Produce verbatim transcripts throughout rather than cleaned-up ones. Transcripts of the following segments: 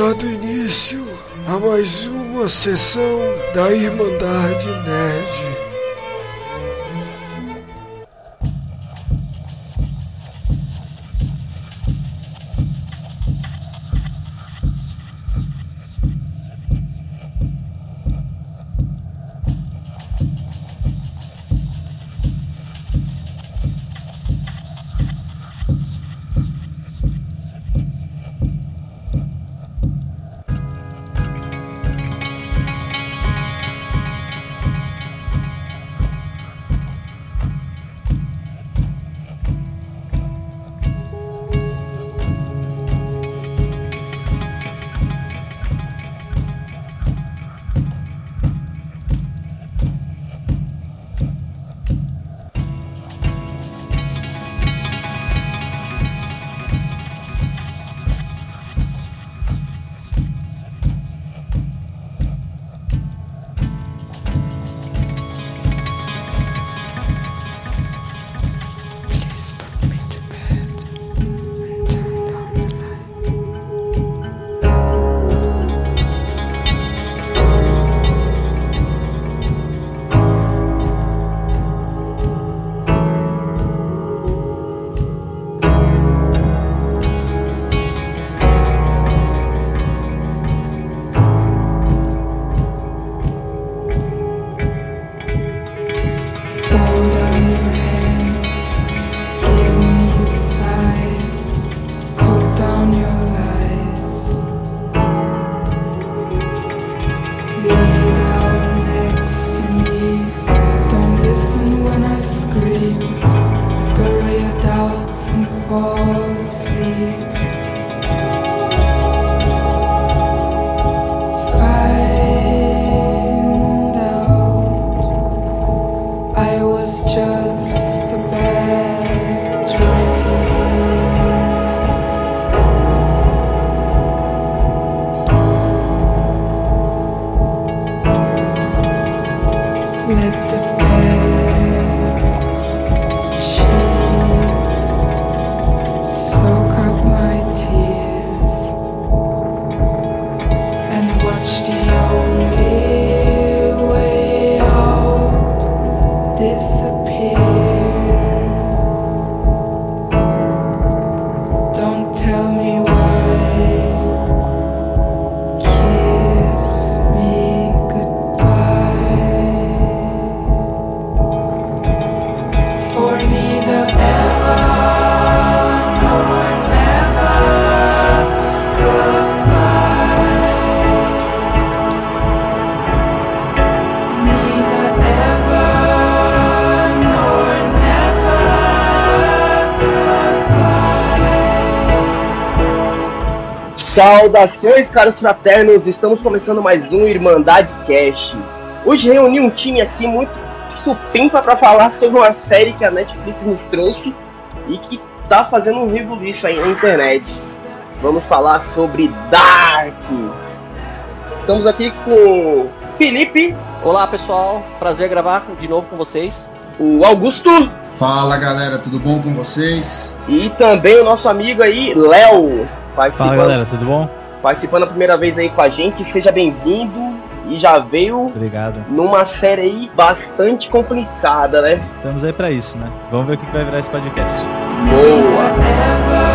dado início a mais uma sessão da Irmandade Nerd. Saudações, caros fraternos! Estamos começando mais um Irmandade Cast. Hoje reuni um time aqui muito supimpa para falar sobre uma série que a Netflix nos trouxe e que tá fazendo um rebuliço aí na internet. Vamos falar sobre Dark. Estamos aqui com o Felipe. Olá, pessoal. Prazer gravar de novo com vocês. O Augusto. Fala, galera. Tudo bom com vocês? E também o nosso amigo aí, Léo. Fala, galera, tudo bom? Participando a primeira vez aí com a gente, seja bem-vindo. E já veio Obrigado. Numa série aí bastante complicada, né? Estamos aí pra isso, né? Vamos ver o que vai virar esse podcast. Boa!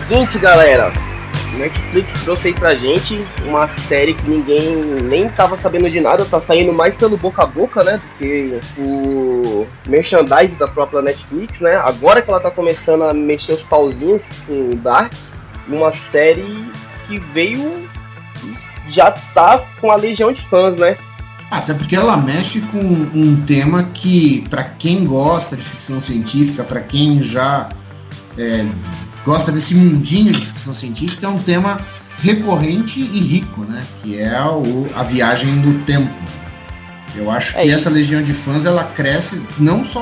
seguinte, galera. Netflix trouxe aí pra gente uma série que ninguém nem tava sabendo de nada, tá saindo mais pelo boca a boca, né, do que o merchandising da própria Netflix, né, agora que ela tá começando a mexer os pauzinhos com Dark, uma série que veio já tá com a legião de fãs, né. Até porque ela mexe com um tema que, pra quem gosta de ficção científica, pra quem já é, gosta desse mundinho de ficção científica, é um tema recorrente e rico, né? Que é o, a viagem no tempo. Eu acho é que isso. Essa legião de fãs, ela cresce não só,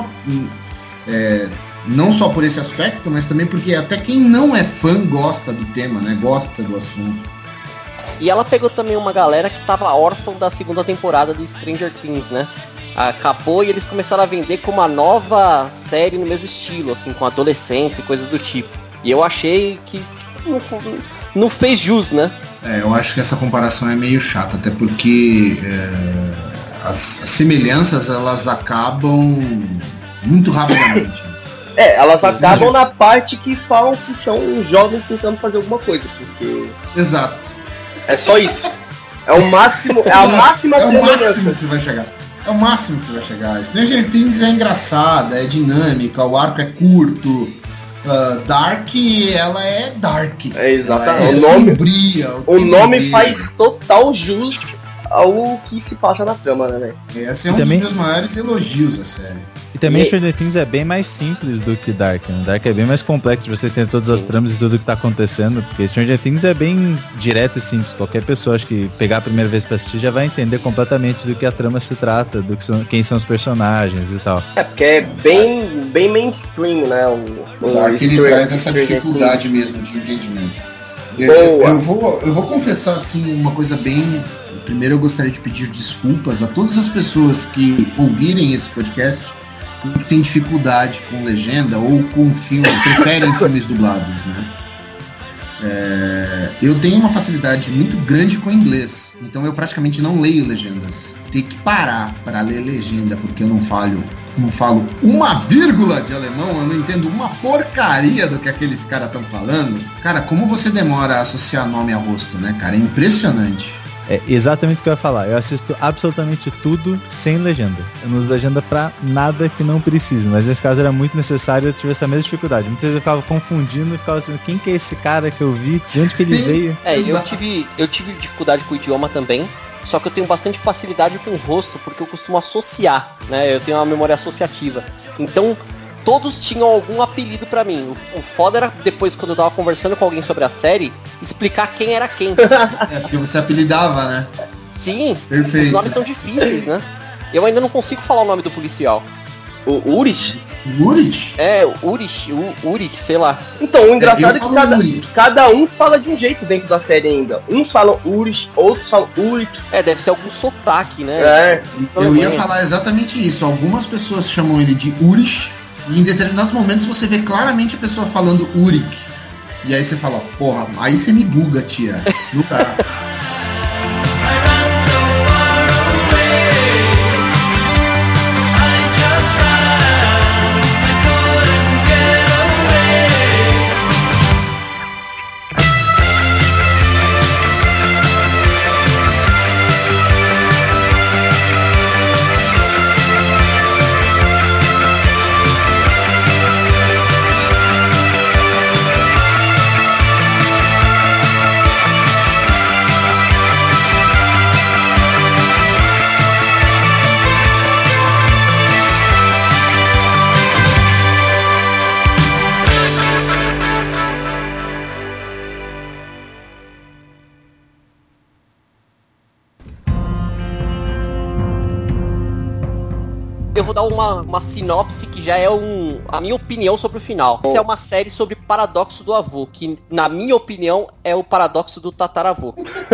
é, não só por esse aspecto, mas também porque até quem não é fã gosta do tema, né? Gosta do assunto. E ela pegou também uma galera que tava órfã da segunda temporada de Stranger Things, né? Acabou e eles começaram a vender como uma nova série no mesmo estilo, assim, com adolescentes e coisas do tipo. E eu achei que não, não fez jus, né? É, eu acho que essa comparação é meio chata, até porque é, as, as semelhanças, elas acabam muito rapidamente. É, elas acabam na parte que falam que são jovens tentando fazer alguma coisa, porque... Exato. É só isso. É o máximo, é a máxima É o máximo que você vai chegar. É o máximo que você vai chegar. Stranger Things é engraçada, é dinâmica, o arco é curto. Uh, Dark, ela é dark. É exatamente. É o nome, sombria, o, o nome faz total jus ao que se passa na trama, né, velho? Esse é um também... dos meus maiores elogios, a série. E também e... Stranger Things é bem mais simples do que Dark, né? Dark é bem mais complexo, você tem todas as tramas e tudo o que tá acontecendo, porque Stranger Things é bem direto e simples. Qualquer pessoa, acho que pegar a primeira vez pra assistir já vai entender completamente do que a trama se trata, do que são, quem são os personagens e tal. É, porque é bem, bem mainstream, né? O, o Dark, ele traz essa dificuldade mesmo de entendimento. Eu, eu, vou, eu vou confessar, assim, uma coisa bem... Primeiro eu gostaria de pedir desculpas a todas as pessoas que ouvirem esse podcast e que têm dificuldade com legenda ou com filme, preferem filmes dublados, né? É, eu tenho uma facilidade muito grande com inglês, então eu praticamente não leio legendas. Tenho que parar para ler legenda, porque eu não falo, não falo uma vírgula de alemão, eu não entendo uma porcaria do que aqueles caras estão falando. Cara, como você demora a associar nome a rosto, né, cara? É impressionante. É exatamente isso que eu ia falar. Eu assisto absolutamente tudo sem legenda. Eu não uso legenda pra nada que não precise, mas nesse caso era muito necessário, eu tive essa mesma dificuldade. Muitas vezes eu ficava confundindo e ficava assim, quem que é esse cara que eu vi? De onde que ele veio? É, eu tive, eu tive dificuldade com o idioma também, só que eu tenho bastante facilidade com o rosto, porque eu costumo associar, né? Eu tenho uma memória associativa. Então... todos tinham algum apelido pra mim. O, o foda era, depois, quando eu tava conversando com alguém sobre a série, explicar quem era quem. É, porque você apelidava, né? Sim. Perfeito. Os nomes são difíceis, né? Eu ainda não consigo falar o nome do policial. O Urich? Urich? É, Urich, o Urich, sei lá. Então, o engraçado é, é que cada, que cada um fala de um jeito dentro da série ainda. Uns falam Urich, outros falam Urich. É, deve ser algum sotaque, né? É. Eu ia falar exatamente isso. Algumas pessoas chamam ele de Urich, e em determinados momentos você vê claramente a pessoa falando Urik. E aí você fala, porra, aí você me buga, tia. Não dá. Eu vou dar uma, uma sinopse que já é um, a minha opinião sobre o final. Essa é uma série sobre paradoxo do avô, que na minha opinião é o paradoxo do tataravô.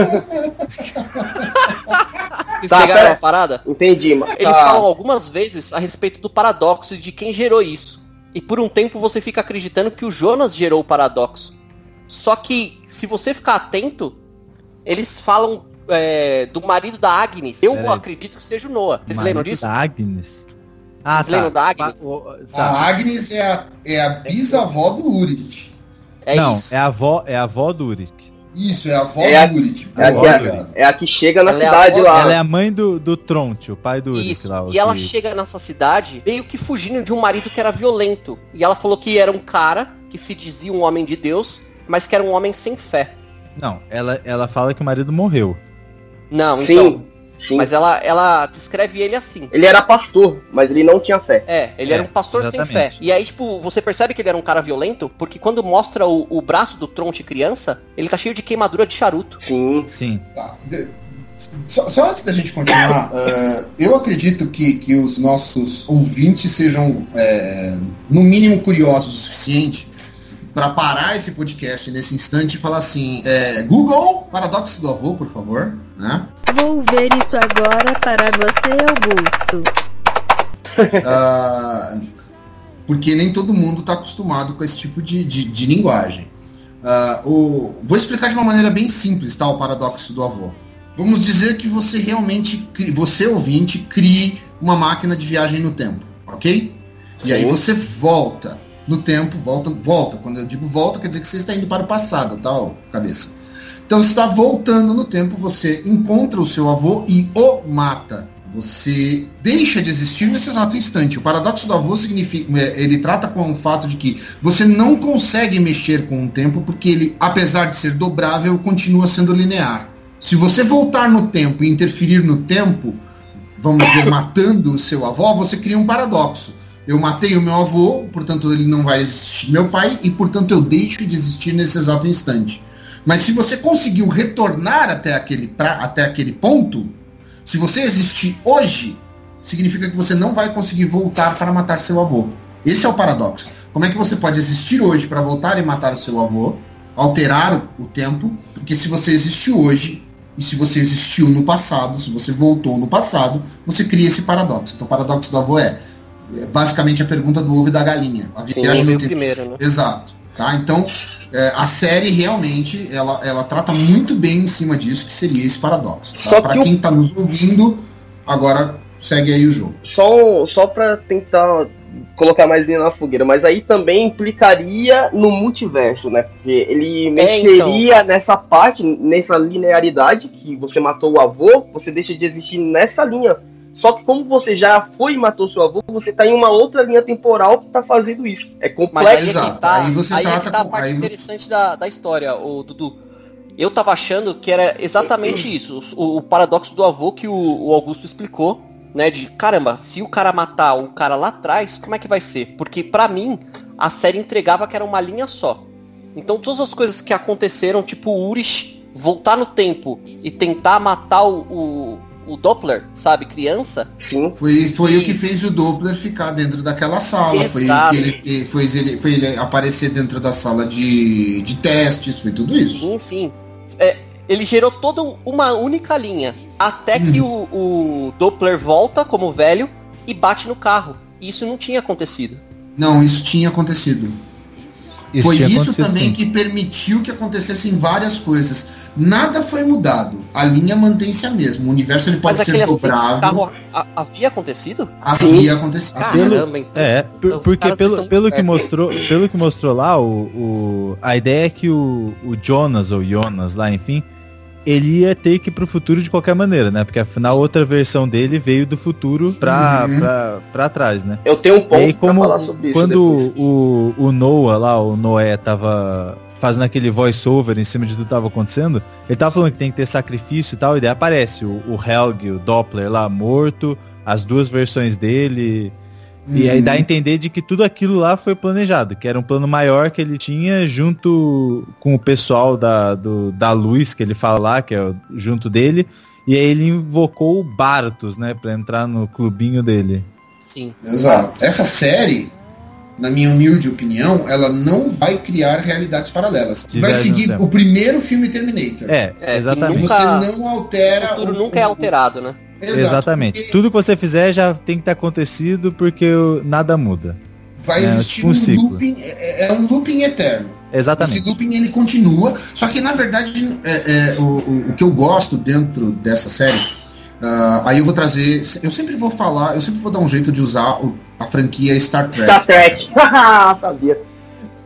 Vocês Tá, pegaram pera- a parada? Entendi, mas. Eles tá. falam algumas vezes a respeito do paradoxo e de quem gerou isso. E por um tempo você fica acreditando que o Jonas gerou o paradoxo. Só que, se você ficar atento, eles falam é, do marido da Agnes. Eu Pera aí. acredito que seja o Noah. Vocês Marido lembram disso? da Agnes? Ah, Vocês lembram da Agnes? Pa- o- A sabe? Agnes é a, é a bisavó do Urich. É Não, isso. é a avó, é a avó do Uric. Isso, é a avó É a- do Urit. É a, que, é, é a que chega na Ela é a cidade avó- lá. Ela é a mãe do, do Tronte, o pai do Uric Isso. lá. o E ela que- chega nessa cidade meio que fugindo de um marido que era violento. E ela falou que era um cara que se dizia um homem de Deus, mas que era um homem sem fé. Não, ela, ela fala que o marido morreu. Não, Sim, então. sim. Mas ela, ela descreve ele assim. Ele era pastor, mas ele não tinha fé. É, ele É, era um pastor sem exatamente. fé. E aí, tipo, você percebe que ele era um cara violento, porque quando mostra o, o braço do Tronte criança, ele tá cheio de queimadura de charuto. Sim. Sim. Tá. De- Só, só antes da gente continuar, uh, eu acredito que, que os nossos ouvintes sejam, é, no mínimo, curiosos o suficiente para parar esse podcast nesse instante e falar assim: é, Google, Paradoxo do Avô, por favor. Né? Vou ver isso agora para você, Augusto. Uh, porque nem todo mundo está acostumado com esse tipo de, de, de linguagem. Uh, o, vou explicar de uma maneira bem simples, tá, o paradoxo do avô. Vamos dizer que você realmente, crie, você ouvinte, crie uma máquina de viagem no tempo, ok? E aí você volta no tempo, volta, volta. Quando eu digo volta, quer dizer que você está indo para o passado, tá, ó, cabeça? Então você está voltando no tempo, você encontra o seu avô e o mata. Você deixa de existir nesse exato instante. O paradoxo do avô significa, ele trata com o fato de que você não consegue mexer com o tempo porque ele, apesar de ser dobrável, continua sendo linear. Se você voltar no tempo e interferir no tempo, vamos dizer, matando o seu avô, você cria um paradoxo. Eu matei o meu avô, portanto ele não vai existir meu pai, e portanto eu deixo de existir nesse exato instante. Mas se você conseguiu retornar até aquele, pra, até aquele ponto, se você existir hoje, significa que você não vai conseguir voltar para matar seu avô. Esse é o paradoxo. Como é que você pode existir hoje para voltar e matar o seu avô, alterar o, o tempo, porque se você existe hoje, e se você existiu no passado, se você voltou no passado, você cria esse paradoxo. Então o paradoxo do avô é, é basicamente a pergunta do ovo e da galinha. A viagem Sim, no o tempo. primeiro, né? Exato. Tá? Então, é, a série realmente, ela, ela trata muito bem em cima disso, que seria esse paradoxo. Tá? Só Para que quem está nos ouvindo, agora segue aí o jogo. Só, só pra tentar colocar mais linha na fogueira, mas aí também implicaria no multiverso, né? Porque ele mexeria então. nessa parte, nessa linearidade, que você matou o avô, você deixa de existir nessa linha. Só que como você já foi e matou seu avô, você tá em uma outra linha temporal que tá fazendo isso. É Mas complexo. aí é que Exato. tá, Aí você aí é trata que tá a com- parte aí você- interessante da, da história, o Dudu. Eu tava achando que era exatamente isso, o, o paradoxo do avô que o, o Augusto explicou, né, de caramba, se o cara matar o cara lá atrás, como é que vai ser? Porque pra mim, a série entregava que era uma linha só. Então todas as coisas que aconteceram, tipo o Urich voltar no tempo e tentar matar o, o, o Doppler, sabe, criança, Sim. Foi, foi E- o que fez o Doppler ficar dentro daquela sala. Foi, Exato. que ele, foi, ele, foi ele aparecer dentro da sala de, de testes, foi tudo isso. sim, sim. É, ele gerou toda uma única linha. Até que o, o Doppler volta como velho e bate no carro. E isso não tinha acontecido. Não, isso tinha acontecido. Isso foi tinha isso acontecido, também sim. que permitiu que acontecessem várias coisas. Nada foi mudado. A linha mantém-se a mesma. O universo ele pode Mas ser aquele acidente de dobrável. carro a- havia acontecido? Havia acontecido. Caramba, então. É, por- Então, os porque caras pelo, são pelo, que espertos. mostrou, pelo que mostrou lá, o, o- a ideia é que o, o Jonas, ou Jonas lá, enfim, ele ia ter que ir pro futuro de qualquer maneira, né? Porque afinal outra versão dele veio do futuro pra, Uhum. pra, pra trás, né? Eu tenho um E ponto aí, como pra falar sobre isso quando depois. o, o Noah lá, o Noé, tava fazendo aquele voice-over em cima de tudo que tava acontecendo, ele tava falando que tem que ter sacrifício e tal, e daí aparece o, o Helg, o Doppler lá morto, as duas versões dele, e aí dá a entender de que tudo aquilo lá foi planejado, que era um plano maior que ele tinha junto com o pessoal da, do, da luz, que ele fala lá, que é o- junto dele, e aí ele invocou o Bartos, né, pra entrar no clubinho dele. Sim. Exato. Essa série, na minha humilde opinião, ela não vai criar realidades paralelas. De Vai viagem no seguir tempo. o primeiro filme Terminator. É, É, exatamente. que Você nunca- não O altera. futuro o- nunca é alterado, né? Exato, Exatamente. porque Tudo que você fizer já tem que ter acontecido porque o- nada muda. Vai É, existir tipo um um ciclo. looping. É, é um looping eterno. Esse Exatamente. looping ele continua, só que na verdade é, é, o, o, o que eu gosto dentro dessa série, ah, aí eu vou trazer, eu sempre vou falar, eu sempre vou dar um jeito de usar o- a franquia Star Trek. Star Trek. Sabia.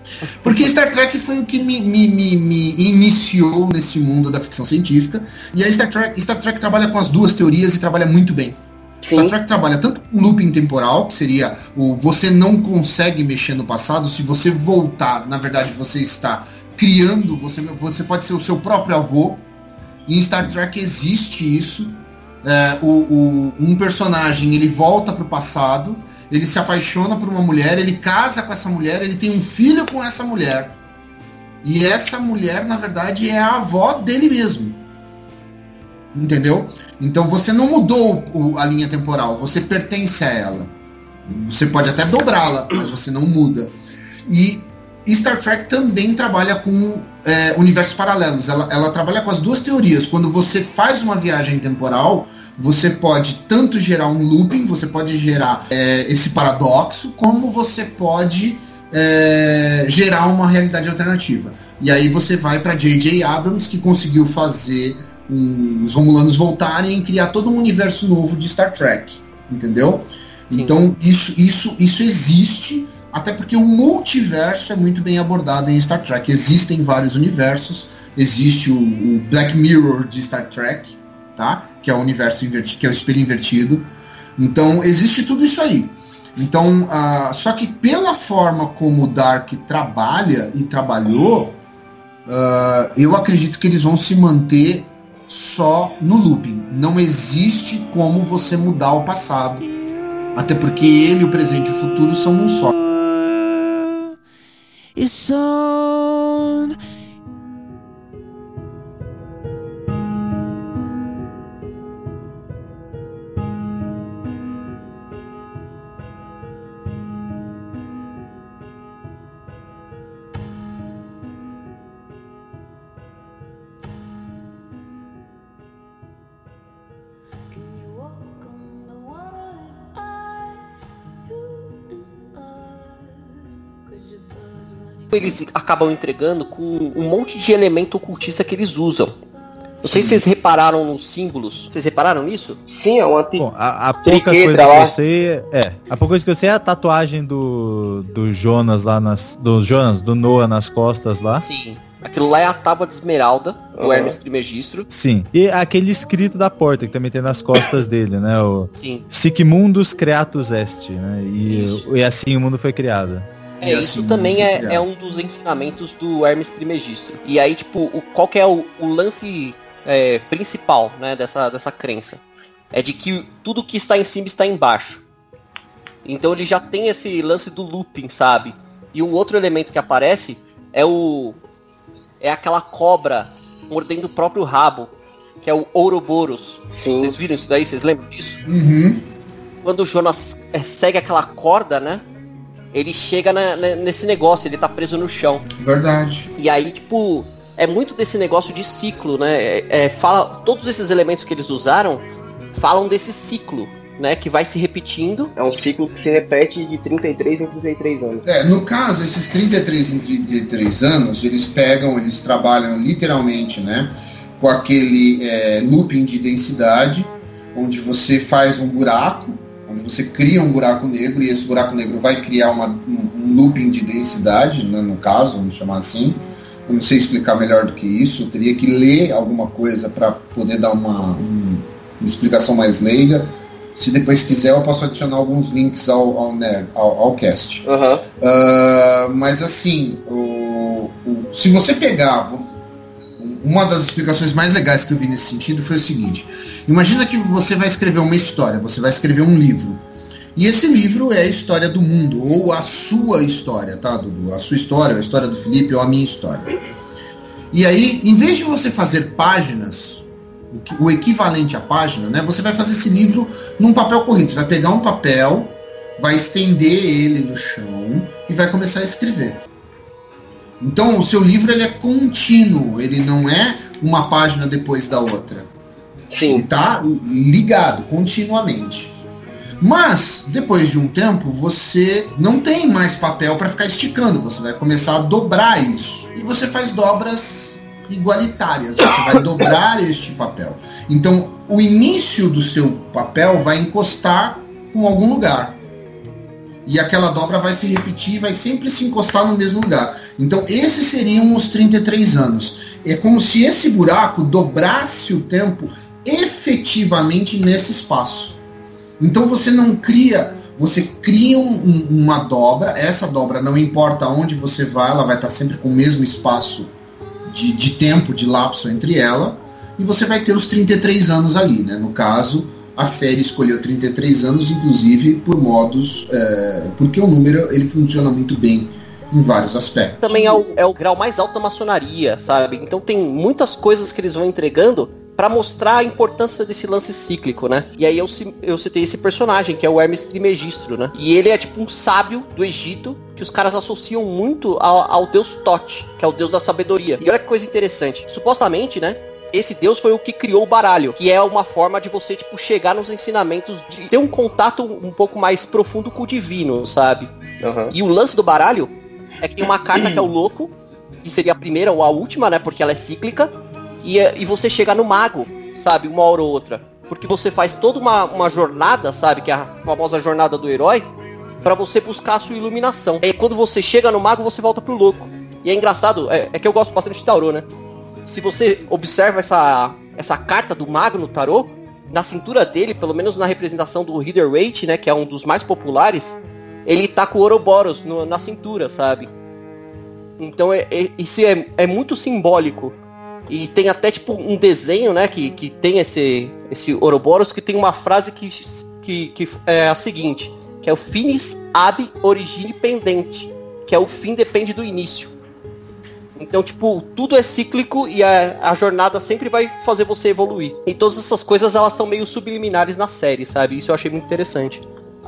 Porque Star Trek foi o que me, me, me, me iniciou nesse mundo da ficção científica. E a Star Trek, Star Trek trabalha com as duas teorias e trabalha muito bem. Sim. Star Trek trabalha tanto com looping temporal, que seria o você não consegue mexer no passado. Se você voltar, na verdade você está criando, você, você pode ser o seu próprio avô. Em Star Trek existe isso. É, o, o, um personagem ele volta para o passado, ele se apaixona por uma mulher, ele casa com essa mulher, ele tem um filho com essa mulher, e essa mulher na verdade é a avó dele mesmo, entendeu? Então você não mudou o, a linha temporal, você pertence a ela, você pode até dobrá-la, mas você não muda. E Star Trek também trabalha com é, universos paralelos. Ela, ela trabalha com as duas teorias. Quando você faz uma viagem temporal, você pode tanto gerar um looping, você pode gerar é, esse paradoxo, como você pode é, gerar uma realidade alternativa. E aí você vai para J J Abrams, que conseguiu fazer um, os Romulanos voltarem e criar todo um universo novo de Star Trek. Entendeu? Sim. Então isso, isso, isso existe. Até porque o multiverso é muito bem abordado em Star Trek. Existem vários universos. Existe o, o Black Mirror de Star Trek, tá? Que é o universo invertido, que é o espelho invertido. Então existe tudo isso aí. Então, uh, só que pela forma como o Dark trabalha e trabalhou, uh, eu acredito que eles vão se manter só no looping. Não existe como você mudar o passado. Até porque ele, o presente e o futuro são um só. It's on. Eles acabam entregando com um monte de elemento ocultista que eles usam. Não Sim. sei se vocês repararam nos símbolos. Vocês repararam nisso? Sim, é uma t- Bom, a, a pouca coisa lá. que eu sei é. A pouca coisa que eu sei é a tatuagem do, do Jonas lá nas. Do Jonas, do Noah nas costas lá. Sim. Aquilo lá é a tábua de esmeralda do uhum. Hermes Trismegisto. Sim. E aquele escrito da porta que também tem nas costas dele, né? O Sim. Sic Mundus Creatus Est, né? E, e assim o mundo foi criado. É, isso também é, é um dos ensinamentos do Hermes Trismegisto. E aí, tipo, o, qual que é o, o lance é, principal, né, dessa, dessa crença? É de que tudo que está em cima está embaixo. Então ele já tem esse lance do looping, sabe? E um outro elemento que aparece é o... É aquela cobra mordendo o próprio rabo, que é o Ouroboros. Sim. Vocês viram isso daí? Vocês lembram disso? Uhum. Quando o Jonas é, segue aquela corda, né? Ele chega na, na, nesse negócio, ele tá preso no chão. Verdade. E aí, tipo, é muito desse negócio de ciclo, né? É, é, fala, todos esses elementos que eles usaram falam desse ciclo, né? Que vai se repetindo. É um ciclo que se repete de trinta e três em trinta e três anos. É, no caso, esses trinta e três em trinta e três anos, eles pegam, eles trabalham literalmente, né? Com aquele é, looping de densidade, onde você faz um buraco, onde você cria um buraco negro, e esse buraco negro vai criar uma, um, um looping de densidade, né, no caso, vamos chamar assim. Eu não sei explicar melhor do que isso, eu teria que ler alguma coisa para poder dar uma, um, uma explicação mais leiga. Se depois quiser, eu posso adicionar alguns links ao, ao, nerd, ao, ao cast. Uhum. Uh, mas assim, o, o, se você pegar... Uma das explicações mais legais que eu vi nesse sentido foi o seguinte: imagina que você vai escrever uma história, você vai escrever um livro, e esse livro é a história do mundo, ou a sua história, tá, Dudu? A sua história, a história do Felipe, ou a minha história. E aí, em vez de você fazer páginas, o equivalente à página, né, você vai fazer esse livro num papel corrido. Você vai pegar um papel, vai estender ele no chão e vai começar a escrever. Então o seu livro ele é contínuo, ele não é uma página depois da outra. Sim. Ele está ligado continuamente. Mas depois de um tempo você não tem mais papel para ficar esticando, você vai começar a dobrar isso. E você faz dobras igualitárias, você vai dobrar este papel. Então o início do seu papel vai encostar com algum lugar. e aquela dobra vai se repetir e vai sempre se encostar no mesmo lugar. Então esses seriam os trinta e três anos. É como se esse buraco dobrasse o tempo efetivamente nesse espaço. Então você não cria, você cria um, um, uma dobra, essa dobra não importa onde você vai, ela vai estar sempre com o mesmo espaço de, de tempo, de lapso entre ela, e você vai ter os trinta e três anos ali, né? No caso, a série escolheu trinta e três anos, inclusive por modos, é, porque o número ele funciona muito bem em vários aspectos. Também é o, é o grau mais alto da maçonaria, sabe? Então tem muitas coisas que eles vão entregando pra mostrar a importância desse lance cíclico, né? E aí eu, eu citei esse personagem, que é o Hermes Trismegistro, né? E ele é tipo um sábio do Egito, que os caras associam muito ao, ao deus Thoth, que é o deus da sabedoria. E olha que coisa interessante. Supostamente, né? Esse deus foi o que criou o baralho, que é uma forma de você, tipo, chegar nos ensinamentos, de ter um contato um pouco mais profundo com o divino, sabe? Uhum. E o lance do baralho é que tem uma carta que é o louco, que seria a primeira ou a última, né? Porque ela é cíclica. E, e você chega no mago, sabe? Uma hora ou outra. Porque você faz toda uma, uma jornada, sabe? Que é a famosa jornada do herói, pra você buscar a sua iluminação. E aí quando você chega no mago, você volta pro louco. E é engraçado, é, é que eu gosto bastante de tarô, né? Se você observa essa, essa carta do mago no tarô, na cintura dele, pelo menos na representação do Rider-Waite, né, que é um dos mais populares, ele tá com o Ouroboros no, na cintura, sabe? Então é, é, isso é, é muito simbólico. E tem até tipo um desenho, né, que, que tem esse, esse Ouroboros, que tem uma frase que, que, que é a seguinte, que é o finis ab origine pendente, que é o fim depende do início. Então, tipo, tudo é cíclico e a, a jornada sempre vai fazer você evoluir. E todas essas coisas, elas são meio subliminares na série, sabe? Isso eu achei muito interessante.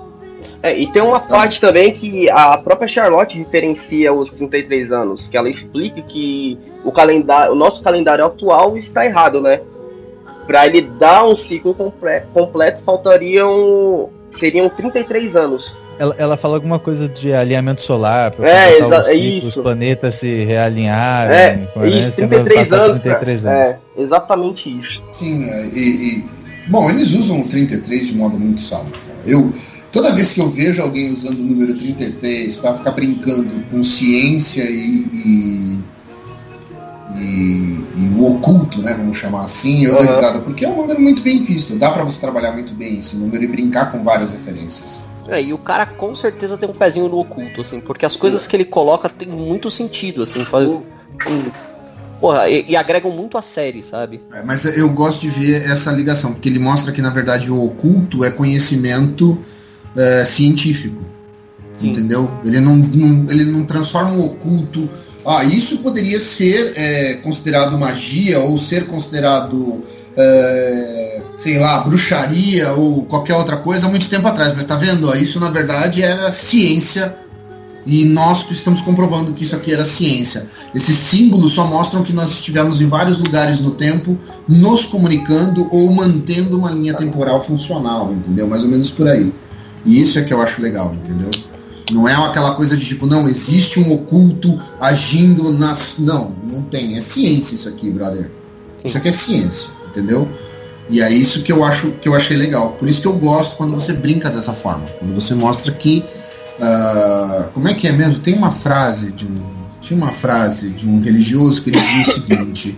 É, e tem uma Nossa. parte também que a própria Charlotte diferencia os trinta e três anos, que ela explica que o, calendário, o nosso calendário atual está errado, né? Pra ele dar um ciclo comple- completo, faltariam... seriam trinta e três anos. Ela, ela fala alguma coisa de alinhamento solar, para é, exa- é isso. os planetas se realinharem. É, isso, trinta e três anos. trinta e três anos. É, exatamente isso. Sim, e, e... Bom, eles usam o trinta e três de modo muito sábio. Eu, toda vez que eu vejo alguém usando o número trinta e três para ficar brincando com ciência e, e, e, e o oculto, né, vamos chamar assim, eu dou uhum. risada, porque é um número muito bem visto. Dá para você trabalhar muito bem esse número e brincar com várias referências. É, e o cara com certeza tem um pezinho no oculto, assim, porque as coisas que ele coloca tem muito sentido, assim, faz, um, porra, e, e agregam muito a série, sabe? É, mas eu gosto de ver essa ligação, porque ele mostra que, na verdade, o oculto é conhecimento é, científico, Sim. entendeu? Ele não, não, ele não transforma o oculto... Ah, isso poderia ser é, considerado magia, ou ser considerado... É, sei lá, bruxaria ou qualquer outra coisa há muito tempo atrás, mas tá vendo? Ó, isso na verdade era ciência e nós estamos comprovando que isso aqui era ciência. Esses símbolos só mostram que nós estivemos em vários lugares no tempo nos comunicando ou mantendo uma linha temporal funcional, entendeu? Mais ou menos por aí. E isso é que eu acho legal, entendeu? Não é aquela coisa de tipo, não, existe um oculto agindo nas... Não, não tem. É ciência isso aqui, brother. Sim. Isso aqui é ciência. Entendeu? E é isso que eu acho que eu achei legal. Por isso que eu gosto quando você brinca dessa forma. Quando você mostra que uh, como é que é mesmo? Tem uma frase de um, tinha uma frase de um religioso que ele diz o seguinte,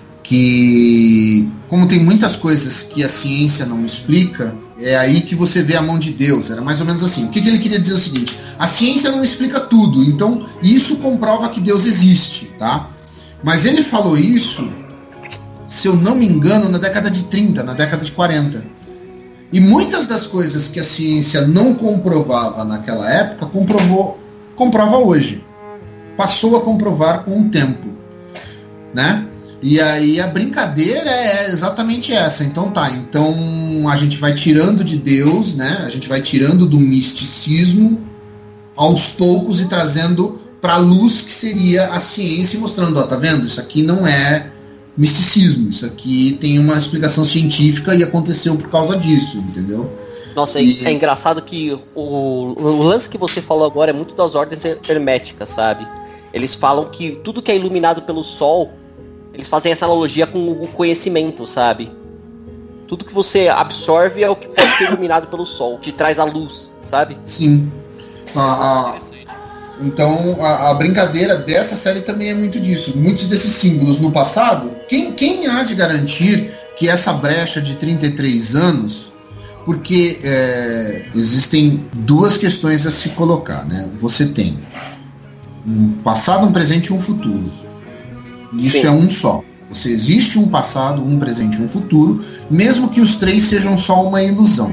que como tem muitas coisas que a ciência não explica, é aí que você vê a mão de Deus. Era mais ou menos assim. O que, que ele queria dizer é o seguinte: a ciência não explica tudo, então isso comprova que Deus existe, tá? Mas ele falou isso, se eu não me engano, na década de trinta, na década de quarenta. E muitas das coisas que a ciência não comprovava naquela época, comprovou, comprova hoje. Passou a comprovar com o tempo, né? E aí a brincadeira é exatamente essa. Então tá, então a gente vai tirando de Deus, né? A gente vai tirando do misticismo aos poucos e trazendo para a luz que seria a ciência e mostrando, ó, tá vendo? Isso aqui não é misticismo, isso aqui tem uma explicação científica e aconteceu por causa disso, entendeu? Nossa, e... é engraçado que o, o lance que você falou agora é muito das ordens herméticas, sabe? Eles falam que tudo que é iluminado pelo sol, eles fazem essa analogia com o conhecimento, sabe? Tudo que você absorve é o que pode ser iluminado pelo sol, te traz a luz, sabe? Sim. A, a, então a, a brincadeira dessa série também é muito disso. Muitos desses símbolos no passado, quem, quem há de garantir que essa brecha de trinta e três anos, porque é, existem duas questões a se colocar, né? Você tem um passado, um presente e um futuro. Isso Sim. é um só. Você existe um passado, um presente e um futuro, mesmo que os três sejam só uma ilusão.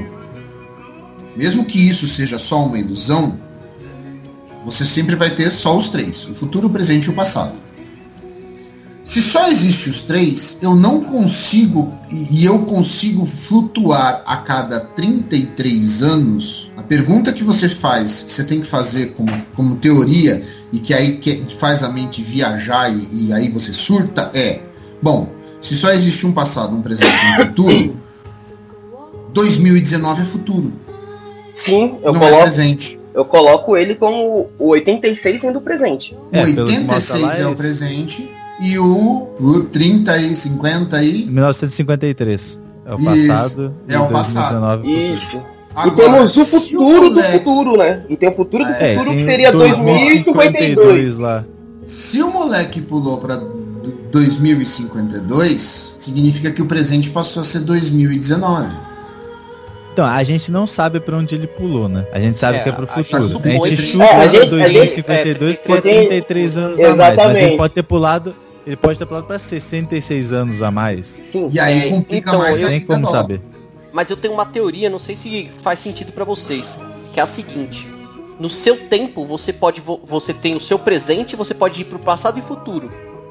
Mesmo que isso seja só uma ilusão, você sempre vai ter só os três, o futuro, o presente e o passado. Se só existe os três, eu não consigo, e eu consigo flutuar a cada trinta e três anos, a pergunta que você faz, que você tem que fazer como, como teoria, e que aí que faz a mente viajar e, e aí você surta, é, bom, se só existe um passado, um presente e um futuro, dois mil e dezenove é futuro. Sim, eu não coloco, é presente. Eu coloco ele como o oitenta e seis sendo o presente. É, o oitenta e seis é, é o presente e o, o trinta e cinquenta e... mil novecentos e cinquenta e três. É o passado. É o passado. Isso. Agora, e temos o futuro o moleque... do futuro, né? E tem o futuro do é, futuro que seria dois mil e cinquenta e dois. Lá. Se o moleque pulou para dois mil e cinquenta e dois, significa que o presente passou a ser dois mil e dezenove. Então, a gente não sabe pra onde ele pulou, né? A gente sabe é, que é pro futuro. A gente, a gente chuta é, dois mil e cinquenta e dois é, porque é trinta e três anos Exatamente. a mais. Mas ele pode ter pulado, ele pode ter pulado pra sessenta e seis anos a mais. Sim. E aí complica então, mais. Não tem como saber. Mas eu tenho uma teoria, não sei se faz sentido pra vocês, que é a seguinte. No seu tempo, você pode você tem o seu presente, você pode ir pro passado e futuro.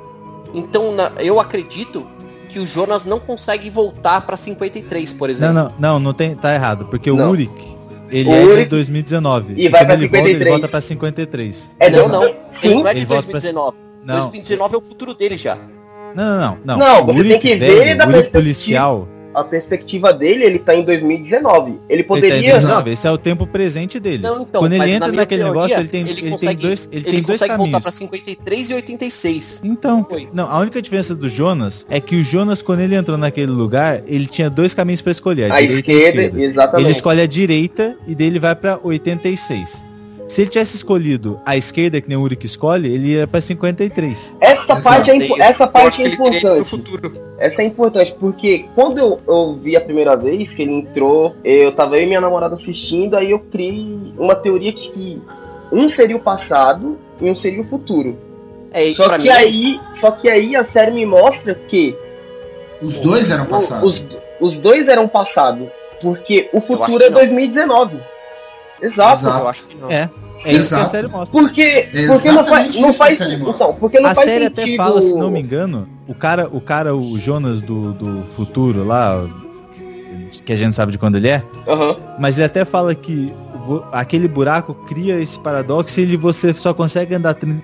Então, na, eu acredito que o Jonas não consegue voltar pra cinquenta e três, por exemplo. Não, não, não, não tem, tá errado, porque não. o Uric, ele o é Uric, de dois mil e dezenove. E vai pra ele cinquenta e três. Volta, ele volta pra cinquenta e três. É, não, não, Sim. Ele não é de ele dois mil e dezenove. Não. dois mil e dezenove é o futuro dele já. Não, não, não. Não, você Uric, tem que velho, ver da Uric perspectiva policial. A perspectiva dele, ele tá em dois mil e dezenove. Ele poderia... Ele tá em dezenove, esse é o tempo presente dele. Não, então, quando ele entra na naquele teoria, negócio, ele tem, ele ele consegue, tem dois, ele ele tem dois consegue caminhos. voltar pra cinquenta e três e oitenta e seis. Então, Foi. não, a única diferença do Jonas é que o Jonas, quando ele entrou naquele lugar, ele tinha dois caminhos pra escolher. A, a direita esquerda, e a esquerda. Exatamente. Ele escolhe a direita e dele vai pra oitenta e seis. Se ele tivesse escolhido a esquerda, que nem o Uric escolhe, ele ia pra cinquenta e três. Essa parte é, impo- essa parte é importante. Essa é importante, porque quando eu, eu vi a primeira vez que ele entrou, eu tava eu e minha namorada assistindo, aí eu criei uma teoria que, que um seria o passado e um seria o futuro. É, só, que mim... aí, só que aí a série me mostra que... Os dois eram passados. Os, os dois eram passado, porque o futuro é dois mil e dezenove. Exato. Exato. Eu acho que não. É. É isso Exato. que a série mostra. Porque, porque não faz, não faz, então, porque não a faz série sentido. Até fala, se não me engano, o cara, o cara, o Jonas do, do futuro lá, que a gente sabe de quando ele é, uhum. mas ele até fala que aquele buraco cria esse paradoxo e ele, você só consegue andar trinta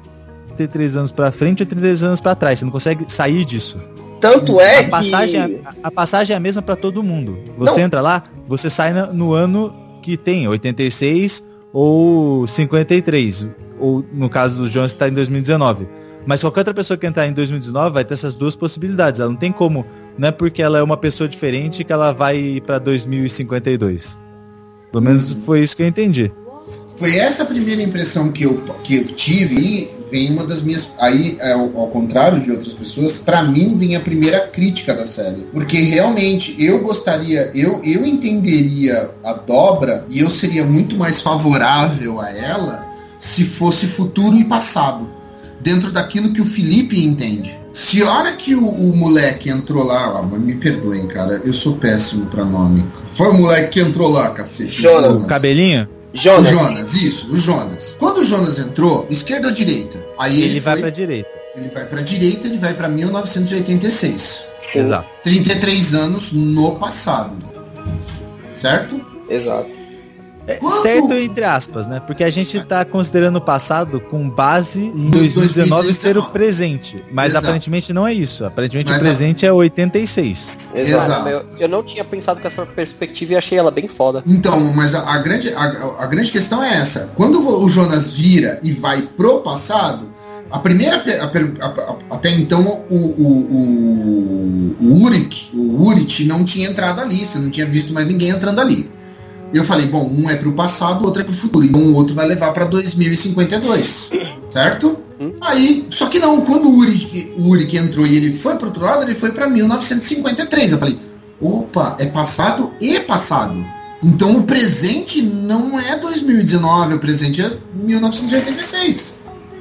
e três anos pra frente ou trinta e três anos pra trás, você não consegue sair disso. Tanto é a passagem, que... a, a passagem é a mesma pra todo mundo. Você não. entra lá, você sai na, no ano que tem oitenta e seis ou cinquenta e três, ou no caso do Jonas está em dois mil e dezenove. Mas qualquer outra pessoa que entrar em dois mil e dezenove vai ter essas duas possibilidades. Ela não tem como, não é porque ela é uma pessoa diferente que ela vai para dois mil e cinquenta e dois. Pelo menos foi isso que eu entendi. Foi essa a primeira impressão que eu, que eu tive, e vem uma das minhas... Aí, ao, ao contrário de outras pessoas, pra mim vem a primeira crítica da série. Porque realmente, eu gostaria, eu, eu entenderia a dobra, e eu seria muito mais favorável a ela, se fosse futuro e passado. Dentro daquilo que o Felipe entende. Se a hora que o, o moleque entrou lá... Ah, me perdoem, cara, eu sou péssimo pra nome. Foi o moleque que entrou lá, cacete. Jonas. O cabelinho? Jonas. O Jonas, isso, o Jonas. Quando o Jonas entrou, esquerda ou direita? Aí ele, ele vai foi, pra direita. Ele vai pra direita, ele vai pra mil novecentos e oitenta e seis. Sim. Exato. trinta e três anos no passado. Certo? Exato. É, certo entre aspas, né? Porque a gente tá considerando o passado com base em dois mil e dezenove ser o presente. Mas Exato. aparentemente não é isso. Aparentemente mas o presente a... é oitenta e seis. Exato. Exato. Eu, eu não tinha pensado com essa perspectiva e achei ela bem foda. Então, mas a, a, grande, a, a grande questão é essa. Quando o Jonas vira e vai pro passado, a primeira... A, a, a, até então, o, o, o, o Uric, o Uric não tinha entrado ali. Você não tinha visto mais ninguém entrando ali. Eu falei, bom, um é pro passado, o outro é pro futuro. Então o outro vai levar pra dois mil e cinquenta e dois, certo? Hum. Aí, só que não, quando o Uri, o Uri que entrou e ele foi pro outro lado, ele foi pra mil novecentos e cinquenta e três. Eu falei, opa, é passado e passado. Então o presente não é dois mil e dezenove, o presente é mil novecentos e oitenta e seis.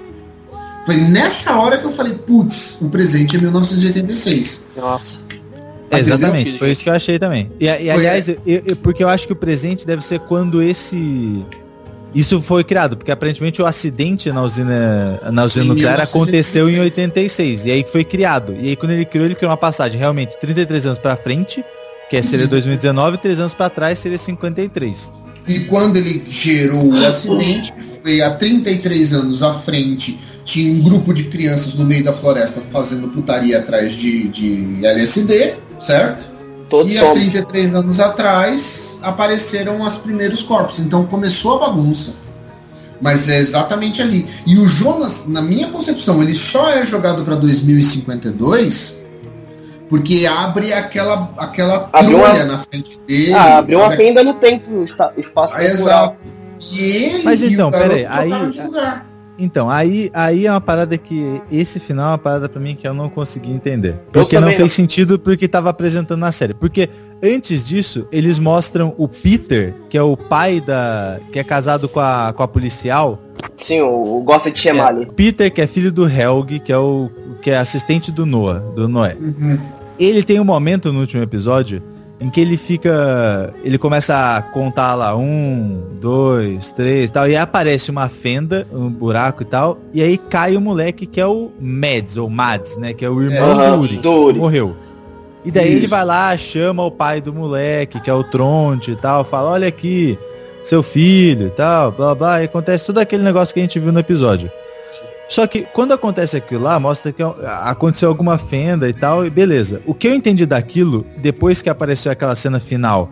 Foi nessa hora que eu falei, putz, o presente é mil novecentos e oitenta e seis. Nossa. É, exatamente, foi isso que eu achei também. E, e aliás, eu, eu, porque eu acho que o presente deve ser quando esse... Isso foi criado, porque aparentemente o acidente na usina, na usina Sim, nuclear aconteceu em oitenta e seis. E aí foi criado. E aí quando ele criou, ele criou uma passagem realmente trinta e três anos pra frente, que seria dois mil e dezenove, e três anos pra trás seria cinquenta e três. E quando ele gerou o acidente, foi há trinta e três anos à frente, tinha um grupo de crianças no meio da floresta fazendo putaria atrás de, de L S D, certo? Todos e há trinta e três anos atrás apareceram os primeiros corpos. Então começou a bagunça. Mas é exatamente ali. E o Jonas, na minha concepção, ele só é jogado para dois mil e cinquenta e dois porque abre aquela, aquela trolha na frente dele. Ah, abriu uma fenda no tempo, espaço ah, exato. E ele Mas então, e o peraí, aí... Então, aí, aí é uma parada que... Esse final é uma parada pra mim que eu não consegui entender. Porque não fez não. sentido porque tava apresentando na série. Porque antes disso, eles mostram o Peter, que é o pai da... Que é casado com a, com a policial. Sim, o, o gosta de chamar ali. Peter, que é filho do Helg, que é o que é assistente do Noah, do Noé. Uhum. Ele tem um momento no último episódio em que ele fica... Ele começa a contar lá, um, dois, três e tal, e aí aparece uma fenda, um buraco e tal, e aí cai o moleque que é o Mads, ou Mads, né, que é o irmão uhum, do Uri, do Uri. Morreu. E daí Isso. ele vai lá, chama o pai do moleque, que é o Tronte e tal, fala, olha aqui, seu filho e tal, blá blá, e acontece tudo aquele negócio que a gente viu no episódio. Só que quando acontece aquilo lá, mostra que aconteceu alguma fenda e tal, e beleza. O que eu entendi daquilo, depois que apareceu aquela cena final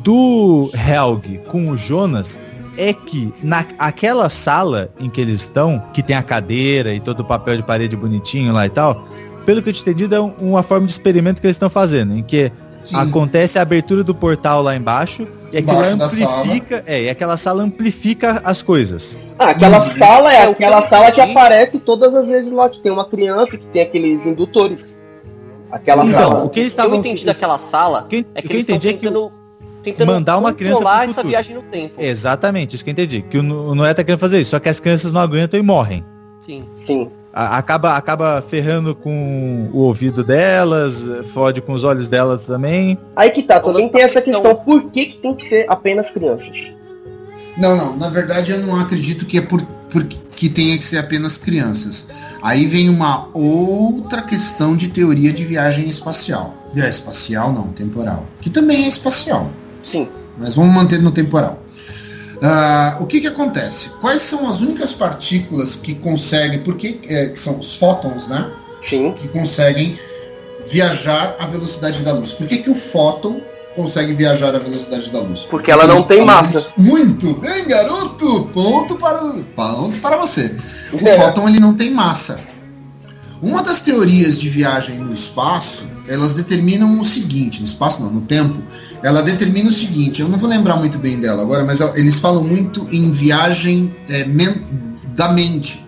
do Helg com o Jonas, é que naquela sala em que eles estão, que tem a cadeira e todo o papel de parede bonitinho lá e tal, pelo que eu entendi, é uma forma de experimento que eles estão fazendo, em que Sim. acontece a abertura do portal lá embaixo e aquilo amplifica, é, e aquela sala amplifica as coisas. Ah, aquela uhum. sala é, é aquela sala que aparece todas as vezes lá, que tem uma criança, que tem aqueles indutores. Aquela então, sala. O que eles estavam... eu entendi daquela sala que, é que, que eles estão tentando, tentando mandar uma criança pro essa viagem no tempo. Exatamente, isso que eu entendi. Que o Noé tá querendo fazer isso, só que as crianças não aguentam e morrem. Sim. Sim. Acaba, acaba ferrando com o ouvido delas, fode com os olhos delas também. Aí que tá, também tem essa questão, por que, que tem que ser apenas crianças? Não, não, na verdade eu não acredito que é por, por que tenha que ser apenas crianças. Aí vem uma outra questão de teoria de viagem espacial. É, espacial não, temporal. Que também é espacial. Sim. Mas vamos manter no temporal. Uh, o que que acontece? Quais são as únicas partículas que conseguem, porque é, que são os fótons, né? Sim. Que conseguem viajar à velocidade da luz. Por que que o fóton consegue viajar à velocidade da luz? Porque, Porque ela não tem massa. Luz... Muito bem, garoto! Ponto para, ponto para você. O é. fóton ele não tem massa. Uma das teorias de viagem no espaço, elas determinam o seguinte, no espaço não, no tempo, ela determina o seguinte, eu não vou lembrar muito bem dela agora, mas eles falam muito em viagem é, men- da mente.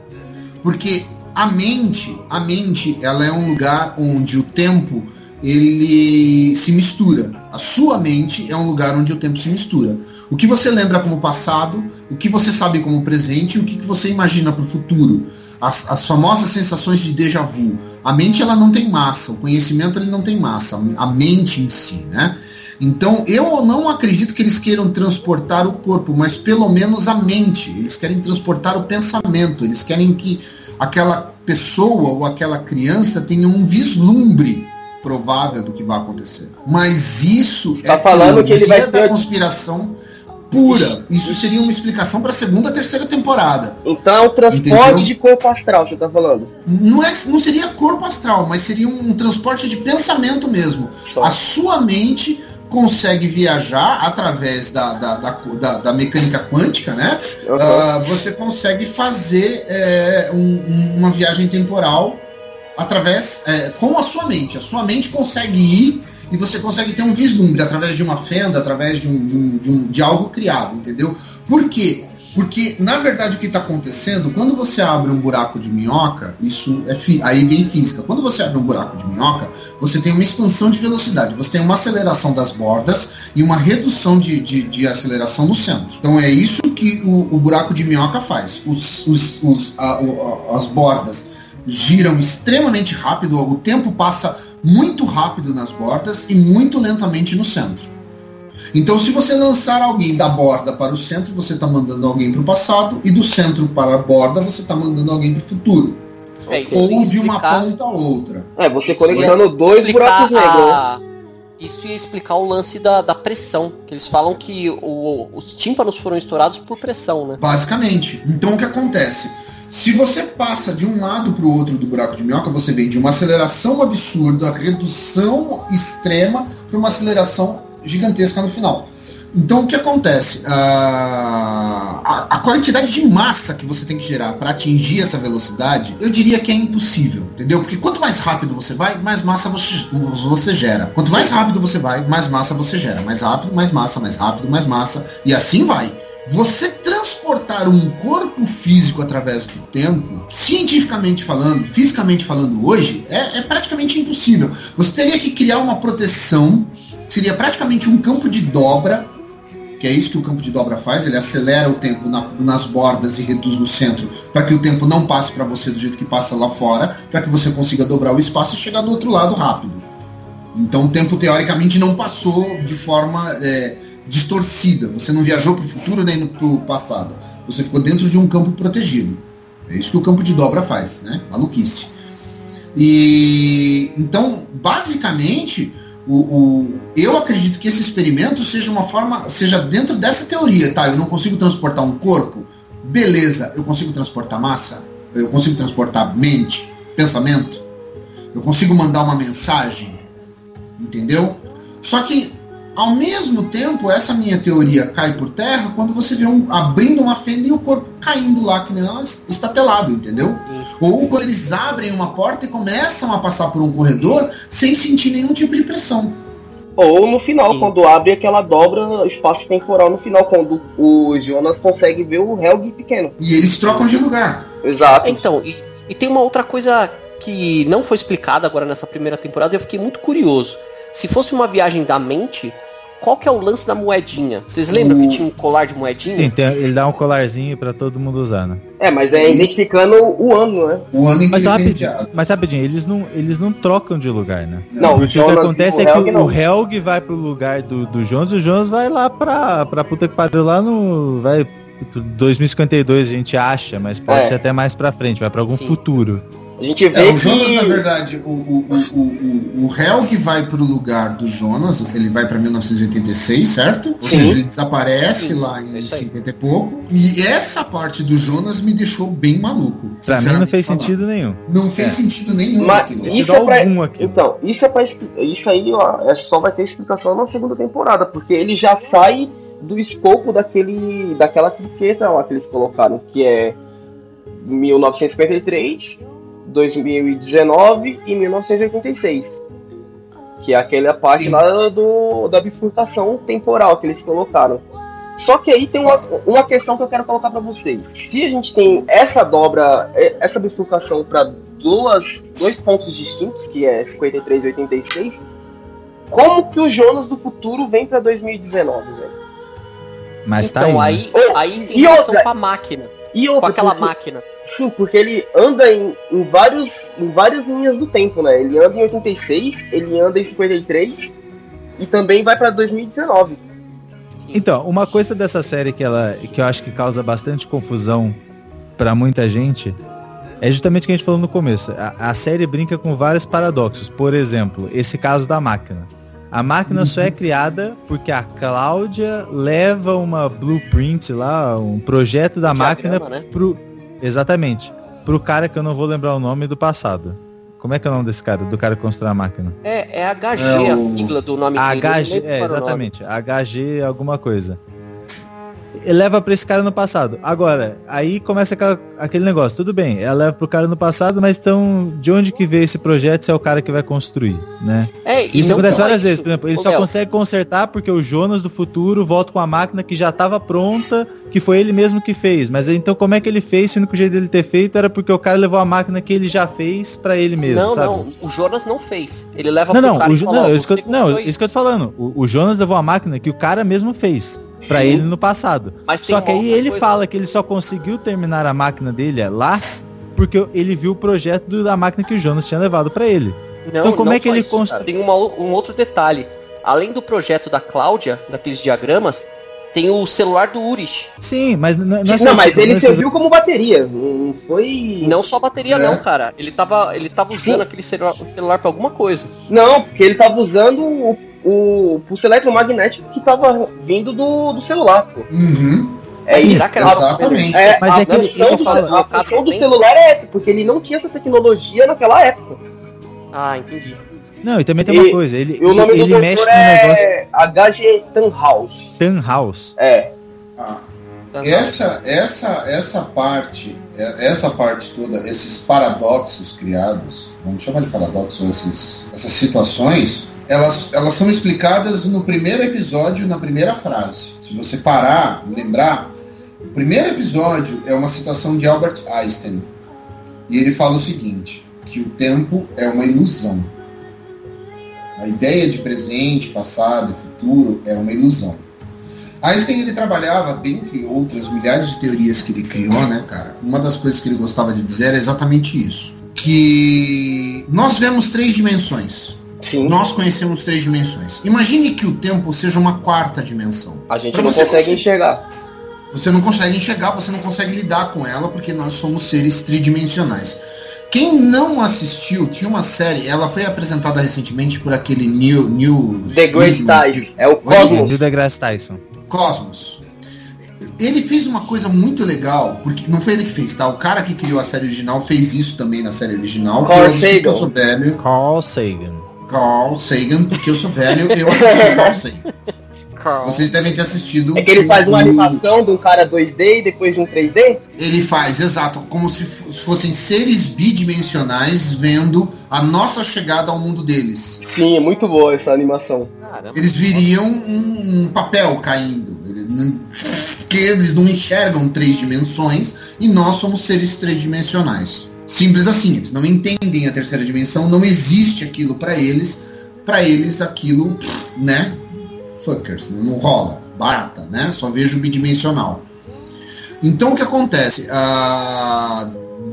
Porque a mente, a mente, ela é um lugar onde o tempo, ele se mistura. A sua mente é um lugar onde o tempo se mistura. O que você lembra como passado, o que você sabe como presente e o que você imagina para o futuro. As, as famosas sensações de déjà vu. A mente ela não tem massa, o conhecimento ele não tem massa, a mente em si, né? Então eu não acredito que eles queiram transportar o corpo, mas pelo menos a mente. Eles querem transportar o pensamento, eles querem que aquela pessoa ou aquela criança tenha um vislumbre provável do que vai acontecer. Mas isso tá é falando que ele vai da ter... conspiração pura. Isso seria uma explicação para a segunda, terceira temporada. Então é o transporte Entendeu? de corpo astral, você tá falando? Não, é, não seria corpo astral, mas seria um, um transporte de pensamento mesmo. Só. A sua mente consegue viajar através da, da, da, da, da mecânica quântica, né? Uhum. Uh, você consegue fazer é, um, uma viagem temporal através é, com a sua mente. A sua mente consegue ir e você consegue ter um vislumbre através de uma fenda, através de, um, de, um, de, um, de algo criado, entendeu? Por quê? Porque, na verdade, o que está acontecendo, quando você abre um buraco de minhoca, isso é fi- aí vem física. Quando você abre um buraco de minhoca, você tem uma expansão de velocidade, você tem uma aceleração das bordas e uma redução de, de, de aceleração no centro. Então é isso que o, o buraco de minhoca faz. Os, os, os, a, a, as bordas giram extremamente rápido, o tempo passa muito rápido nas bordas e muito lentamente no centro. Então, se você lançar alguém da borda para o centro, você está mandando alguém para o passado, e do centro para a borda, você está mandando alguém para o futuro. É, ou de uma ponta a outra. É, você conectando dois buracos negros. A... Isso ia explicar o lance da, da pressão, que eles falam que o, os tímpanos foram estourados por pressão, né? Basicamente. Então, o que acontece? Se você passa de um lado para o outro do buraco de minhoca, você vem de uma aceleração absurda, redução extrema, para uma aceleração gigantesca no final. Então o que acontece? Ah, a, a quantidade de massa que você tem que gerar para atingir essa velocidade, eu diria que é impossível, entendeu? Porque quanto mais rápido você vai, mais massa você, você gera. Quanto mais rápido você vai, mais massa você gera. Mais rápido, mais massa, mais rápido, mais massa. E assim vai. Você transportar um corpo físico através do tempo, cientificamente falando, fisicamente falando hoje, é, é praticamente impossível. Você teria que criar uma proteção, seria praticamente um campo de dobra, que é isso que o campo de dobra faz, ele acelera o tempo na, nas bordas e reduz no centro, para que o tempo não passe para você do jeito que passa lá fora, para que você consiga dobrar o espaço e chegar do outro lado rápido. Então o tempo, teoricamente, não passou de forma é, distorcida, você não viajou para o futuro nem para o passado, você ficou dentro de um campo protegido. É isso que o campo de dobra faz, né? Maluquice. E então, basicamente, O, o, eu acredito que esse experimento seja uma forma, seja dentro dessa teoria, tá? Eu não consigo transportar um corpo, beleza, eu consigo transportar massa, eu consigo transportar mente, pensamento, eu consigo mandar uma mensagem, entendeu? Só que, ao mesmo tempo, essa minha teoria cai por terra quando você vê um abrindo uma fenda e o corpo caindo lá, que nem estatelado, entendeu? Ou quando eles abrem uma porta e começam a passar por um corredor sem sentir nenhum tipo de pressão. Ou no final, Sim. quando abre aquela dobra espaço-temporal no final, quando o Jonas consegue ver o Helg pequeno. E eles trocam de lugar. Exato. Então, e, e tem uma outra coisa que não foi explicada agora nessa primeira temporada e eu fiquei muito curioso. Se fosse uma viagem da mente, qual que é o lance da moedinha? Vocês lembram o... que tinha um colar de moedinha? Sim, tem, ele dá um colarzinho pra todo mundo usar, né? É, mas é identificando o ano, né? O ano em que Mas ele rapidinho, vem mas rapidinho, eles não, eles não trocam de lugar, né? Não, Porque o o que Jonas acontece e o é que Helg o, não. o Helg vai pro lugar do, do Jonas e o Jonas vai lá pra, pra puta que pariu lá no... Vai dois mil e cinquenta e dois a gente acha, mas pode É. ser até mais pra frente, vai pra algum Sim. futuro. A gente vê É, o que... Jonas, na verdade, o, o, o, o, o Helg vai pro lugar do Jonas, ele vai pra mil novecentos e oitenta e seis, certo? Ou Sim. seja, ele desaparece Sim, lá é em isso aí. cinquenta e pouco. E essa parte do Jonas me deixou bem maluco. Pra mim não fez sinceramente sentido nenhum. falando. Não fez É. sentido nenhum. Mas aquilo. isso dá é pra... algum aqui. Então, isso é pra expli- isso aí, ó, é só vai ter explicação na segunda temporada, porque ele já sai do escopo daquele, daquela etiqueta lá que eles colocaram, que é mil novecentos e cinquenta e três, dois mil e dezenove e mil novecentos e oitenta e seis. Que é aquela parte Sim. lá do, da bifurcação temporal que eles colocaram. Só que aí tem uma, uma questão que eu quero colocar pra vocês. Se a gente tem essa dobra, essa bifurcação para duas dois pontos distintos, que é cinquenta e três e oitenta e seis, como que o Jonas do futuro vem pra dois mil e dezenove, velho? Mas Então, tá aí, né? aí, Oh, aí tem e relação outra? com a máquina. E Com outra, aquela porque- máquina. Sim, porque ele anda em, em, vários, em várias linhas do tempo, né? Ele anda em oitenta e seis, ele anda em cinquenta e três e também vai pra dois mil e dezenove. Então, uma coisa dessa série que, ela, que eu acho que causa bastante confusão pra muita gente é justamente o que a gente falou no começo. A, a série brinca com vários paradoxos. Por exemplo, esse caso da máquina. A máquina só é criada porque a Cláudia leva uma blueprint lá, um projeto da máquina Diagrama, né? pro... Exatamente. Pro cara que eu não vou lembrar o nome do passado. Como é que é o nome desse cara? Do cara que constrói a máquina? É, é H G É a o- sigla do nome dele. eu não H G, lembro é, qual era o nome. exatamente. H G alguma coisa. leva pra esse cara no passado. Agora, aí começa aquela, aquele negócio, tudo bem, ela leva pro cara no passado, mas então, de onde que veio esse projeto se é o cara que vai construir, né? É, isso acontece várias vezes, por exemplo, ele Ô, só Léo. consegue consertar porque o Jonas do futuro volta com a máquina que já tava pronta, que foi ele mesmo que fez, mas então como é que ele fez, se o único jeito dele ter feito era porque o cara levou a máquina que ele já fez pra ele mesmo, Não, sabe? não, o Jonas não fez. Ele leva Não, pro não, cara o, e Jo- fala, não, ó, isso que eu, você não, construiu isso que eu tô falando. O, o Jonas levou a máquina que o cara mesmo fez pra Sim. ele no passado. Mas tem Só que uma aí outra ele coisa. fala que ele só conseguiu terminar a máquina dele lá porque ele viu o projeto do- da máquina que o Jonas tinha levado pra ele. Não, Então, como não é que só ele isso, const- cara. Tem uma o- um outro detalhe. Além do projeto da Cláudia, daqueles diagramas, tem o celular do Urich. Sim, mas não, não, é só Não, isso, mas ele não é só- serviu como bateria. Não foi. Não só bateria É. não, cara. Ele tava, ele tava usando aquele celular, celular pra alguma coisa. Não, porque ele tava usando o, o pulso eletromagnético que tava vindo do, do celular, pô. Uhum. É Será isso. que era Exatamente. É, Mas a é que ele- função, ele do, fala- a função do celular é essa, porque ele não tinha essa tecnologia naquela época. Ah, entendi. Não, e também tem E- uma coisa, ele, E o nome ele do mexe doutor no negócio é H G Tannhaus. Tannhaus. É. Ah, essa, essa, essa parte, é- essa parte toda, esses paradoxos criados, vamos chamar de paradoxos, esses, essas situações, elas, elas são explicadas no primeiro episódio, na primeira frase. Se você parar, lembrar, o primeiro episódio é uma citação de Albert Einstein. E ele fala o seguinte, que o tempo é uma ilusão. A ideia de presente, passado e futuro é uma ilusão. Einstein, ele trabalhava, dentre outras milhares de teorias que ele criou, né, cara? Uma das coisas que ele gostava de dizer era exatamente isso. Que nós vemos três dimensões. Sim. Nós conhecemos três dimensões. Imagine que o tempo seja uma quarta dimensão. A gente Pra não você consegue conseguir- enxergar. Você não consegue enxergar, você não consegue lidar com ela, porque nós somos seres tridimensionais. Quem não assistiu, tinha uma série, ela foi apresentada recentemente por aquele New... New The Great Ties. É o Cosmos. Neil deGrasse Tyson. Cosmos. Ele fez uma coisa muito legal, porque não foi ele que fez, tá? O cara que criou a série original fez isso também na série original. Carl Eu assisti porque eu Sagan. sou velho. Carl Sagan. Carl Sagan, porque eu sou velho, eu assisti Carl Sagan. Carl. Vocês devem ter assistido. É que ele faz uma o- animação de um cara dois D e depois de um três D? Ele faz, exato, como se f- fossem seres bidimensionais vendo a nossa chegada ao mundo deles. Sim, é muito boa essa animação. Caramba. Eles viriam um, um papel caindo. Ele não- Porque eles não enxergam três dimensões e nós somos seres tridimensionais. Simples assim, eles não entendem a terceira dimensão, não existe aquilo pra eles. Pra eles aquilo, né? Fuckers, não rola, barata, né? Só vejo bidimensional. Então o que acontece? Ah,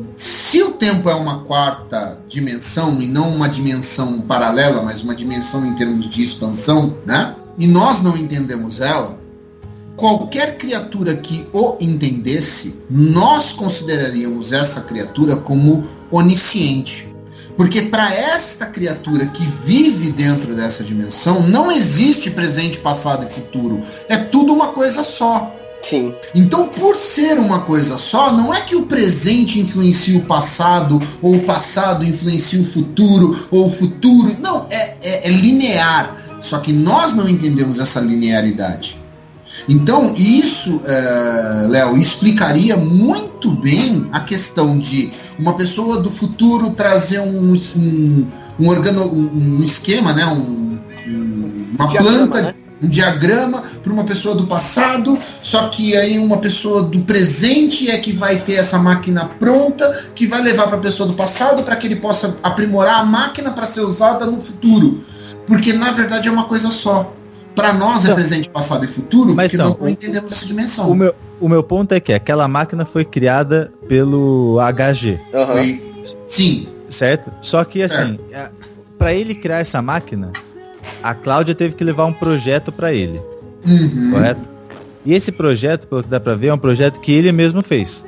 se o tempo é uma quarta dimensão e não uma dimensão paralela, mas uma dimensão em termos de expansão, né? E nós não entendemos ela, qualquer criatura que o entendesse, nós consideraríamos essa criatura como onisciente. Porque para esta criatura que vive dentro dessa dimensão, não existe presente, passado e futuro. É tudo uma coisa só. Sim. Então, por ser uma coisa só, não é que o presente influencia o passado, ou o passado influencia o futuro, ou o futuro... Não, é, é, é linear. Só que nós não entendemos essa linearidade. Então, isso, é, Léo, explicaria muito bem a questão de uma pessoa do futuro trazer um, um, um, organo, um, um esquema, né? um, um, uma Diagrama, planta... né? um diagrama para uma pessoa do passado, só que aí uma pessoa do presente é que vai ter essa máquina pronta, que vai levar para a pessoa do passado para que ele possa aprimorar a máquina para ser usada no futuro. Porque na verdade é uma coisa só. Para nós é Não. presente, passado e futuro, Mas porque não, nós não o- entendemos essa dimensão. O meu, o meu ponto é que aquela máquina foi criada pelo H G, Aham. Foi- Sim, certo? Só que assim, é, para ele criar essa máquina, a Cláudia teve que levar um projeto para ele, uhum. correto? E esse projeto, pelo que dá para ver, é um projeto que ele mesmo fez.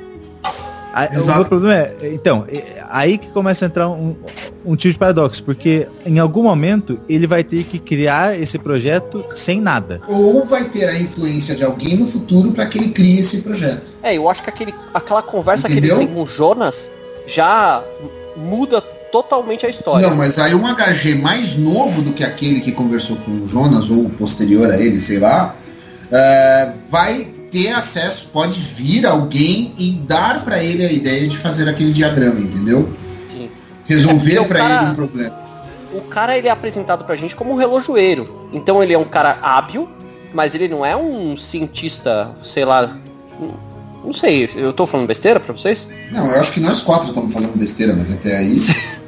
A- o Exato. meu problema é, então, é aí que começa a entrar um, um tipo de paradoxo, porque em algum momento ele vai ter que criar esse projeto sem nada. Ou vai ter a influência de alguém no futuro para que ele crie esse projeto. É, eu acho que aquele, aquela conversa Entendeu? que ele tem com o Jonas já muda totalmente a história. Não, mas aí um H G mais novo do que aquele que conversou com o Jonas, ou posterior a ele, sei lá, é, vai ter acesso, pode vir alguém e dar pra ele a ideia de fazer aquele diagrama, entendeu? Sim. Resolver é pra cara, ele um problema. O cara, ele é apresentado pra gente como um relojoeiro. Então ele é um cara hábil, mas ele não é um cientista, sei lá... Não sei, eu tô falando besteira pra vocês? Não, eu acho que nós quatro estamos falando besteira, mas até aí...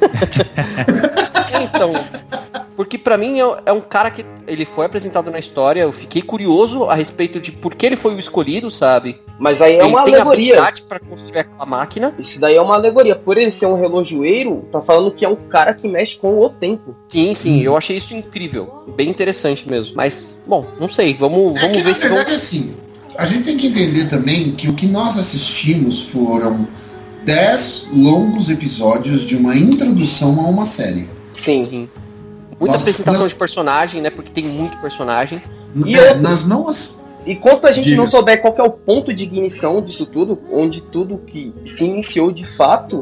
Então... Porque pra mim é, é um cara que ele foi apresentado na história, eu fiquei curioso a respeito de por que ele foi o escolhido, sabe? Mas aí é ele uma tem alegoria. habilidade pra construir aquela máquina. Isso daí é uma alegoria. Por ele ser um relojoeiro, tá falando que é um cara que mexe com o tempo. Sim, sim, hum. eu achei isso incrível. Bem interessante mesmo. Mas, bom, não sei, vamos, é vamos que, ver na se verdade, vamos... assim, a gente tem que entender também que o que nós assistimos foram dez longos episódios de uma introdução a uma série. Sim. Sim. Muita Nós, apresentação nós... de personagem, né? Porque tem muito personagem. E é, outro, nós não... enquanto a gente Diga. não souber qual que é o ponto de ignição disso tudo, onde tudo que se iniciou de fato,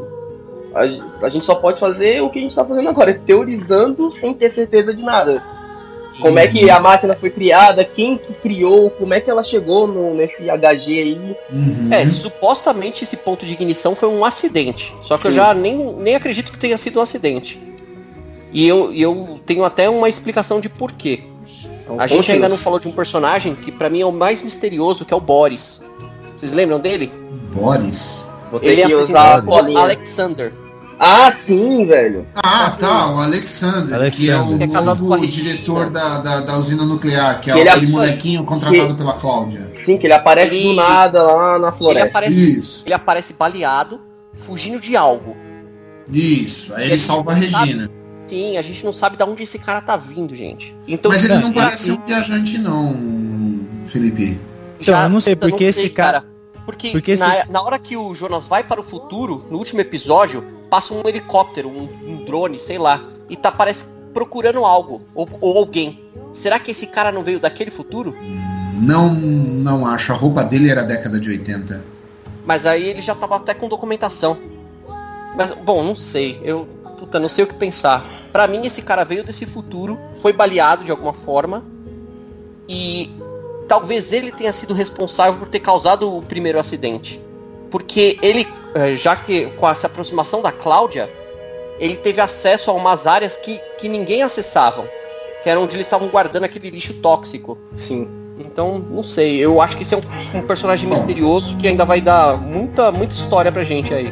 a, a gente só pode fazer o que a gente tá fazendo agora, teorizando sem ter certeza de nada. Como uhum. é que a máquina foi criada, quem que criou, como é que ela chegou no, nesse H G aí. Uhum. É, supostamente esse ponto de ignição foi um acidente. Só que Sim. eu já nem, nem acredito que tenha sido um acidente. E eu, eu tenho até uma explicação de porquê. Então, a gente continua. ainda não falou de um personagem que pra mim é o mais misterioso, que é o Boris. Vocês lembram dele? Boris? Vou ter Ele que é usar a apresentado colinha. Alexander. Ah, sim, velho. Ah, tá, o Alexander, Alexander. que é o Que é casado com novo a Regina. diretor da, da, da usina nuclear, que é Que ele aquele é- molequinho contratado que- pela Cláudia. Sim, que ele aparece Ele- do nada lá na Ele floresta. aparece, Isso, ele aparece baleado, fugindo de algo. isso. Aí E a ele gente salva a não sabe- Regina. Sim, a gente não sabe de onde esse cara tá vindo, gente. Então, Mas ele não será parece que- um viajante não, Felipe. Então, eu não sei, porque não esse cara- Porque, porque esse- na, na hora que o Jonas vai para o futuro, no último episódio, passa um helicóptero, um, um drone, sei lá, e tá, parece, procurando algo, ou, ou alguém. Será que esse cara não veio daquele futuro? Não, não acho. A roupa dele era década de oitenta. Mas aí ele já tava até com documentação. Mas, bom, não sei. Eu, puta, não sei o que pensar. Pra mim, esse cara veio desse futuro, foi baleado de alguma forma, e talvez ele tenha sido responsável por ter causado o primeiro acidente. Porque ele, já que com essa aproximação da Cláudia, ele teve acesso a umas áreas que, que ninguém acessavam, que era onde eles estavam guardando aquele lixo tóxico. Sim. Então, não sei, eu acho que esse é um, um personagem misterioso que ainda vai dar muita, muita história pra gente aí.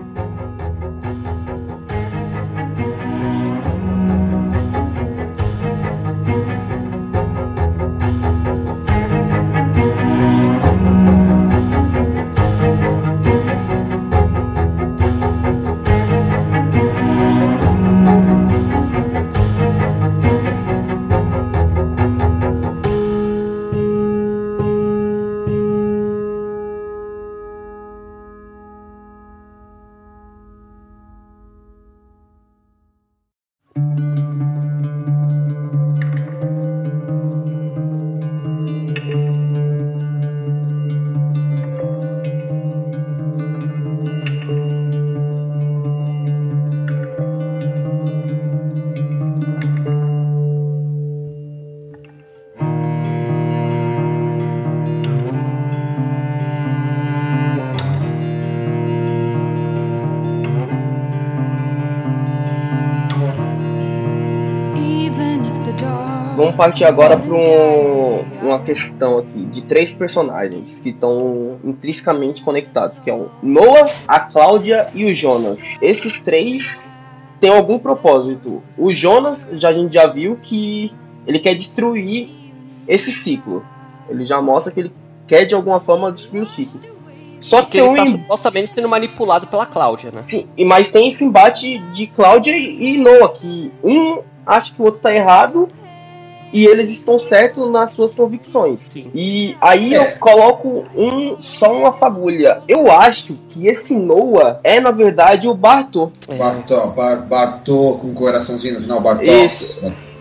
Vamos partir agora para um, uma questão aqui de três personagens que estão intrinsecamente conectados, que é o Noah, a Cláudia e o Jonas. Esses três têm algum propósito. O Jonas, já, a gente já viu que ele quer destruir esse ciclo. Ele já mostra que ele quer de alguma forma destruir o ciclo. Só que Porque ele um tá em... supostamente sendo manipulado pela Cláudia, né? Sim, e- mas tem esse embate de Cláudia e e Noah, que um acha que o outro tá errado e eles estão certos nas suas convicções. Sim. E aí eu coloco um só uma fagulha. Eu acho que esse Noah é, na verdade, o Bartô. É. Bartô, Bar, Bartô com coraçãozinho no final, Bartós. Isso.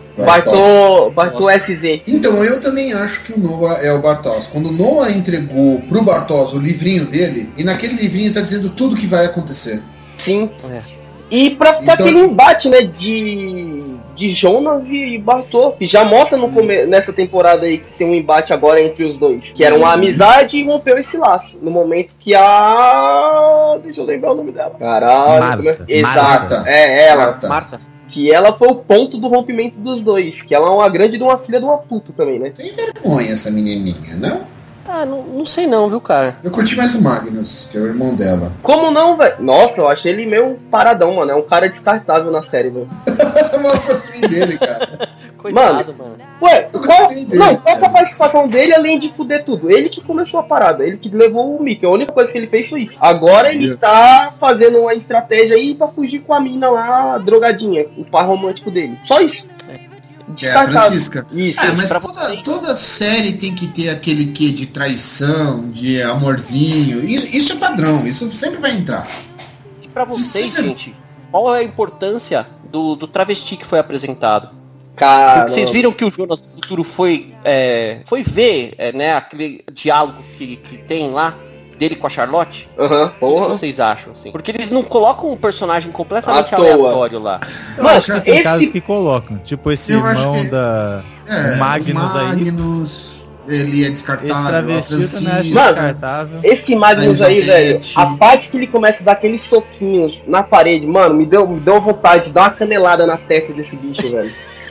Bartô, Bartô S Z. Então, eu também acho que o Noah é o Bartos. Quando o Noah entregou pro Bartos o livrinho dele, e naquele livrinho tá dizendo tudo que vai acontecer. Sim. É. E pra ficar Então- aquele embate, né, de de Jonas e Bartô, que já mostra no come- nessa temporada aí que tem um embate agora entre os dois, que era uma amizade e rompeu esse laço, no momento que a... deixa eu lembrar o nome dela. Caralho. Marta. Como é? Exato, Marta. é ela. Marta. Marta. Que ela foi o ponto do rompimento dos dois, que ela é uma grande de uma filha de uma puta também, né? Tem vergonha essa menininha, não? Ah, não, não sei não, viu, cara? Eu curti mais o Magnus, que é o irmão dela. Como não, velho? Nossa, eu achei ele meio paradão, mano. É um cara descartável na série, velho. Eu gostei dele, cara. Coitado, mano. Ué, Eu qual, gostei dele, não, qual que é a cara. participação dele além de fuder tudo? Ele que começou a parada, ele que levou o Mickey. A única coisa que ele fez foi isso. Agora ele Meu. tá fazendo uma estratégia aí pra fugir com a mina lá, drogadinha, o par romântico dele. Só isso. Que é a Francisca. Isso. É, mas pra toda, vocês. toda série tem que ter aquele quê de traição, de amorzinho. Isso, isso é padrão, isso sempre vai entrar. E pra vocês, Isso é- gente, qual é a importância do, do travesti que foi apresentado? Cara. Porque vocês viram que o Jonas do Futuro foi, é, foi ver é, né, aquele diálogo que, que tem lá, dele com a Charlotte? Aham, O que porra. vocês acham, assim? Porque eles não colocam um personagem completamente À toa. aleatório lá. Eu Mano, acho que tem esse- casos que colocam. Tipo esse Eu acho irmão que- da... É, o Magnus o aí. Magnus, ele é Esse descartável, a travesti eu também acho Francisca. Mano, descartável. Esse Magnus A aí, velho, Elizabeth. a parte que ele começa a dar aqueles soquinhos na parede, mano, me deu, me deu vontade de dar uma canelada na testa desse bicho, velho.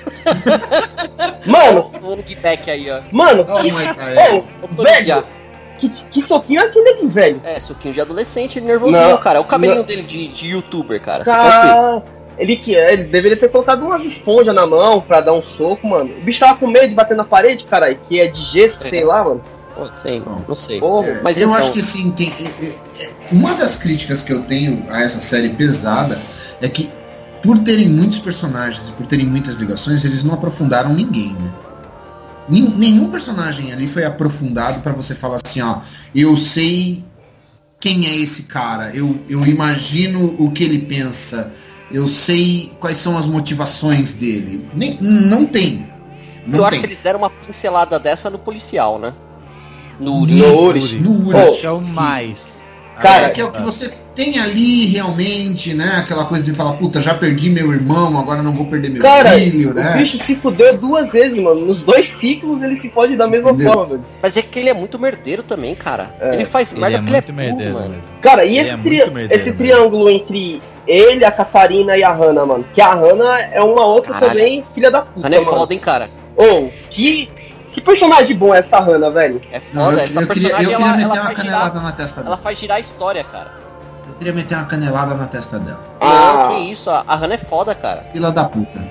Mano, O Back aí, ó. mano, Oh, que, my so- God. ô, Ô, velho, já. que, que soquinho é aquele aqui, velho? É, suquinho de adolescente, nervosinho, Não, cara. É o cabelinho não. dele de, de youtuber, cara. Você pode ver. Tá. Ele que ele deveria ter colocado umas esponjas na mão pra dar um soco, mano. O bicho tava com medo de bater na parede, caralho, que é de gesso, É. sei lá, mano. Pô, sei, mano, não sei. Porra. É, Mas eu então- acho que assim, tem, é, é, é, uma das críticas que eu tenho a essa série pesada é que, por terem muitos personagens e por terem muitas ligações, eles não aprofundaram ninguém, né? Nen- Nenhum personagem ali foi aprofundado pra você falar assim, ó, eu sei quem é esse cara, eu, eu imagino o que ele pensa, eu sei quais são as motivações dele. Nem, não tem. Não eu tem. acho que eles deram uma pincelada dessa no policial, né? No No Uri. Uri. No Uri. Oh, Que é o mais. Cara, É, que é o que você tem ali realmente, né? Aquela coisa de falar, puta, já perdi meu irmão, agora não vou perder meu Cara, filho, o né? bicho se fudeu duas vezes, mano. Nos dois ciclos ele se pode da mesma Entendeu? forma, velho. Mas é que ele é muito merdeiro também, cara. É. Ele faz Ele merda é porque ele é muito burro, merdeiro mano. mesmo. Cara, e Ele esse, é tri- muito merdeiro, esse mano. triângulo entre ele, a Catarina e a Hannah, mano? Que a Hannah é uma outra Caralho. também, filha da puta, Hannah é mano. foda, hein, cara. Ou, que, que personagem bom é essa Hannah, velho? É Não, foda. eu, Essa eu queria, eu personagem, queria ela, meter ela uma faz canelada girar, na testa ela dela. faz girar a história, cara. Eu queria meter uma canelada na testa dela. Ah. Não, que isso. A a Hannah é foda, cara. Filha da puta.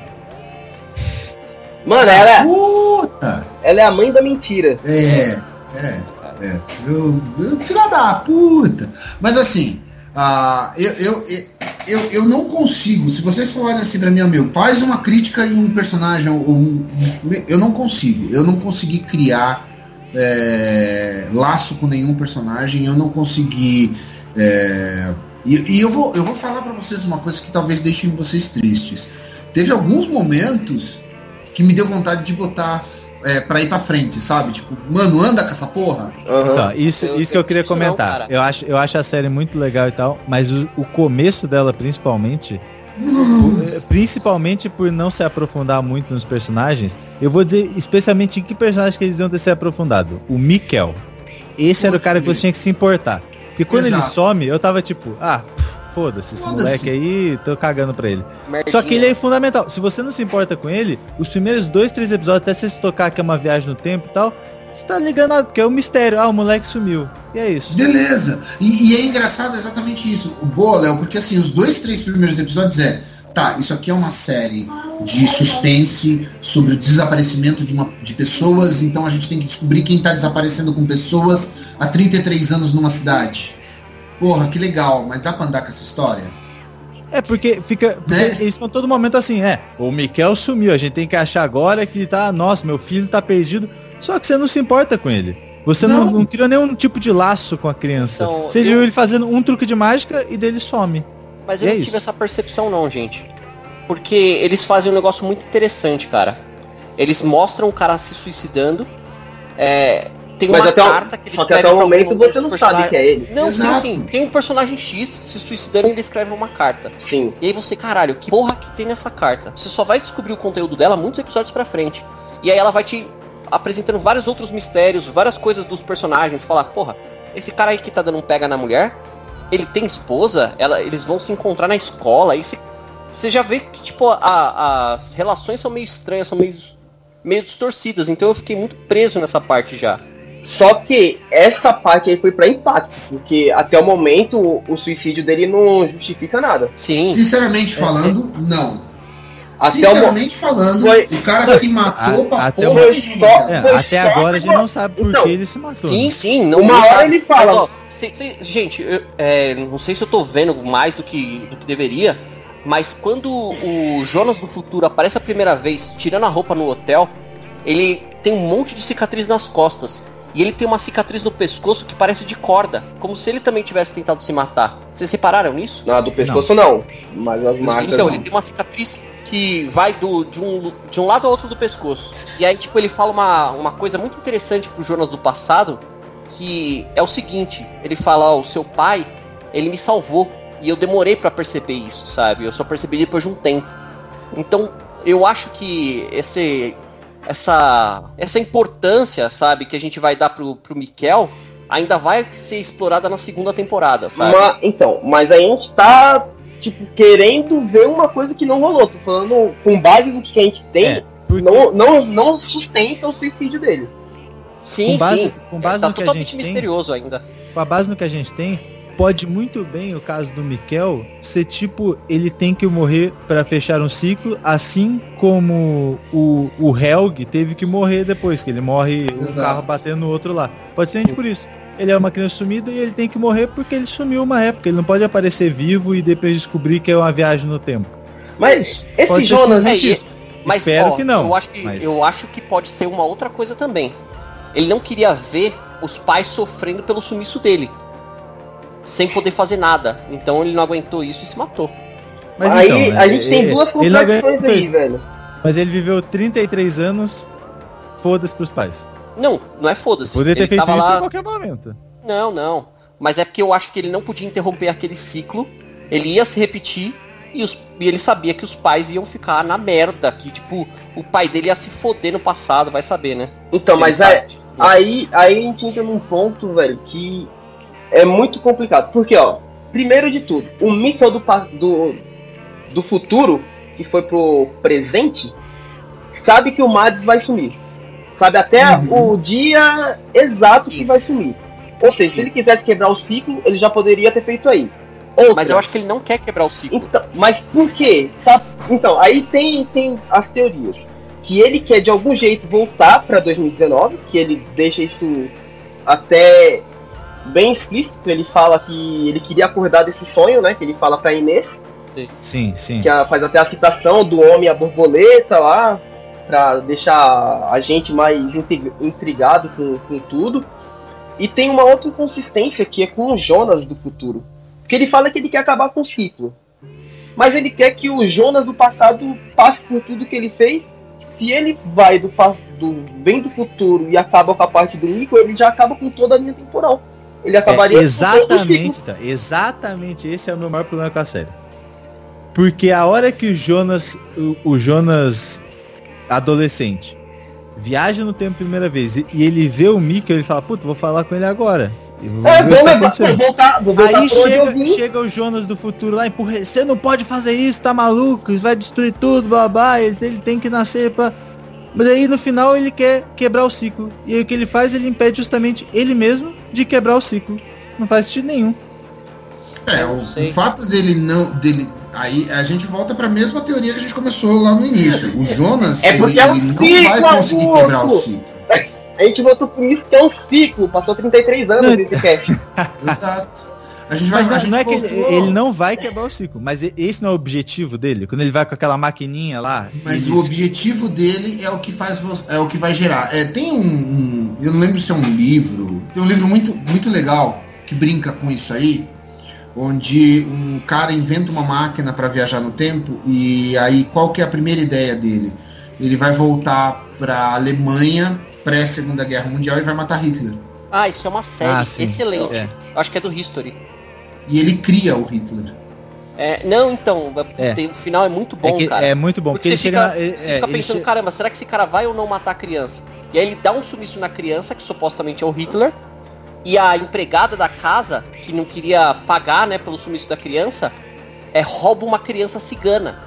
Mano, ela é, Puta! ela é a mãe da mentira. É, é, é. Eu, eu, filha da puta! Mas assim, ah, eu, eu, eu, eu, eu não consigo. Se vocês falarem assim pra mim, ó, meu, faz uma crítica em um personagem, ou um, eu não consigo. Eu não consegui criar é, laço com nenhum personagem. Eu não consegui. É, e, e eu, vou, eu vou falar pra vocês uma coisa que talvez deixe vocês tristes. Teve alguns momentos que me deu vontade de botar é, pra ir pra frente, sabe? Tipo, mano, anda com essa porra. Aham. Então, isso, Eu- isso que eu eu queria isso não, comentar. cara. eu, acho, eu acho a série muito legal e tal, mas o, o começo dela, principalmente, por- principalmente por não se aprofundar muito nos personagens, eu vou dizer especialmente em que personagem que eles iam ter se aprofundado. O Mikkel. Esse era o cara que você tinha que se importar. Porque quando ele Exato. some, eu tava tipo, ah, pff, foda-se, esse Foda-se. moleque aí, tô cagando pra ele. Merdinha. Só que ele é fundamental. Se você não se importa com ele, os primeiros dois, três episódios, até você se tocar que é uma viagem no tempo e tal, você tá ligando, ah, porque é um mistério. Ah, o moleque sumiu. E é isso. Beleza. E, e é engraçado exatamente isso. O boa, Léo, porque assim, os dois, três primeiros episódios é, tá, isso aqui é uma série de suspense sobre o desaparecimento de, uma, de pessoas, então a gente tem que descobrir quem tá desaparecendo com pessoas há trinta e três anos numa cidade. Porra, que legal, mas dá pra andar com essa história? É porque fica. Porque Né? eles estão todo momento assim, é. O Mikkel sumiu, a gente tem que achar agora que tá. Nossa, meu filho tá perdido. Só que você não se importa com ele. Você não, Não. não criou nenhum tipo de laço com a criança. Então, você eu- viu ele fazendo um truque de mágica e dele some. Mas eu E é não isso. tive essa percepção não, gente. Porque eles fazem um negócio muito interessante, cara. Eles mostram o cara se suicidando. É, tem Mas uma até o- carta que ele só que escreve até o pra momento algum você não personagem. sabe que é ele. Não, Exato. sim, sim. Tem um personagem X se suicidando e ele escreve uma carta. Sim. E aí você, caralho, que porra que tem nessa carta? Você só vai descobrir o conteúdo dela muitos episódios pra frente. E aí ela vai te apresentando vários outros mistérios, várias coisas dos personagens. Falar, porra, esse cara aí que tá dando um pega na mulher, ele tem esposa, ela, eles vão se encontrar na escola. Aí você, você já vê que, tipo, a, as relações são meio estranhas, são meio, meio distorcidas. Então eu fiquei muito preso nessa parte já. Só que essa parte aí foi pra impacto, porque até o momento o, o suicídio dele não justifica nada. Sim. Sinceramente falando, não. Até o mo- Sinceramente falando, Foi- o cara se matou A- pra até porra o- nenhuma, só- cara. É, Foi até só agora a gente não sabe por Então, que ele se matou. Sim, né? sim. Não, Uma não hora sabe. ele fala- Mas, ó, cê- cê- gente, eu, é, não sei se eu tô vendo mais do que, do que deveria, mas quando o Jonas do futuro aparece a primeira vez, tirando a roupa no hotel, ele tem um monte de cicatriz nas costas. E ele tem uma cicatriz no pescoço que parece de corda, como se ele também tivesse tentado se matar. Vocês repararam nisso? Ah, do pescoço não, mas as marcas. Então, ele tem uma cicatriz que vai do, de, um, de um lado ao outro do pescoço. E aí, tipo, ele fala uma, uma coisa muito interessante pro Jonas do passado, que é o seguinte, ele fala, ó, o seu pai, ele me salvou, e eu demorei pra perceber isso, sabe? Eu só percebi depois de um tempo. Então, eu acho que esse, essa, essa importância, sabe, que a gente vai dar pro, pro Miquel, ainda vai ser explorada na segunda temporada, sabe? Ma- então, mas a gente tá, tipo, querendo ver uma coisa que não rolou. Tô falando com base no que a gente tem, É, porque- não, não, não sustenta o suicídio dele. Sim, com base- sim. com base tá no que a totalmente gente tem- misterioso ainda. Com a base no que a gente tem, pode muito bem o caso do Miquel ser tipo, ele tem que morrer pra fechar um ciclo, assim como o, o Helg teve que morrer depois, que ele morre o Exato. carro batendo no outro lá. Pode ser gente por isso. Ele é uma criança sumida e ele tem que morrer porque ele sumiu uma época. Ele não pode aparecer vivo e depois descobrir que é uma viagem no tempo. Mas esse Pode ser Jonas, simplesmente é, e- isso. Mas Espero ó, que não. Eu acho que, mas- eu acho que pode ser uma outra coisa também. Ele não queria ver os pais sofrendo pelo sumiço dele. Sem poder fazer nada. Então ele não aguentou isso e se matou. Mas aí então, né, a gente tem ele- duas ele não contradições aguentou aí, isso. velho. Mas ele viveu trinta e três anos, foda-se pros pais. Não, não é foda-se. Poderia ter Ele feito tava isso lá... em qualquer momento. Não, não. Mas é porque eu acho que ele não podia interromper aquele ciclo. Ele ia se repetir. E, os... e ele sabia que os pais iam ficar na merda. Que, tipo, o pai dele ia se foder no passado, vai saber, né? Então, Ele mas sabe é, disso, né? aí, aí a gente entra num ponto, velho, que é muito complicado. Porque, ó, primeiro de tudo, o Miquel do, pa- do, do futuro, que foi pro presente, sabe que o Mads vai sumir. Sabe até Uhum. o dia exato que vai sumir. Ou seja, se ele quisesse quebrar o ciclo, ele já poderia ter feito aí. Outra, Mas eu acho que ele não quer quebrar o ciclo. então, mas por quê? Sabe? Então, aí tem, tem as teorias. Que ele quer de algum jeito voltar pra dois mil e dezenove, que ele deixa isso até bem explícito. Ele fala que ele queria acordar desse sonho, né? Que ele fala pra Inês, Sim, sim. que a- faz até a citação do homem e a borboleta lá, pra deixar a gente mais intrig- intrigado com, com tudo. E tem uma outra inconsistência que é com o Jonas do futuro. Porque ele fala que ele quer acabar com o ciclo. Mas ele quer que o Jonas do passado passe por tudo que ele fez. Se ele vai do, pa- do vem do futuro e acaba com a parte do Nico, ele já acaba com toda a linha temporal. Ele acabaria É, com todo o exatamente, ciclo. tá? Exatamente, esse é o meu maior problema com a série. Porque a hora que o Jonas, o, o Jonas adolescente, viaja no tempo a primeira vez e, e ele vê o Mickey, ele fala, puta, vou falar com ele agora. E vou É, ver o vou, que tá levar, vou acontecendo. voltar, vou voltar Aí pra onde eu chega, vim. chega o Jonas do futuro lá, empurra, você não pode fazer isso, tá maluco, isso vai destruir tudo, babá, ele, ele tem que nascer pra... Mas aí no final ele quer quebrar o ciclo. E aí o que ele faz, ele impede justamente ele mesmo de quebrar o ciclo. Não faz sentido nenhum. É, Eu o, não sei. o fato dele não. Dele, aí a gente volta pra mesma teoria que a gente começou lá no início. O Jonas, É ele, porque é um ele não ciclo, vai conseguir Augusto. quebrar o ciclo. A gente voltou por isso que é um ciclo. Passou trinta e três anos Não. esse cast. Exato. A gente vai. Mas não, a gente não é que ele, voltou- ele não vai quebrar o ciclo, mas e- esse não é o objetivo dele. Quando ele vai com aquela maquininha lá. Mas ele o diz- objetivo dele é o que faz você, é o que vai gerar. É, tem um, um- eu não lembro se é um livro. Tem um livro muito, muito legal que brinca com isso aí, onde um cara inventa uma máquina para viajar no tempo e aí qual que é a primeira ideia dele? Ele vai voltar para Alemanha pré-Segunda Guerra Mundial e vai matar Hitler. Ah, isso é uma série Ah, sim. excelente. É. Acho que é do History. E ele cria o Hitler. É, não, então, É. tem- o final é muito bom, é, que- cara. é muito bom, porque, Porque você ele fica, chega... na- ele- você é, fica ele pensando, che- caramba, será que esse cara vai ou não matar a criança? E aí ele dá um sumiço na criança, que supostamente é o Hitler, e a empregada da casa, que não queria pagar, né, pelo sumiço da criança, é, rouba uma criança cigana.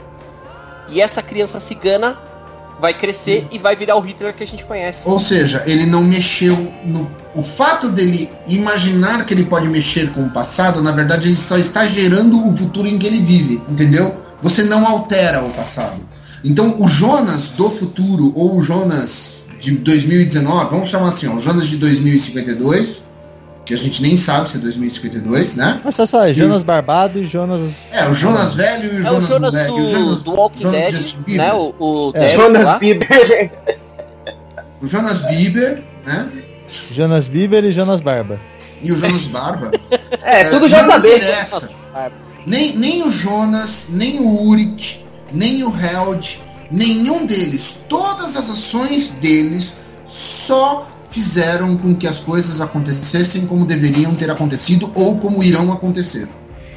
E essa criança cigana vai crescer Sim. e vai virar o Hitler que a gente conhece. Ou seja, ele não mexeu no... O fato dele imaginar que ele pode mexer com o passado, na verdade, ele só está gerando o futuro em que ele vive, entendeu? Você não altera o passado. Então, o Jonas do futuro, ou o Jonas de dois mil e dezenove, vamos chamar assim, ó, o Jonas de dois mil e cinquenta e dois, que a gente nem sabe se é dois mil e cinquenta e dois, né? Mas só só, Jonas Barbado e Jonas... É, o Jonas velho e o É o Jonas, Jonas moleque. do, o Jonas, do Walking Jonas Dead, Justin Bieber. né, o, o É. Dead Jonas lá. Bieber. O Jonas Bieber, né? Jonas Bieber e Jonas Barba. E o Jonas Barba. É, tudo não já saber. interessa. Nem, nem o Jonas, nem o Urik, nem o Held, nenhum deles, todas as ações deles só fizeram com que as coisas acontecessem como deveriam ter acontecido ou como irão acontecer.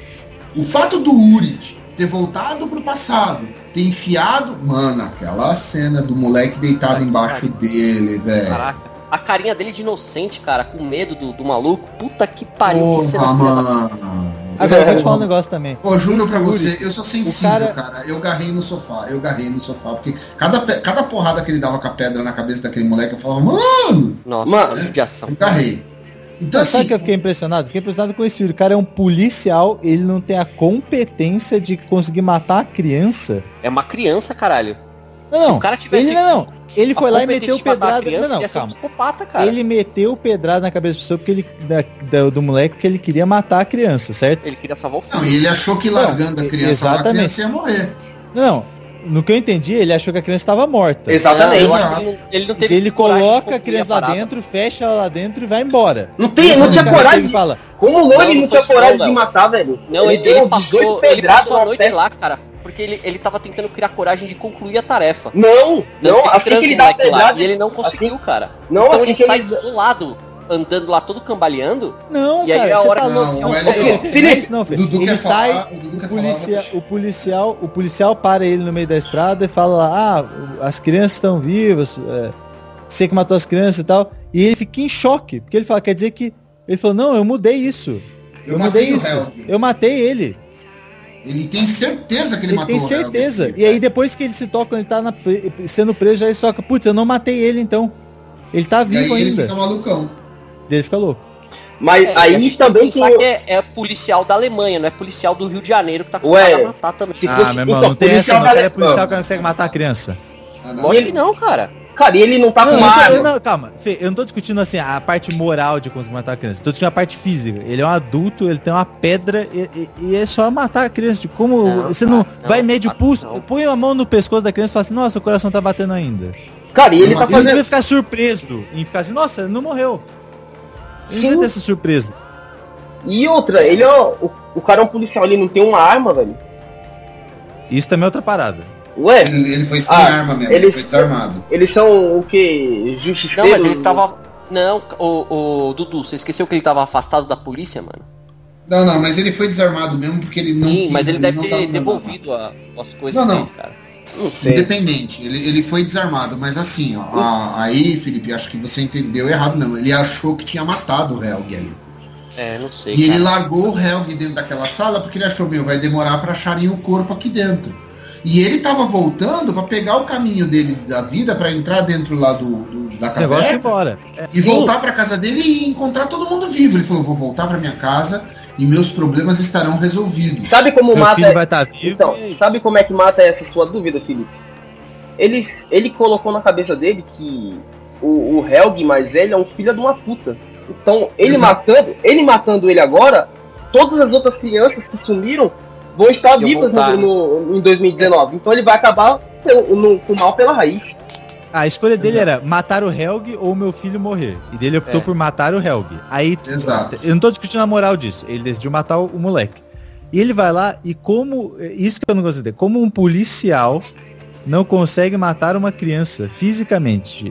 O fato do Urik ter voltado pro passado, ter enfiado... Mano, aquela cena do moleque deitado embaixo dele, velho. Caraca. A carinha dele de inocente, cara, com medo do, do maluco. Puta que pariu, que cena Porra, filha da- mano. Agora eu vou te É. falar um negócio também. Pô, juro Esse pra você, Urik, eu sou sensível, cara- cara. Eu garrei no sofá, eu garrei no sofá, porque cada, pe- cada porrada que ele dava com a pedra na cabeça daquele moleque, eu falava, mano, Nossa, Mano, uma judiação. eu garrei. Então, Sabe assim, que eu fiquei impressionado? Fiquei impressionado com esse Yuri. O cara é um policial, ele não tem a competência de conseguir matar a criança. É uma criança, caralho. Não, Se não. o cara tivesse Ele não, não. Ele a foi lá e competência meteu de matar a pedrada. criança, Não, não, ia ser um calma. psicopata, cara. Ele meteu pedrada na cabeça da pessoa porque ele da, da- do moleque porque ele queria matar a criança, certo? Ele queria salvar o filho. não, e ele achou que largando Não, a criança lá, a exatamente. criança ia morrer. Não, no que eu entendi, ele achou que a criança estava morta. Exatamente. Não, eu acho que ele não, ele não teve Ele coragem de coloca a concluir criança lá parada. dentro, fecha ela lá dentro e vai embora. Não, tem, não Aí tinha o cara coragem. chega e fala, Como não, Não, ele não não foi tinha coragem isso, de não. matar, velho? Não, ele, deu ele passou, dezoito ele pedradas passou a na noite testa. lá, cara. Porque ele, ele tava tentando criar coragem de concluir a tarefa. Não, não, Ele assim que tranca ele o dá a moleque lá, pedrada. E ele não conseguiu, cara. Não, Então assim ele que sai ele. desolado, andando lá todo cambaleando. não, E aí cara, é a você hora tá que- louco. Não, Não, o é L- que- Felipe, não é isso não, O filho. Dudu Ele quer sai, falar, o Dudu quer o policia- falar, o policial, o policial para ele no meio da estrada e fala lá, ah, as crianças estão vivas, é, você que matou as crianças e tal. E ele fica em choque, porque ele fala, quer dizer que ele falou, não, eu mudei isso. Eu Eu, matei mudei o isso. Helg. Eu matei ele. Ele tem certeza que ele, Ele matou tem o Helg. certeza. E aí depois que ele se toca, quando ele tá na pre- sendo preso, já ele se toca, putz, eu não matei ele então. Ele tá E aí vivo ele ainda. fica malucão. E ele fica louco. Mas É, e a aí gente também tem que tem. pensar que é, é policial da Alemanha, não é policial do Rio de Janeiro que tá Ué, acostumado a matar também. Se Ah, fosse- meu irmão, então, não tem essa, policial não. da O cara é Ale- policial que não consegue matar a criança. Ah, não. Lógico que não, cara. Cara, e ele não tá com Não, uma eu tô- eu arma. não, calma, Fê, eu não tô discutindo assim a parte moral de conseguir matar a criança. Tô discutindo a parte física. Ele é um adulto, ele tem uma pedra e, e- e é só matar a criança. Tipo, como Não, você não, cara, não, vai medir o cara, pulso, não. põe a mão no pescoço da criança e fala assim, nossa, o coração tá batendo ainda. Cara, e ele tá Ele não fazendo. devia ficar surpreso em ficar assim, nossa, ele não morreu. Ele Sim. não devia ter essa surpresa. E outra, ele é. O, o cara é um policial, ele não tem uma arma, velho. Isso também é outra parada. Ué, Ele, ele foi sem Ah, arma mesmo, ele- ele foi desarmado. eles são o que? Não, Justiceiros? mas ele tava. Não, o, o Dudu, você esqueceu que ele tava afastado da polícia, mano? Não, não, mas ele foi desarmado mesmo porque ele não Sim, quis, mas ele deve não ter tava mandando devolvido a- as coisas Não, não. dele, cara. Não sei. Independente, ele, ele foi desarmado, mas assim, ó, a- aí, Felipe, acho que você entendeu errado mesmo. Ele achou que tinha matado o Helg ali. É, não sei, E ele cara. largou o Helg dentro daquela sala porque ele achou, meu, vai demorar pra acharem o corpo aqui dentro. E ele tava voltando pra pegar o caminho dele da vida pra entrar dentro lá do, do- da O negócio é caverna embora. e Sim. voltar pra casa dele e encontrar todo mundo vivo. Ele falou, vou voltar pra minha casa e meus problemas estarão resolvidos. Sabe como Meu mata. filho vai estar vivo. Então, e é isso. sabe como é que mata essa sua dúvida, Felipe? Ele, ele colocou na cabeça dele que o, o Helg mais ele é um filho de uma puta. Então, ele Exato. matando, ele matando ele agora, todas as outras crianças que sumiram vão estar Iam vivas voltar, no, no- em dois mil e dezenove. Então ele vai acabar pelo- no- com o mal pela raiz. A escolha dele Exato. era matar o Helg ou meu filho morrer. E dele optou É. por matar o Helg. Aí, Exato. eu não tô discutindo a moral disso. Ele decidiu matar o, o moleque. E ele vai lá e como... Isso que eu não gostei. Como um policial não consegue matar uma criança fisicamente.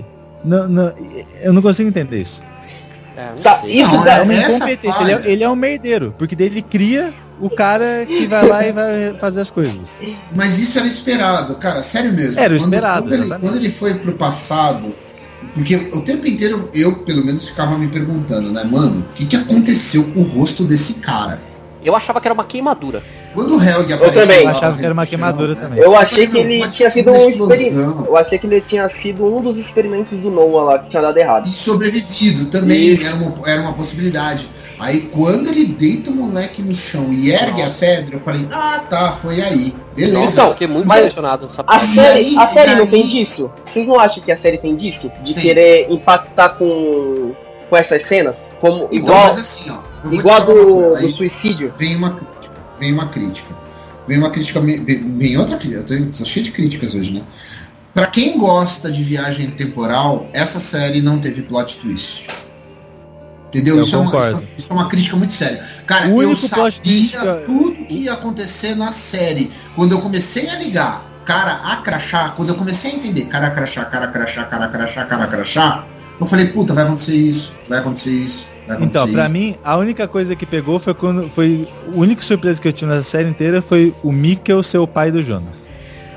Não, não, eu não consigo entender isso. É, não Tá, sei. isso Não, dá é uma essa incompetência. falha- Ele é, ele é um merdeiro, porque daí ele cria o cara que vai lá e vai fazer as coisas. Mas isso era esperado, cara, sério mesmo. Era o Quando- esperado, Quando ele, exatamente. quando ele foi pro passado, porque o tempo inteiro eu, pelo menos, ficava me perguntando, né, mano, o que, que aconteceu com o rosto desse cara? Eu achava que era uma queimadura. Quando o Helg apareceu... também. lá Eu achava no que era uma chão, queimadura né, também. Eu achei Eu que falei, ele pode tinha ser sido uma um explosão. experimento. Eu achei que ele tinha sido um dos experimentos do Noah lá que tinha dado errado. E sobrevivido também, Isso. era uma, era uma possibilidade. Aí quando ele deita o moleque no chão e ergue Nossa. a pedra, eu falei, ah tá, foi aí. Beleza. Nossa, Então, eu fiquei muito mas impressionado nessa A parte. E série, aí- a série e não aí- tem disso? Vocês não acham que a série tem disso? De Tem. querer impactar com, com essas cenas? Como, Então, igual mas assim, ó. eu vou te igual a falar uma do, coisa, aí do suicídio. vem uma crítica. Vem uma crítica. Vem uma crítica. Vem, vem outra crítica. Eu tô, tô cheio de críticas hoje, né? Pra quem gosta de viagem temporal, essa série não teve plot twist. Entendeu? Eu isso, é uma, concordo. isso, isso é uma crítica muito séria. Cara, O eu único plot sabia twist que- tudo que ia acontecer na série. Quando eu comecei a ligar cara a crachá, quando eu comecei a entender cara a crachá, cara a crachá, cara a crachá, cara a crachá, eu falei, puta, vai acontecer isso, vai acontecer isso, vai acontecer Então, pra isso. mim, a única coisa que pegou foi quando. Foi. A única surpresa que eu tive nessa série inteira foi o Mikkel ser o pai do Jonas.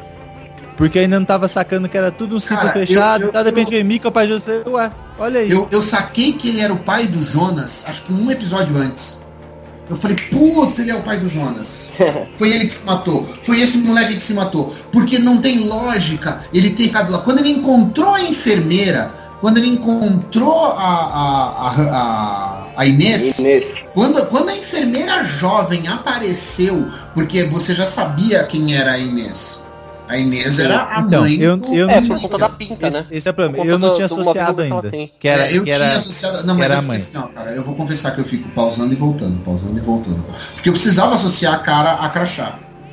Porque eu ainda não tava sacando que era tudo um ciclo Cara, fechado, eu- eu- tá? De repente veio Mikkel, o pai do Jonas, eu falei, ué, olha aí. Eu, eu saquei que ele era o pai do Jonas, acho que um episódio antes. Eu falei, puta, ele é o pai do Jonas. Foi ele que se matou. Foi esse moleque que se matou. Porque não tem lógica ele ter ficado lá. Quando ele encontrou a enfermeira, quando ele encontrou a, a, a, a, a Inês, Inês. quando, quando a enfermeira jovem apareceu, porque você já sabia quem era a Inês. A Inês era a Então, mãe eu- do... eu É, não por tinha- conta da pinta, esse, né? esse é o problema. Por Eu conta não do- tinha do associado movimento que ela ainda. tem. Que era, É, eu que tinha era, associado. Não, que mas era é a porque mãe. assim, ó, cara, eu vou confessar que eu fico pausando e voltando, pausando e voltando. Porque eu precisava associar a cara a crachá.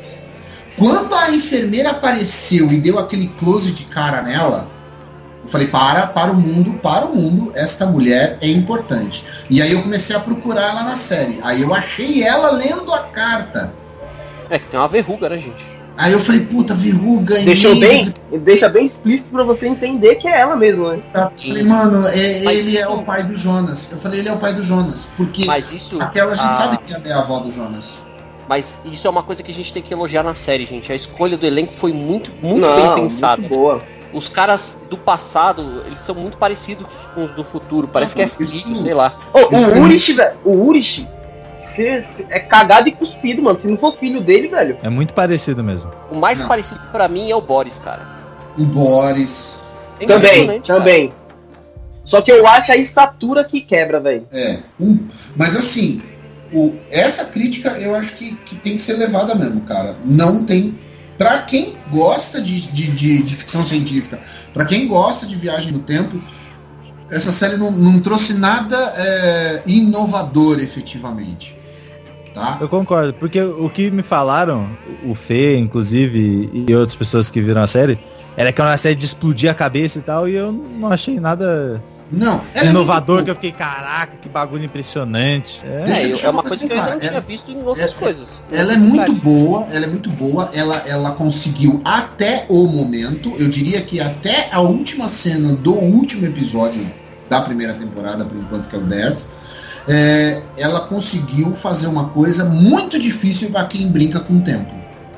Quando a enfermeira apareceu e deu aquele close de cara nela, eu falei, para, para o mundo, para o mundo, esta mulher é importante. E aí eu comecei a procurar ela na série. Aí eu achei ela lendo a carta. É que tem uma verruga, né, gente? Aí eu falei, puta, verruga, Deixou Inês, bem, deixa bem explícito pra você entender que é ela mesmo, né? Eu falei, mano, é, Mas ele é isso- o pai do Jonas. Eu falei, ele é o pai do Jonas. Porque Mas isso. aquela a gente a- sabe que é a avó do Jonas. Mas isso é uma coisa que a gente tem que elogiar na série, gente. A escolha do elenco foi muito, muito Não, bem pensada. muito boa. Os caras do passado, eles são muito parecidos com os do futuro. Parece que é Isso- filho, sei lá. Ô, Isso o foi Urish, velho, o Urish cê- cê- é cagado e cuspido, mano. Se não for filho dele, velho. É muito parecido mesmo. O mais Não. parecido pra mim é o Boris, cara. O Boris. É Também, impressionante, cara. também. Só que eu acho a estatura que quebra, velho. É. Um, mas assim, o, essa crítica eu acho que, que tem que ser levada mesmo, cara. Não tem. Pra quem gosta de, de, de, de ficção científica, pra quem gosta de viagem no tempo, essa série não, não trouxe nada é, inovador efetivamente. Tá? Eu concordo, porque o que me falaram, o Fê, inclusive, e outras pessoas que viram a série, era que era uma série de explodir a cabeça e tal, e eu não achei nada Não. ela é inovador, muito- que eu fiquei, caraca, que bagulho impressionante. É, Deixa É, eu eu- te é uma falar coisa que eu assim, ainda não cara, tinha é- visto em outras é- coisas. Ela é muito boa, ela é muito boa, ela, ela conseguiu até o momento, eu diria que até a última cena do último episódio da primeira temporada, por enquanto que é o dez, é, ela conseguiu fazer uma coisa muito difícil para quem brinca com o tempo.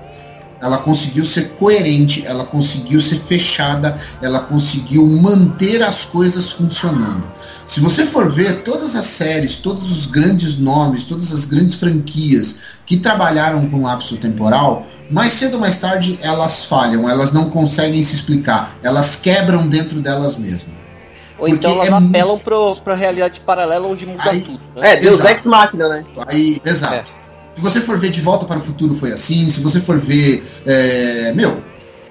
Ela conseguiu ser coerente, ela conseguiu ser fechada, ela conseguiu manter as coisas funcionando. Se você for ver todas as séries, todos os grandes nomes, todas as grandes franquias que trabalharam com lapso temporal, mais cedo ou mais tarde elas falham, elas não conseguem se explicar, elas quebram dentro delas mesmas. Ou então porque elas é apelam pro, pra realidade paralela onde muda Aí- tudo. Né? É, Deus Exato. Ex Machina, né? Aí, exato. Se você for ver De Volta para o Futuro foi assim, se você for ver, é, meu,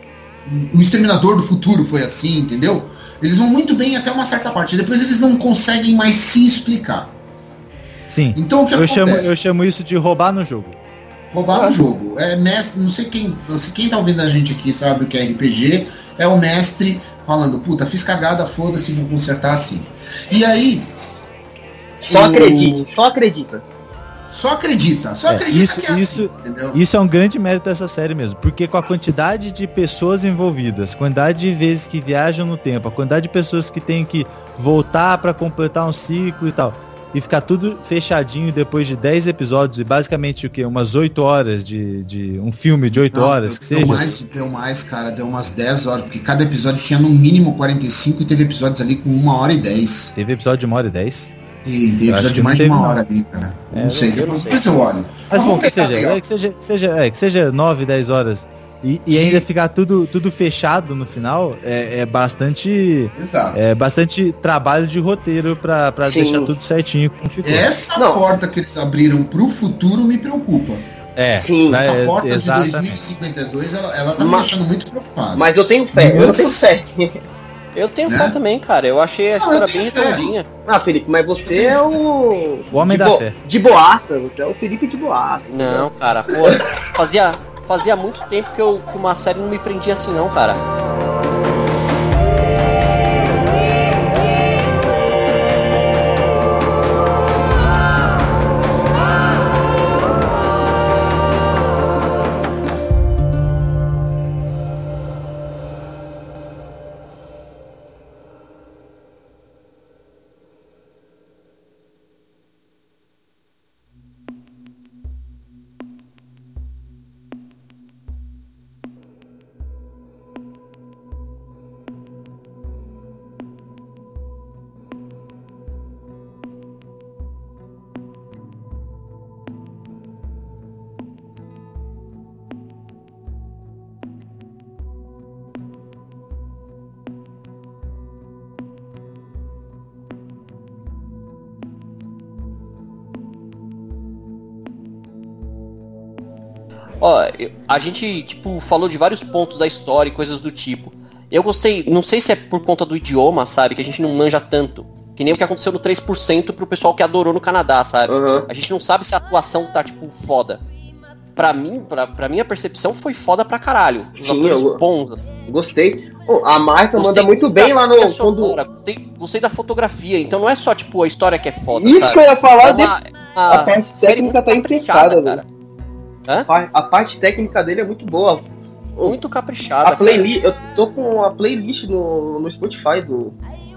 O Exterminador do Futuro foi assim, entendeu? Eles vão muito bem até uma certa parte, depois eles não conseguem mais se explicar. sim. Então o que Eu acontece? chamo, eu chamo isso de roubar no jogo. Roubar o jogo. É mestre, não sei quem, não sei quem tá ouvindo a gente aqui sabe o que é R P G, é o mestre falando, puta, fiz cagada, foda-se, vou consertar assim. E aí, Só O- acredite, só acredita. Só acredita, só É, acredita isso, que é isso, assim, entendeu? isso é um grande mérito dessa série mesmo, porque com a quantidade de pessoas envolvidas, quantidade de vezes que viajam no tempo, a quantidade de pessoas que tem que voltar pra completar um ciclo e tal, e ficar tudo fechadinho depois de dez episódios e basicamente o quê? Umas oito horas de, de um filme de oito Não, horas, deu, que deu seja. mais, deu mais, cara, deu umas dez horas, porque cada episódio tinha no mínimo quarenta e cinco e teve episódios ali com uma hora e dez. Teve episódio de uma hora e dez. E tem Eu acho episódio que de não mais de teve, uma não. hora ali, cara. É, não sei, eu não depois sei. eu olho. Mas bom, que vamos pegar seja, aí, ó. é, que seja, que seja, é, que seja nove, dez horas e, e Sim. ainda ficar tudo, tudo fechado no final é, é bastante Exato. é bastante trabalho de roteiro pra, pra Sim. deixar tudo certinho como ficou. Essa Não. porta que eles abriram pro futuro me preocupa. É, Sim. vai- Essa é, porta de exatamente. dois mil e cinquenta e dois, ela, ela tá me Mas- deixando muito preocupado. Mas eu tenho fé, eu Nossa. tenho fé. Eu tenho Né? fé também, cara. Eu achei a Não, história eu bem tenho fé. redondinha. Ah, Felipe, mas você é o. O homem de da bo- fé. De boaça, você é o Felipe de boaça. Não, cara, pô, fazia, fazia muito tempo que, eu, que uma série não me prendia assim não, cara. Ó, eu- a gente, tipo, falou de vários pontos da história e coisas do tipo. Eu gostei, não sei se é por conta do idioma, sabe, que a gente não manja tanto. Que nem o que aconteceu no três por cento pro pessoal que adorou no Canadá, sabe? Aham. A gente não sabe se a atuação tá, tipo, foda. Pra mim, pra, pra minha percepção, foi foda pra caralho. Os Sim, atores eu- bons, assim. Gostei. Pô, a Marta Gostei manda muito bem da lá no. trilha Quando... sonora, gostei, gostei da fotografia, então não é só, tipo, a história que é foda, Isso sabe? que eu ia falar, É de... uma- a uma parte série técnica muito tá caprichada, impecável, cara. Hã? A par- A parte técnica dele é muito boa. Muito caprichada, A playlist, eu tô com a playlist no, no Spotify do.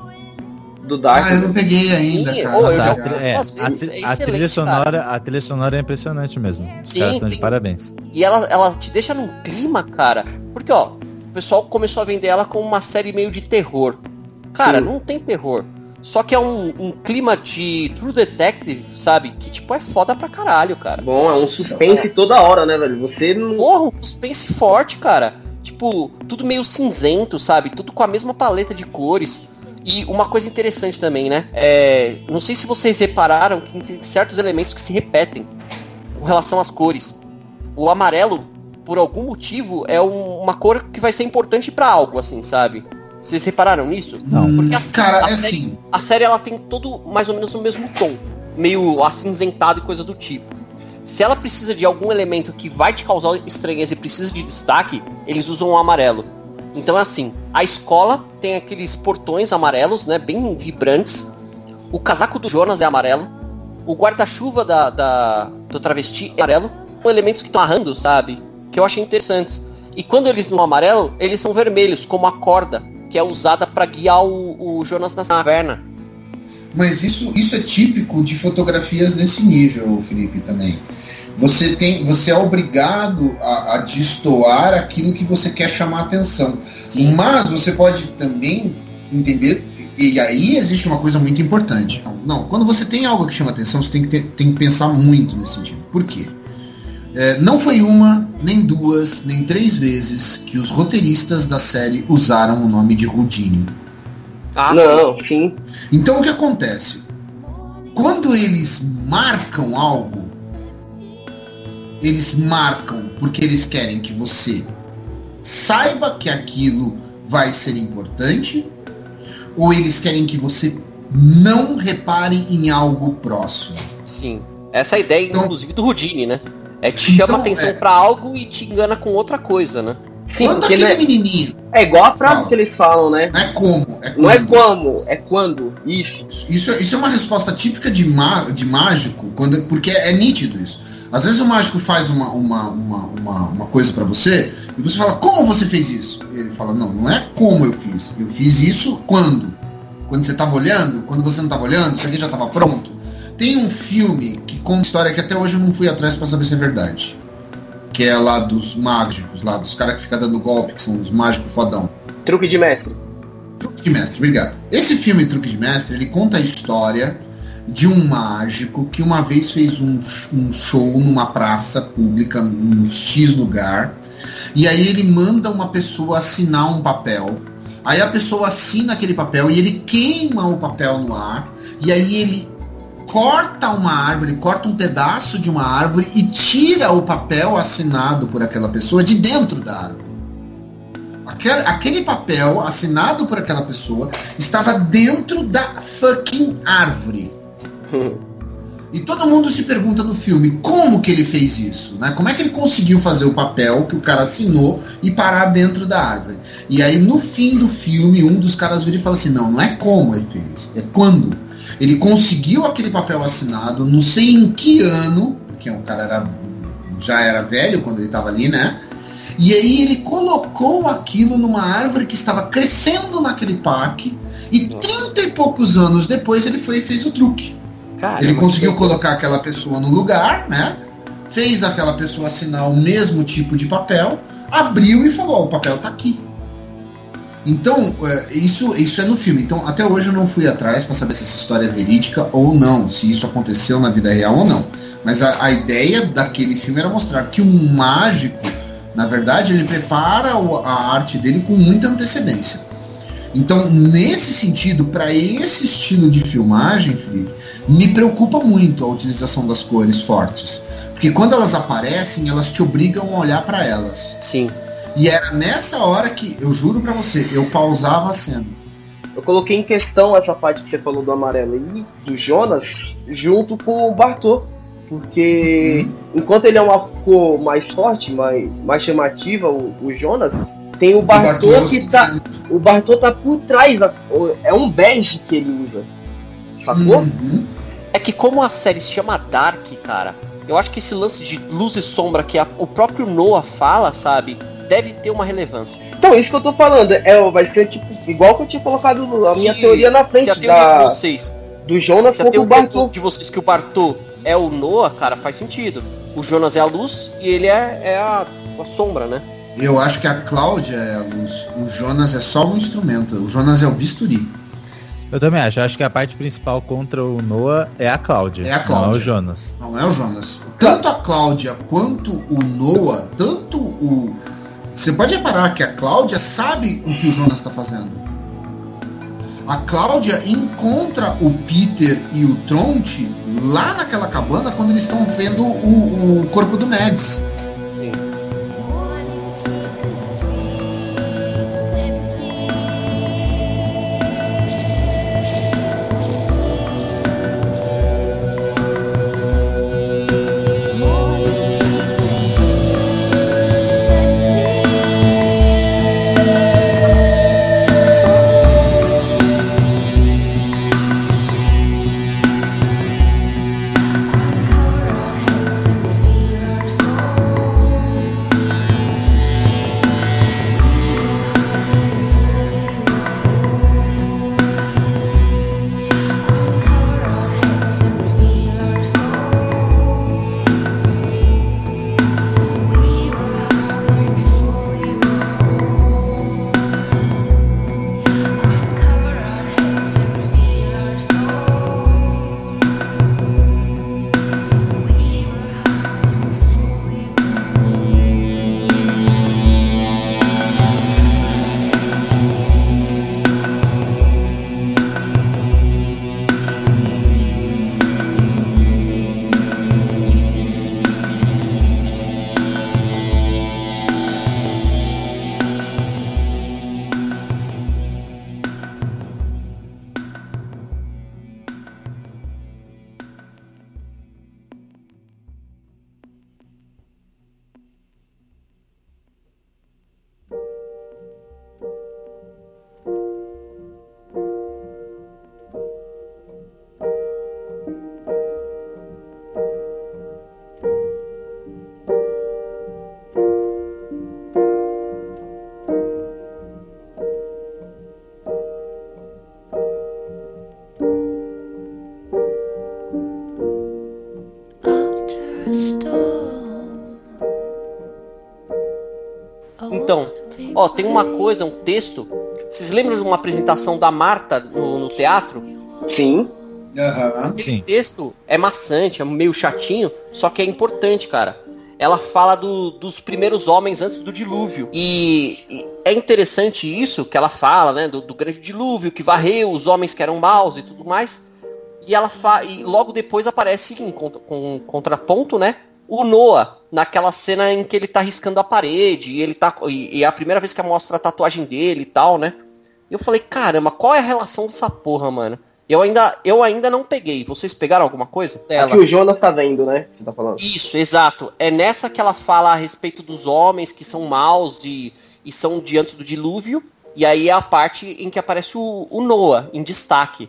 Do Dark. Ah, eu não peguei ainda, Sim, cara. ô, eu Nossa, já a, ouvi tri- é, duas a, vezes, tri- é a excelente, trilha sonora, cara. a trilha sonora é impressionante mesmo. Os Sim, caras estão de sim. parabéns. E ela, ela te deixa num clima, cara. Porque, ó, o pessoal começou a vender ela como uma série meio de terror. Cara, Sim. não tem terror. Só que é um, um clima de True Detective, sabe? Que, tipo, é foda pra caralho, cara. Bom, é um suspense toda hora, né, velho? Você não. Porra, um suspense forte, cara. Tipo, tudo meio cinzento, sabe? Tudo com a mesma paleta de cores. E uma coisa interessante também, né? É, não sei se vocês repararam que tem certos elementos que se repetem com relação às cores. O amarelo, por algum motivo, é um- uma cor que vai ser importante pra algo, assim, sabe? Vocês repararam nisso? Não. Porque a, Hum, Cara, a é série, assim. a série ela tem todo mais ou menos o mesmo tom, meio acinzentado e coisa do tipo. Se ela precisa de algum elemento que vai te causar estranheza e precisa de destaque, eles usam o amarelo. Então é assim, a escola tem aqueles portões amarelos, né, bem vibrantes. O casaco do Jonas é amarelo. O guarda-chuva da, da, do travesti é amarelo. São elementos que estão arrando, sabe? Que eu achei interessantes. E quando eles não amarelo, eles são vermelhos, como a corda, que é usada pra guiar o, o Jonas na caverna. Mas isso, isso é típico de fotografias desse nível, Felipe, também. Você, tem, você é obrigado a, a destoar aquilo que você quer chamar a atenção. Sim. Mas você pode também entender, e aí existe uma coisa muito importante. Não, não, quando você tem algo que chama atenção, você tem que, ter, tem que pensar muito nesse sentido. Por quê? É, não foi uma, nem duas, nem três vezes que os roteiristas da série usaram o nome de Houdini. Ah, Não, sim. Então o que acontece? Quando eles marcam algo, eles marcam porque eles querem que você saiba que aquilo vai ser importante, ou eles querem que você não repare em algo próximo. Sim. Essa é a ideia, Então- inclusive, do Houdini, né? É te chama Então, atenção é. pra algo e te engana com outra coisa, né? Sim, quando porque aquele né, menininho... É igual a frase Fala. que eles falam, né? Não é como, é Não é quando. como, é quando. Isso. Isso, isso é uma resposta típica de, má, de mágico, quando, porque é nítido isso. Às vezes o mágico faz uma, uma, uma, uma, uma coisa pra você e você fala, como você fez isso? E ele fala, não, não é como eu fiz. Eu fiz isso quando? Quando você tava olhando? Quando você não tava olhando? Isso aqui já tava pronto? Tem um filme que conta história que até hoje eu não fui atrás pra saber se é verdade. Que é lá dos mágicos, lá dos caras que ficam dando golpe, que são os mágicos fodão. Truque de mestre. Truque de mestre, obrigado. Esse filme Truque de Mestre, ele conta a história de um mágico que uma vez fez um, um show numa praça pública, num X lugar, e aí ele manda uma pessoa assinar um papel, aí a pessoa assina aquele papel e ele queima o papel no ar, e aí ele corta uma árvore, corta um pedaço de uma árvore e tira o papel assinado por aquela pessoa de dentro da árvore. Aquele, aquele papel assinado por aquela pessoa estava dentro da fucking árvore. E todo mundo se pergunta no filme como que ele fez isso, né? Como é que ele conseguiu fazer o papel que o cara assinou e parar dentro da árvore? E aí no fim do filme um dos caras vira e fala assim, não, não é como ele fez, é quando. Ele conseguiu aquele papel assinado, não sei em que ano, porque o cara era, já era velho quando ele estava ali, né? E aí ele colocou aquilo numa árvore que estava crescendo naquele parque, e trinta e poucos anos depois ele foi e fez o truque. Caramba, ele conseguiu colocar aquela pessoa no lugar, né? Fez aquela pessoa assinar o mesmo tipo de papel, abriu e falou, ó, o papel tá aqui. Então, isso, isso é no filme. Então, até hoje eu não fui atrás para saber se essa história é verídica ou não, se isso aconteceu na vida real ou não. Mas a, a ideia daquele filme era mostrar que um mágico, na verdade, ele prepara a arte dele com muita antecedência. Então, nesse sentido, para esse estilo de filmagem, Felipe, me preocupa muito a utilização das cores fortes. Porque quando elas aparecem, elas te obrigam a olhar para elas. Sim. E era nessa hora que, eu juro pra você, eu pausava a cena. Eu coloquei em questão essa parte que você falou do amarelo e do Jonas, junto com o Bartô. Porque uhum. enquanto ele é uma cor mais forte, mais, mais chamativa, o, o Jonas, tem o Bartô, o Bartô que tá. O Bartô tá por trás, é um bege que ele usa. Sacou? Uhum. É que como a série se chama Dark, cara, eu acho que esse lance de luz e sombra que a, o próprio Noah fala, sabe, deve ter uma relevância. Então, isso que eu tô falando, é, vai ser tipo, igual que eu tinha colocado a minha se, teoria na frente se da, de vocês, do Jonas com o Bartô. De vocês que o Bartô é o Noah, cara, faz sentido. O Jonas é a luz e ele é, é a, a sombra, né? Eu acho que a Cláudia é a luz. O Jonas é só um instrumento. O Jonas é o bisturi. Eu também acho. Eu acho que a parte principal contra o Noah é a Cláudia. É a Cláudia. Não é o Jonas. Não é o Jonas. Tanto a Cláudia quanto o Noah, tanto o... Você pode reparar que a Cláudia sabe o que o Jonas está fazendo. A Cláudia encontra o Peter e o Tronte lá naquela cabana quando eles estão vendo o, o corpo do Mads. Uncover our heads and reveal our souls. Ó, tem uma coisa, um texto. Vocês lembram de uma apresentação da Marta no, no teatro? Sim. Uhum. Aquele Sim. texto é maçante, é meio chatinho, só que é importante, cara. Ela fala do, dos primeiros homens antes do dilúvio. E, e é interessante isso que ela fala, né? Do, do grande dilúvio que varreu os homens que eram maus e tudo mais. E ela fa e logo depois aparece em contra, com contraponto, né? O Noah, naquela cena em que ele tá riscando a parede, e ele tá. E, e é a primeira vez que mostra a tatuagem dele e tal, né? E eu falei, caramba, qual é a relação dessa porra, mano? Eu ainda, eu ainda não peguei. Vocês pegaram alguma coisa? É que o Jonas tá vendo, né? Você tá falando. Isso, exato. É nessa que ela fala a respeito dos homens que são maus e, e são diante do dilúvio. E aí é a parte em que aparece o, o Noah, em destaque.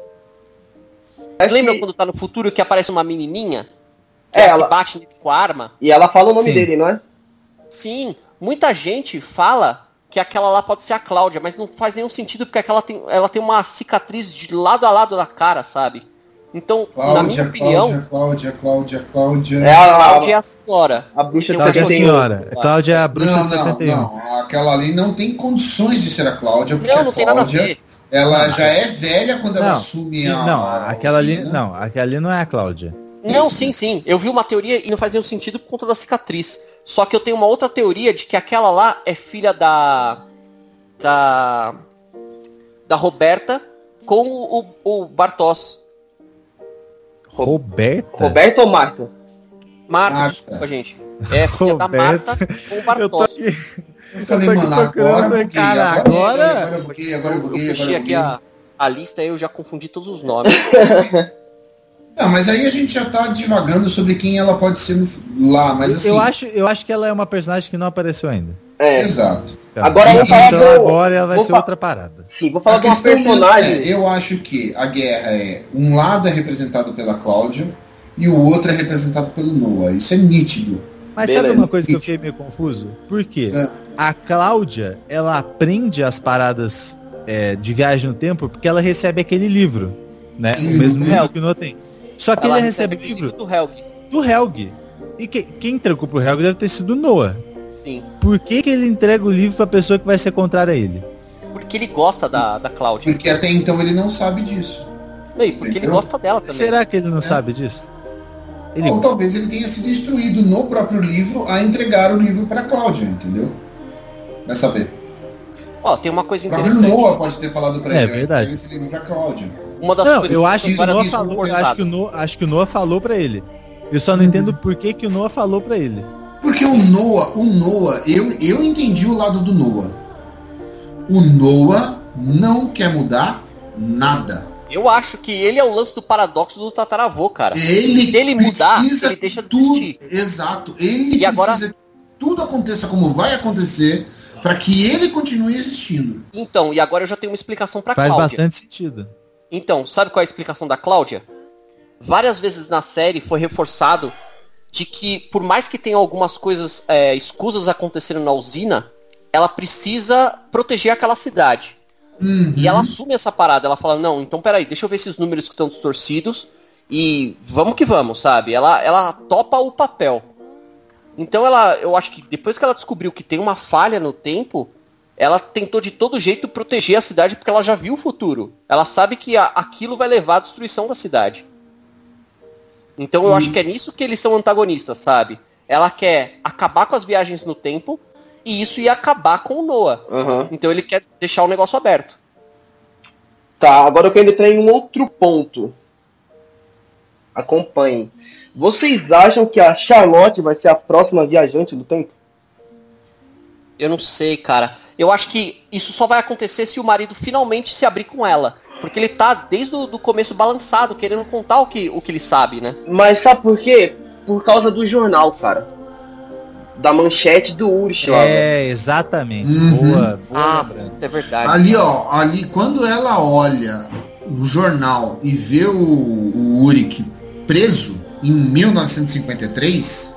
Vocês lembram que... quando tá no futuro que aparece uma menininha? Que, é, é ela que bate com a arma? E ela fala o nome Sim. dele, não é? Sim. Muita gente fala que aquela lá pode ser a Cláudia, mas não faz nenhum sentido porque aquela tem, ela tem uma cicatriz de lado a lado da cara, sabe? Então, Cláudia, na minha opinião... Cláudia, Cláudia, Cláudia, É a, Cláudia é a senhora. A bruxa de Cláudia é a setenta e um. senhora. Cláudia é a bruxa Não, de não, setenta e um. não. Aquela ali não tem condições de ser a Cláudia, porque Não, a não tem nada a Cláudia, ver. ela já é velha quando ela Não, assume sim, a... não, a aquela ali, oficina. não, aquela ali não é a Cláudia. Não, sim, sim. Eu vi uma teoria e não faz nenhum sentido por conta da cicatriz. Só que eu tenho uma outra teoria de que aquela lá é filha da... Da... Da Roberta com o, o Bartos. Roberta? Roberto ou Marta? Marta, Marta. desculpa, gente. É filha da Roberta. Marta com o Eu tô Bartos. aqui. Eu falei, Eu tô aqui mano, procurando, agora eu buguei, cara, agora, agora- agora eu buguei, agora eu buguei, Eu agora puxei eu aqui buguei. a, a lista e eu já confundi todos os nomes. Não, mas aí a gente já tá divagando sobre quem ela pode ser no- lá, mas assim... Eu acho, eu acho que ela é uma personagem que não apareceu ainda. É. Exato. Agora eu vou falar então do- agora ela vai vou ser fa- outra parada. Sim, vou falar A de uma questão mesmo personagem. é, eu acho que a guerra é... Um lado é representado pela Cláudia e o outro é representado pelo Noah. Isso é nítido. Mas Beleza. sabe uma coisa que eu fiquei meio confuso? Por quê? É. A Cláudia, ela aprende as paradas é, de viagem no tempo porque ela recebe aquele livro, né? O Hum. mesmo livro Helg. que o Noah tem. Só que Ela ele recebe o aquele livro do Helg. do Helg. E que- quem entregou pro Helg deve ter sido o Noah. Sim. Por que, que ele entrega o livro pra pessoa que vai ser contrária a ele? Porque ele gosta da, da Cláudia. Porque até então ele não sabe disso. E porque ele Entendeu? gosta dela também. Será que ele não É. sabe disso? Ele... Ou talvez ele tenha sido instruído no próprio livro a entregar o livro para Cláudia, entendeu? Vai saber. Ó, tem uma coisa O próprio interessante. Noah pode ter falado pra É, ele, verdade. entrega esse livro pra Cláudia. Uma das Não, coisas eu que acho tem que o várias Noah vezes falou, eu acho forçadas. que o Noah, acho que o Noah falou pra ele. Eu só não entendo por que, que o Noah falou pra ele. Porque o Noah, o Noah, eu, eu entendi o lado do Noah. O Noah não quer mudar nada. Eu acho que ele é o lance do paradoxo do tataravô, cara. Ele Se ele mudar, precisa ele deixa de tudo, existir. exato. Ele E agora- precisa que tudo aconteça como vai acontecer para que ele continue existindo. Então, e agora eu já tenho uma explicação pra Faz Cláudia. bastante sentido. Então, sabe qual é a explicação da Cláudia? Várias vezes na série foi reforçado de que, por mais que tenha algumas coisas é, escusas acontecendo na usina, ela precisa proteger aquela cidade. Uhum. E ela assume essa parada, ela fala, não, então peraí, deixa eu ver esses números que estão distorcidos e vamos que vamos, sabe? Ela, ela topa o papel. Então ela, eu acho que depois que ela descobriu que tem uma falha no tempo, ela tentou de todo jeito proteger a cidade porque ela já viu o futuro. Ela sabe que a, aquilo vai levar à destruição da cidade. Então eu Hum. acho que é nisso que eles são antagonistas, sabe? Ela quer acabar com as viagens no tempo e isso ia acabar com o Noah. Aham. Então ele quer deixar o negócio aberto. Tá, agora eu quero entrar em um outro ponto. Acompanhem. Vocês acham que a Charlotte vai ser a próxima viajante do tempo? Eu não sei, cara. Eu acho que isso só vai acontecer se o marido finalmente se abrir com ela. Porque ele tá desde o do começo balançado, querendo contar o que, o que ele sabe, né? Mas sabe por quê? Por causa do jornal, cara. Da manchete do Ursh lá. velho. É, exatamente. Uhum. Boa, boa Ah, lembrança. isso é verdade. Ali, ó, ali, quando ela olha o jornal e vê o, o Uric preso em mil novecentos e cinquenta e três,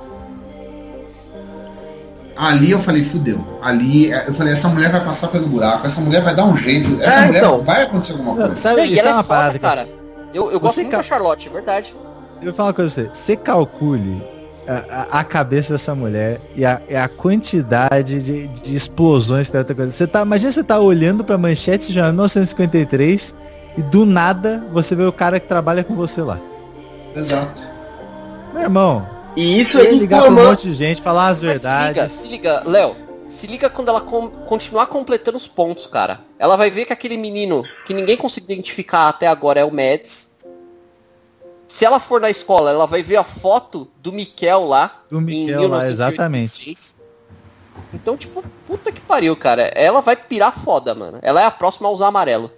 ali eu falei, fudeu. Ali eu falei, essa mulher vai passar pelo buraco, essa mulher vai dar um jeito, essa É, mulher então. vai acontecer alguma Não, coisa. sabe, Não, e isso ela é uma foda, parada que cara. Eu, eu gosto Você muito ca- da Charlotte, é verdade. eu vou falar uma coisa pra você. Você calcule a, a cabeça dessa mulher e a, e a quantidade de, de explosões que deve ter. Você tá, imagina você tá olhando pra manchete já em mil novecentos e cinquenta e três e do nada você vê o cara que trabalha com você lá. Exato. Meu irmão, e isso ele aí ligar pra um monte de gente, falar as verdades. Se liga, se liga, Léo, se liga quando ela com, continuar completando os pontos, cara. Ela vai ver que aquele menino que ninguém conseguiu identificar até agora é o Mads. Se ela for na escola, ela vai ver a foto do Miquel lá. Do Miquel lá, exatamente. Então, tipo, puta que pariu, cara. Ela vai pirar foda, mano. Ela é a próxima a usar amarelo.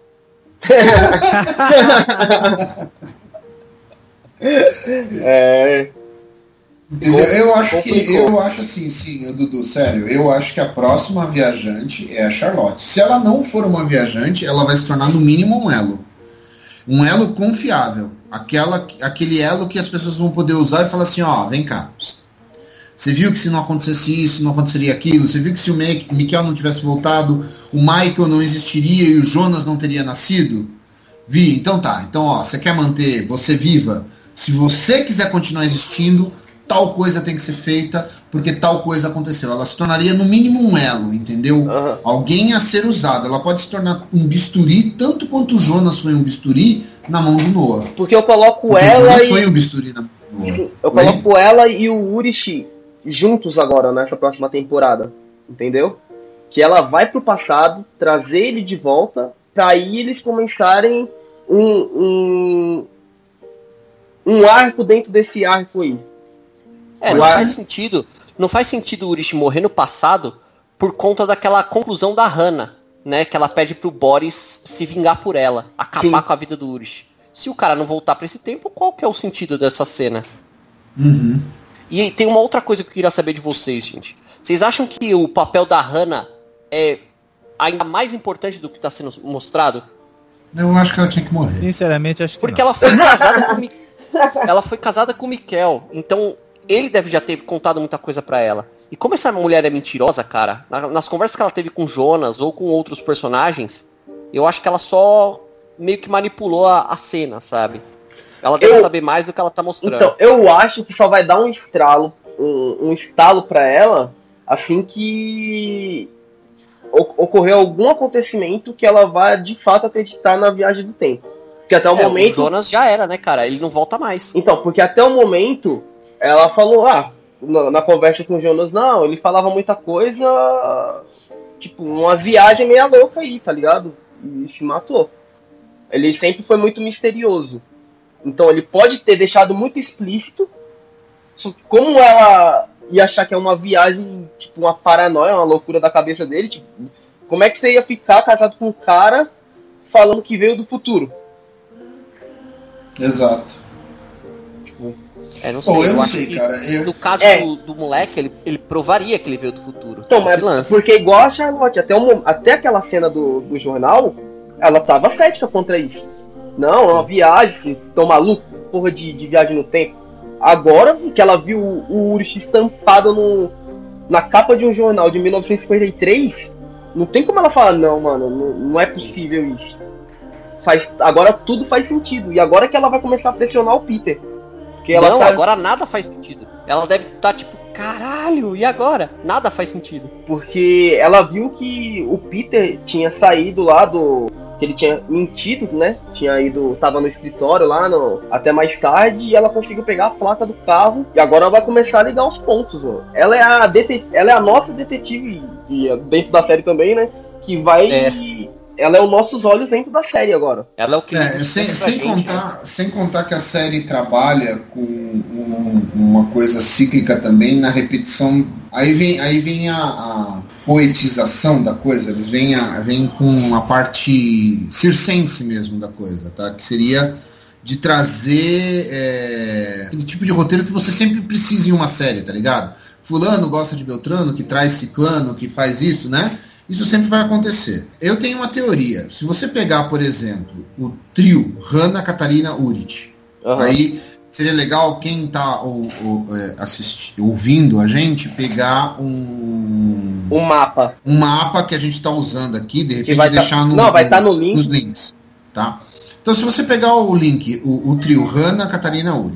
é... Entendeu? Eu acho que, eu acho assim, sim, Dudu, sério, eu acho que a próxima viajante é a Charlotte. Se ela não for uma viajante, ela vai se tornar no mínimo um elo. Um elo confiável. Aquela, aquele elo que as pessoas vão poder usar e falar assim, ó, vem cá. Você viu que se não acontecesse isso, não aconteceria aquilo? Você viu que se o Miquel não tivesse voltado, o Michael não existiria e o Jonas não teria nascido? Vi, então tá. Então, ó, você quer manter você viva? Se você quiser continuar existindo, tal coisa tem que ser feita, porque tal coisa aconteceu. Ela se tornaria no mínimo um elo, entendeu? Uhum. Alguém a ser usado. Ela pode se tornar um bisturi, tanto quanto o Jonas foi um bisturi na mão do Noah. Porque eu coloco porque ela o Jonas e... foi um bisturi na mão do Noah. Sim, eu Oi? coloco ela e o Urishi juntos agora, nessa próxima temporada. Entendeu? Que ela vai pro passado, trazer ele de volta, pra aí eles começarem um, um, um arco dentro desse arco aí. É, não faz sentido. Não faz sentido o Urishi morrer no passado por conta daquela conclusão da Hannah, né? Que ela pede pro Boris se vingar por ela, acabar Sim. com a vida do Urishi. Se o cara não voltar pra esse tempo, qual que é o sentido dessa cena? Uhum. E tem uma outra coisa que eu queria saber de vocês, gente. Vocês acham que o papel da Hannah é ainda mais importante do que está sendo mostrado? Eu acho que ela tinha que morrer. Sinceramente, acho que Porque não. ela foi casada com Mi... ela foi casada com o Miquel, então ele deve já ter contado muita coisa pra ela. E como essa mulher é mentirosa, cara, nas conversas que ela teve com Jonas ou com outros personagens, eu acho que ela só meio que manipulou a, a cena, sabe? Ela deve eu... saber mais do que ela tá mostrando. Então, eu acho que só vai dar um estralo, um, um estalo pra ela, assim que ocorreu algum acontecimento que ela vai de fato acreditar na viagem do tempo. Porque até o é, momento... O Jonas já era, né, cara? Ele não volta mais. Então, porque até o momento ela falou, ah, na, na conversa com o Jonas, não, ele falava muita coisa, tipo, umas viagens meia louca aí, tá ligado? E se matou. Ele sempre foi muito misterioso. Então ele pode ter deixado muito explícito, só que como ela ia achar que é uma viagem, tipo, uma paranoia, uma loucura da cabeça dele, tipo, como é que você ia ficar casado com um cara falando que veio do futuro? Exato. Tipo, é, não sei, Pô, eu, eu não acho sei, que cara. Eu... no caso é. do, do moleque, ele, ele provaria que ele veio do futuro. Então, mas porque igual a Charlotte, até, o, até aquela cena do, do jornal, ela tava cética contra isso. Não, é uma viagem, vocês estão malucos? Porra de, de viagem no tempo. Agora que ela viu o, o Urishi estampado no, na capa de um jornal de mil novecentos e cinquenta e três, não tem como ela falar, não, mano, não, não é possível isso. Faz, agora tudo faz sentido. E agora que ela vai começar a pressionar o Peter. Porque ela não, tá... agora nada faz sentido. Ela deve estar tá, tipo, caralho, e agora? Nada faz sentido. Porque ela viu que o Peter tinha saído lá do... que ele tinha mentido, né? Tinha ido, tava no escritório lá no, até mais tarde e ela conseguiu pegar a placa do carro e agora ela vai começar a ligar os pontos, mano. Ela é a detet- ela é a nossa detetive e dentro da série também, né? Que vai, é. Ela é os nossos olhos dentro da série agora. Ela é o que é, sem, sem gente, contar, né? Sem contar que a série trabalha com um, uma coisa cíclica também na repetição. Aí vem, aí vem a, a poetização da coisa, eles vêm, a, vêm com a parte circense mesmo da coisa, tá? Que seria de trazer é, aquele tipo de roteiro que você sempre precisa em uma série, tá ligado? Fulano gosta de Beltrano, que traz ciclano, que faz isso, né? Isso sempre vai acontecer. Eu tenho uma teoria. Se você pegar, por exemplo, o trio Hannah, Catarina, Urit, uhum. Aí seria legal quem está ou, ou, é, assistir, ouvindo a gente pegar um... Um mapa. Um mapa que a gente está usando aqui, de repente vai deixar tá... no, Não, vai no, tá no link. nos links. Tá? Então se você pegar o link, o, o trio Hannah, Catarina, Urit,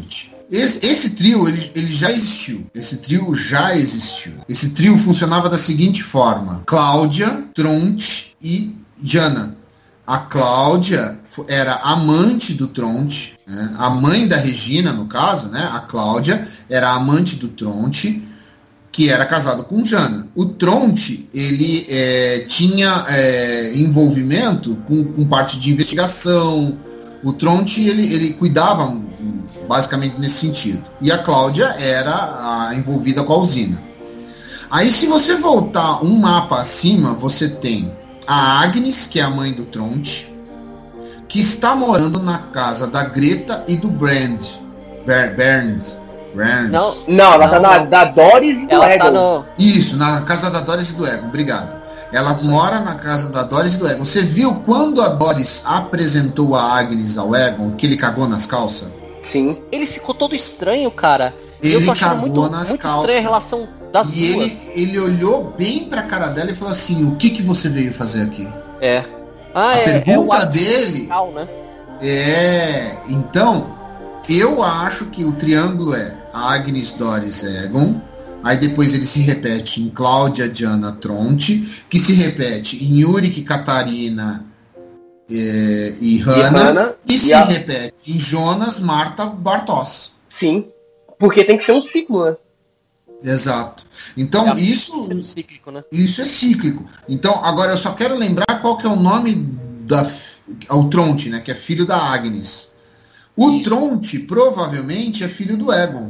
esse, esse trio, ele, ele já existiu. Esse trio já existiu. Esse trio funcionava da seguinte forma. Cláudia, Tronte e Jana. A Cláudia era amante do Tronte, né? A mãe da Regina, no caso, né? A Cláudia era amante do Tronte, que era casado com Jana. O Tronte, ele é, tinha é, envolvimento com, com parte de investigação. O Tronte, ele, ele cuidava basicamente nesse sentido. E a Cláudia era a, envolvida com a usina. Aí, se você voltar um mapa acima, você tem a Agnes, que é a mãe do Tronte, que está morando na casa da Greta e do Brand. Ber, Bernd. Bernd. Não, não, ela não, tá na não. da Doris e do ela Egon. Tá no... Isso, na casa da Doris e do Egon, obrigado. Ela mora na casa da Doris e do Egon. Você viu quando a Doris apresentou a Agnes ao Egon, que ele cagou nas calças? Sim. Ele ficou todo estranho, cara. Ele cagou muito, nas muito calças. Estranha a relação das e duas. ele, ele olhou bem pra cara dela e falou assim, o que que você veio fazer aqui? É. Ah, a é, pergunta é o dele fiscal, né? é... Então, eu acho que o triângulo é Agnes, Doris, Egon. Aí depois ele se repete em Cláudia, Jana, Tronte, que se repete em Yurik, Catarina é, e Hannah, e, e se a... repete em Jonas, Marta, Bartos. Sim, porque tem que ser um ciclo, né? Exato. Então é isso, cíclico, né? isso é cíclico. Então agora eu só quero lembrar qual que é o nome da ao Tronte, né? Que é filho da Agnes. O isso. Tronte provavelmente é filho do Egon.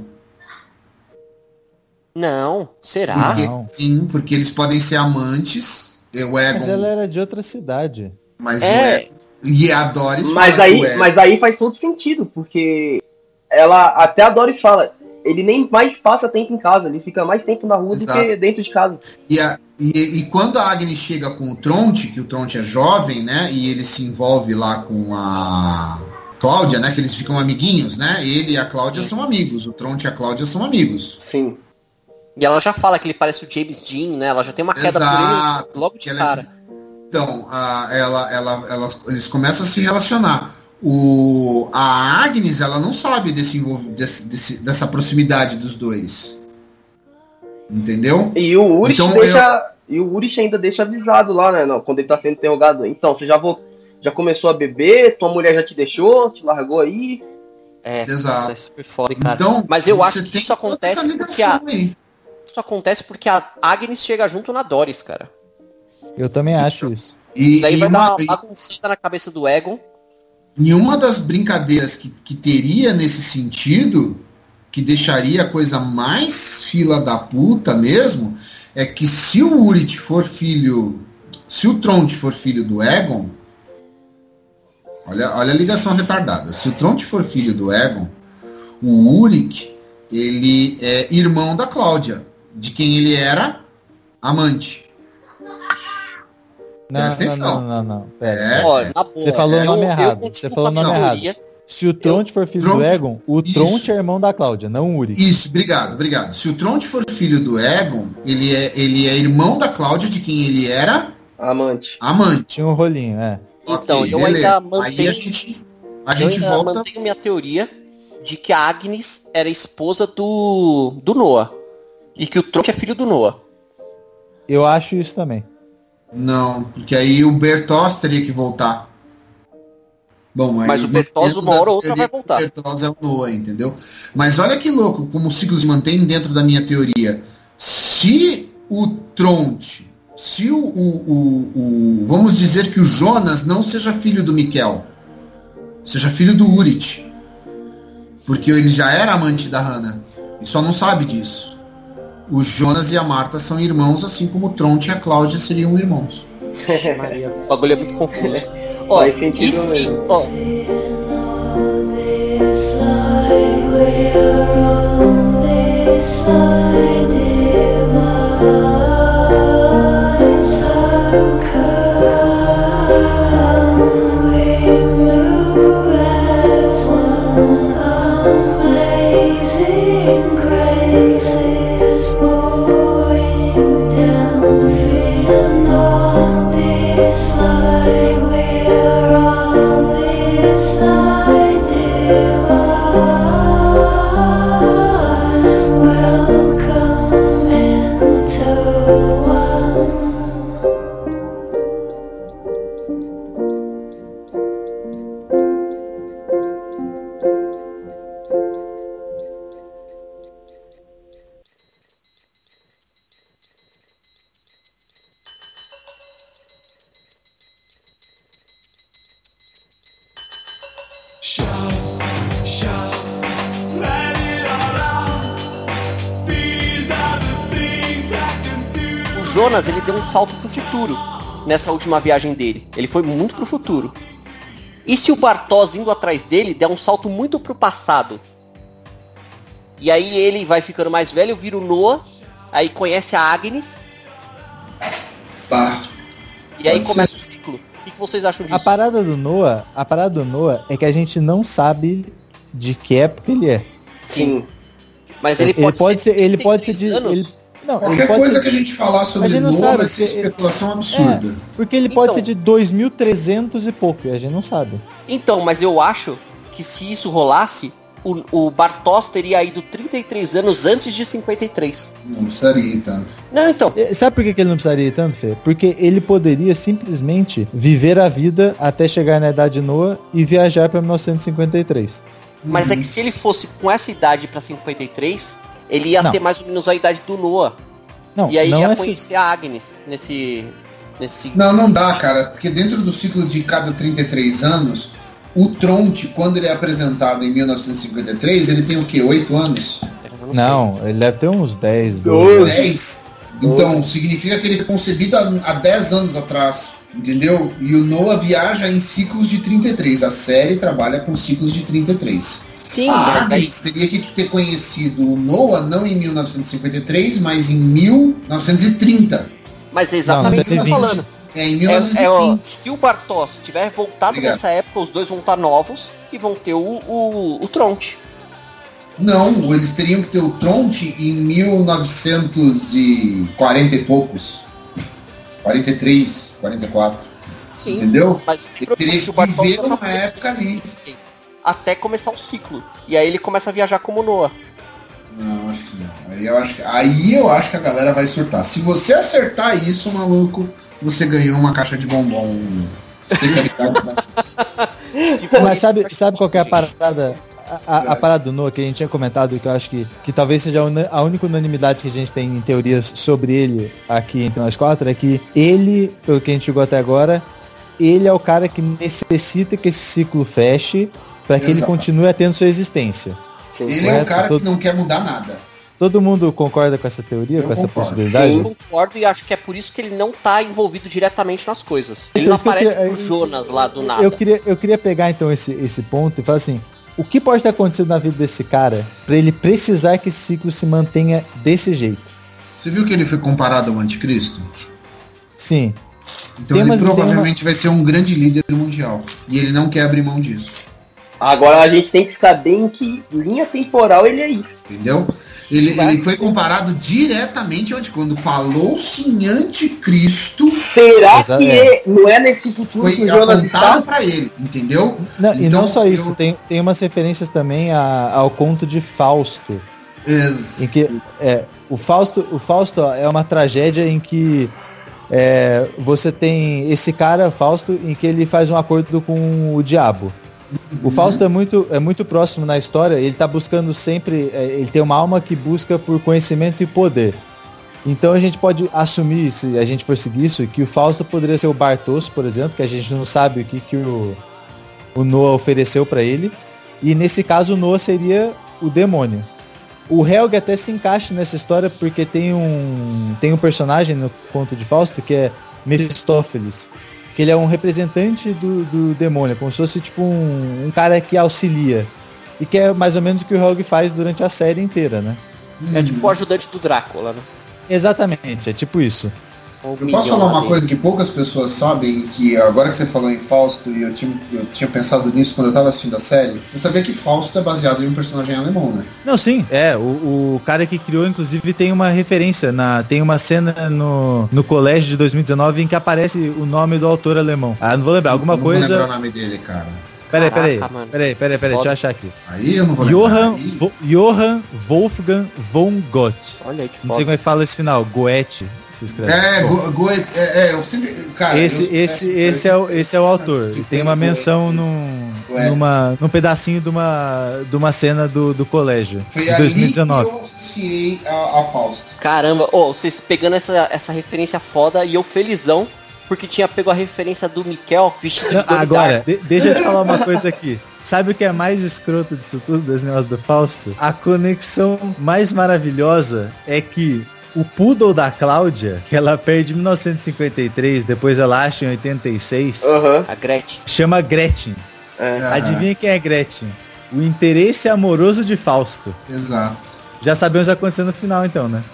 Não, será? Porque, não. Sim, porque eles podem ser amantes. O Egon, mas ela era de outra cidade. Mas é. o Egon, e a Doris mas aí, mas aí faz todo sentido, porque ela até a Doris fala, ele nem mais passa tempo em casa, ele fica mais tempo na rua Exato. do que dentro de casa. E, a, e, e quando a Agnes chega com o Tronte, que o Tronte é jovem, né? E ele se envolve lá com a Cláudia, né? Que eles ficam amiguinhos, né? Ele e a Cláudia Sim. são amigos. O Tronte e a Cláudia são amigos. Sim. E ela já fala que ele parece o James Dean, né? Ela já tem uma queda Exato. por ele logo de ela cara. É... Então, a, ela, ela, ela, eles começam a se relacionar. O, a Agnes, ela não sabe desse, desse, desse, dessa proximidade dos dois. Entendeu? E o Urich então, deixa, eu... e o Urich ainda deixa avisado lá, né? Não, quando ele tá sendo interrogado. Então, você já, vou, já começou a beber, tua mulher já te deixou, te largou aí. É, Exato. Isso foi foda, cara. Então, mas eu acho que isso acontece porque a... Isso acontece porque a Agnes chega junto na Doris, cara. Eu também acho isso. E daí e vai uma... dar uma bagunçada na cabeça do Egon. E uma das brincadeiras que, que teria nesse sentido, que deixaria a coisa mais fila da puta mesmo, é que se o Urich for filho, se o Tronte for filho do Egon, olha, olha a ligação retardada, se o Tronte for filho do Egon, o Urich, ele é irmão da Cláudia, de quem ele era amante. Não, não, não, não, não. Pera, é, ó, é. Você falou o nome eu, errado. Eu você falou o nome errado. Se o Tronte for filho Tronte, do Egon, o Tronte isso. é irmão da Cláudia, não o Urich. Isso, obrigado, obrigado. Se o Tronte for filho do Egon, ele é, ele é irmão da Cláudia, de quem ele era amante. Amante. Tinha um rolinho, é. Então, okay, eu beleza. ainda mantenho, Aí a gente, a eu gente ainda volta... mantenho minha teoria de que a Agnes era esposa do, do Noah. E que o Tronte é filho do Noah. Eu acho isso também. Não, porque aí o Bertos teria que voltar. Bom, mas o Bertos uma hora ou outra vai voltar. O Bertos é o Noah, entendeu? Mas olha que louco, como o ciclo se mantém dentro da minha teoria. Se o Tronte, se o, o, o, o vamos dizer que o Jonas não seja filho do Miquel, seja filho do Urich, porque ele já era amante da Hannah, e só não sabe disso. O Jonas e a Marta são irmãos, assim como o Tronte e a Cláudia seriam irmãos. Maria, o bagulho é muito confuso. Ó, faz sentido mesmo. Ó. Jonas, ele deu um salto pro futuro nessa última viagem dele. Ele foi muito pro futuro. E se o Bartosz indo atrás dele der um salto muito pro passado? E aí ele vai ficando mais velho, vira o Noah, aí conhece a Agnes. Tá. E aí começa o ciclo. O que, que vocês acham disso? A parada do Noah, a parada do Noah é que a gente não sabe de que época ele é. Sim. Mas ele, ele pode, pode ser, ser ele pode ser de ele, não, Qualquer ele pode coisa ser, que a gente falar sobre a Noah sabe, vai ser porque, especulação absurda. É, porque ele Então, pode ser de dois mil e trezentos e pouco, e a gente não sabe. Então, mas eu acho que se isso rolasse, o, o Bartosz teria ido trinta e três anos antes de cinquenta e três. Não precisaria ir tanto. Não, então. Sabe por que ele não precisaria ir tanto, Fê? Porque ele poderia simplesmente viver a vida até chegar na idade de Noah e viajar para mil novecentos e cinquenta e três. Mas Uhum. é que se ele fosse com essa idade pra cinquenta e três, ele ia Não. ter mais ou menos a idade do Noah. Não, E aí não ia é conhecer a Agnes nesse... nesse... Não, não dá, cara, porque dentro do ciclo de cada trinta e três anos, o Tronte, quando ele é apresentado em mil novecentos e cinquenta e três, ele tem o quê? oito anos? Eu Não, sei. ele deve ter uns dez, doze. dez? Então, significa que ele foi concebido há, há dez anos atrás, entendeu? E o Noah viaja em ciclos de trinta e três. A série trabalha com ciclos de trinta e três. Sim, A mas Agnes teria que ter conhecido o Noah não em mil novecentos e cinquenta e três, mas em mil novecentos e trinta. mas é exatamente o que eu tô Não, falando. É, em mil É, novecentos e é, ó, vinte. se o Bartosz tiver voltado Obrigado. nessa época, os dois vão estar novos e vão ter o, o, o Tronte. Não, eles teriam que ter o Tronte em mil novecentos e quarenta e poucos. quarenta e três, quarenta e quatro. Sim. Entendeu? Mas Ele teria que o Bartosz viver já tá uma preso época ali. até começar o ciclo. E aí ele começa a viajar como Noah. Não, acho que não. Aí eu acho que, aí eu acho que a galera vai surtar. Se você acertar isso, maluco, você ganhou uma caixa de bombom especialidade. Né? Se for Mas isso, sabe, faz sabe qual que é a sentido. parada? A, a, a parada do Noah que a gente tinha comentado e que eu acho que, que talvez seja a, una, a única unanimidade que a gente tem em teorias sobre ele aqui entre nós quatro é que ele, pelo que a gente chegou até agora, ele é o cara que necessita que esse ciclo feche para que ele Exato. continue tendo sua existência. Ele é o Correto? cara Todo- que não quer mudar nada. Todo mundo concorda com essa teoria, Eu com essa concordo. possibilidade? Eu concordo e acho que é por isso que ele não tá envolvido diretamente nas coisas. Ele Então, não isso que eu aparece queria- pro Jonas lá do nada. Eu queria, eu queria pegar então esse, esse ponto e falar assim, o que pode ter acontecido na vida desse cara para ele precisar que esse ciclo se mantenha desse jeito? Você viu que ele foi comparado ao anticristo? Sim. Então Tem ele umas- tem provavelmente vai ser um grande líder mundial. E ele não quer abrir mão disso. Agora a gente tem que saber em que linha temporal ele é isso. Entendeu? Ele, ele foi comparado diretamente onde quando falou-se em anticristo, Será Exato, que é. não é nesse futuro que foi o Jonas apontado está? pra ele, entendeu? Não, e Então, não só isso, eu- tem, tem umas referências também a- ao conto de Fausto. Ex- Em que é, o Fausto, o Fausto ó, é uma tragédia em que é, você tem esse cara, Fausto, em que ele faz um acordo com o diabo. O Fausto é muito, é muito próximo na história, ele tá buscando sempre, é, ele tem uma alma que busca por conhecimento e poder. Então a gente pode assumir, se a gente for seguir isso, que o Fausto poderia ser o Bartosz, por exemplo, que a gente não sabe o que, que o, o Noah ofereceu para ele. E nesse caso o Noah seria o demônio. O Helg até se encaixa nessa história porque tem um, tem um personagem no conto de Fausto que é Mefistófeles, que ele é um representante do, do demônio, como se fosse tipo um, um cara que auxilia. E que é mais ou menos o que o Helg faz durante a série inteira, né? É tipo o ajudante do Drácula, né? Exatamente, é tipo isso. O Eu posso Minion falar lá uma dele. coisa que poucas pessoas sabem, e que agora que você falou em Fausto, e eu tinha, eu tinha pensado nisso quando eu tava assistindo a série, você sabia que Fausto é baseado em um personagem alemão, né? Não, sim, é, o, o cara que criou, inclusive, tem uma referência, na, tem uma cena no, no colégio de dois mil e dezenove em que aparece o nome do autor alemão. Ah, não vou lembrar, alguma Eu não vou lembrar coisa... o nome dele, cara. Peraí, peraí, Caraca, mano. peraí, peraí, peraí, deixa eu achar aqui. Aí eu não vou lembrar. Johann, Aí- Vo- Johann Wolfgang von Goethe. Olha aí que Não sei foda. como é que fala esse final, Goethe, se escreve. É, Bom, Go, Go, é, é, eu sempre. Cara, esse, eu- esse, esse, é o, esse é o autor. E tem uma menção num, Goethe. numa, num pedacinho de uma, de uma cena do, do colégio, Foi de ali dois mil e que dezenove. eu associei a, a Fausto. Caramba, ô, vocês pegando essa, essa referência foda e eu felizão, porque tinha pego a referência do Mikel vestido de Não, Donnie agora, Darko. de- deixa eu te falar uma coisa aqui. Sabe o que é mais escroto disso tudo, desse negócio do Fausto? A conexão mais maravilhosa é que o poodle da Cláudia, que ela perde em mil novecentos e cinquenta e três, depois ela acha em oitenta e seis, uhum. A Gretchen. Chama Gretchen. É. Adivinha quem é Gretchen? O interesse amoroso de Fausto. Exato. Já sabemos o que vai acontecer no final, então, né?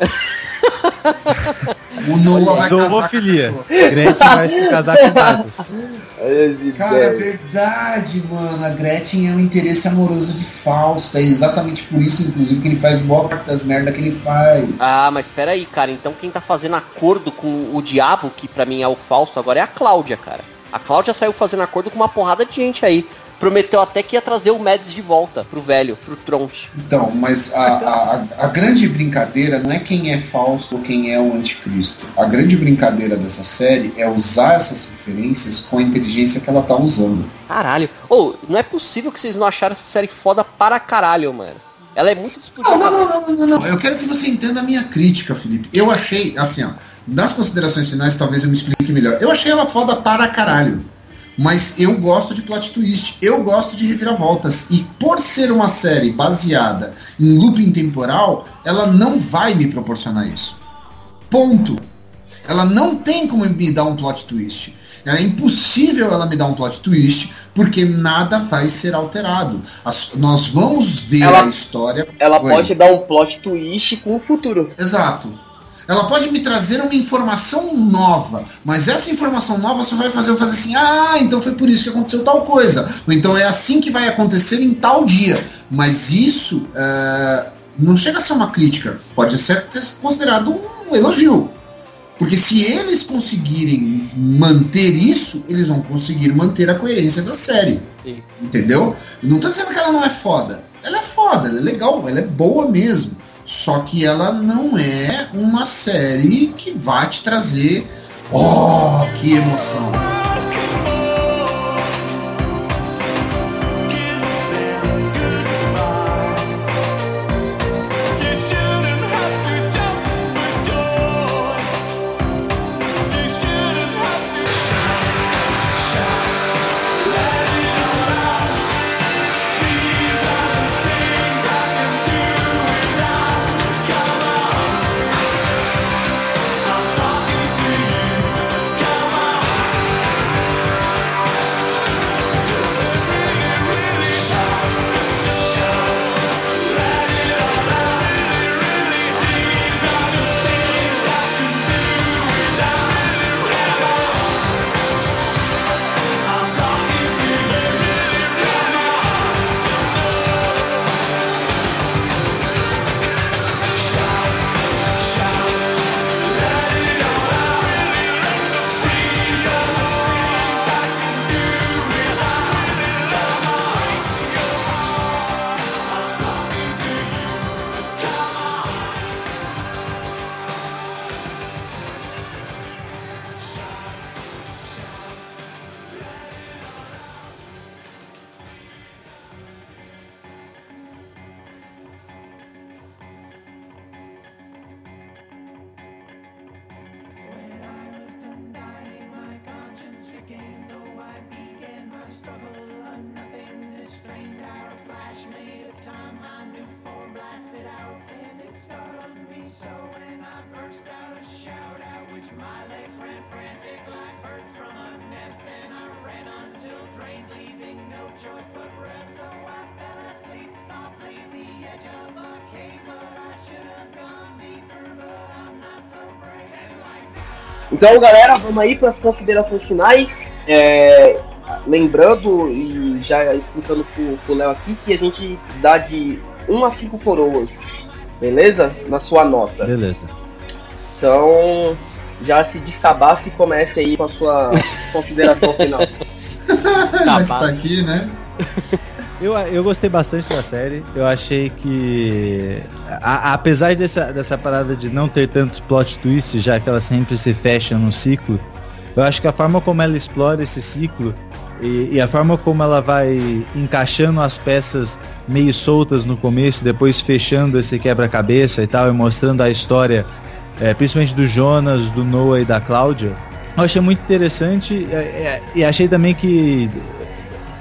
O Noah vai Zoofilia. Gretchen vai se casar com gatos. Cara, é verdade, mano. A Gretchen é o interesse amoroso de Fausto. É exatamente por isso, inclusive, que ele faz boa parte das merdas que ele faz. Ah, mas peraí, cara. Então quem tá fazendo acordo com o diabo, que pra mim é o Fausto, agora é a Cláudia, cara. A Cláudia saiu fazendo acordo com uma porrada de gente aí. Prometeu até que ia trazer o Mads de volta pro velho, pro Tronte. Então, mas a, a, a grande brincadeira não é quem é Fausto ou quem é o anticristo. A grande brincadeira dessa série é usar essas referências com a inteligência que ela tá usando. Caralho. Ô, oh, não é possível que vocês não acharam essa série foda para caralho, mano. Ela é muito disputada. Não, não, não, não, não, não. Eu quero que você entenda a minha crítica, Felipe. Eu achei, assim, ó, das considerações finais, talvez eu me explique melhor. Eu achei ela foda para caralho. Mas eu gosto de plot twist, eu gosto de reviravoltas. E por ser uma série baseada em looping temporal, ela não vai me proporcionar isso. Ponto. Ela não tem como me dar um plot twist. É impossível ela me dar um plot twist, porque nada vai ser alterado. As, nós vamos ver ela, a história... Ela Oi. pode dar um plot twist com o futuro. Exato. Ela pode me trazer uma informação nova, mas essa informação nova só vai fazer eu fazer assim, ah, então foi por isso que aconteceu tal coisa. Ou então é assim que vai acontecer em tal dia. Mas isso uh, não chega a ser uma crítica, pode ser considerado um elogio. Porque se eles conseguirem manter isso, eles vão conseguir manter a coerência da série. Sim. Entendeu? Eu não tô dizendo que ela não é foda. Ela é foda, ela é legal, ela é boa mesmo. Só que ela não é uma série que vai te trazer, oh, que emoção. Então, galera, vamos aí para as considerações finais. É, lembrando e já explicando pro, pro Léo aqui que a gente dá de um a cinco coroas, beleza? Na sua nota. Beleza. Então, já se descabasse e comece aí com a sua consideração final. Já que tá aqui, né? Eu, eu gostei bastante da série. Eu achei que a, apesar dessa, dessa parada de não ter tantos plot twists, já que ela sempre se fecha num ciclo, eu acho que a forma como ela explora esse ciclo e, e a forma como ela vai encaixando as peças meio soltas no começo, depois fechando esse quebra-cabeça e tal, e mostrando a história, é, principalmente do Jonas, do Noah e da Cláudia, eu achei muito interessante. E, e achei também que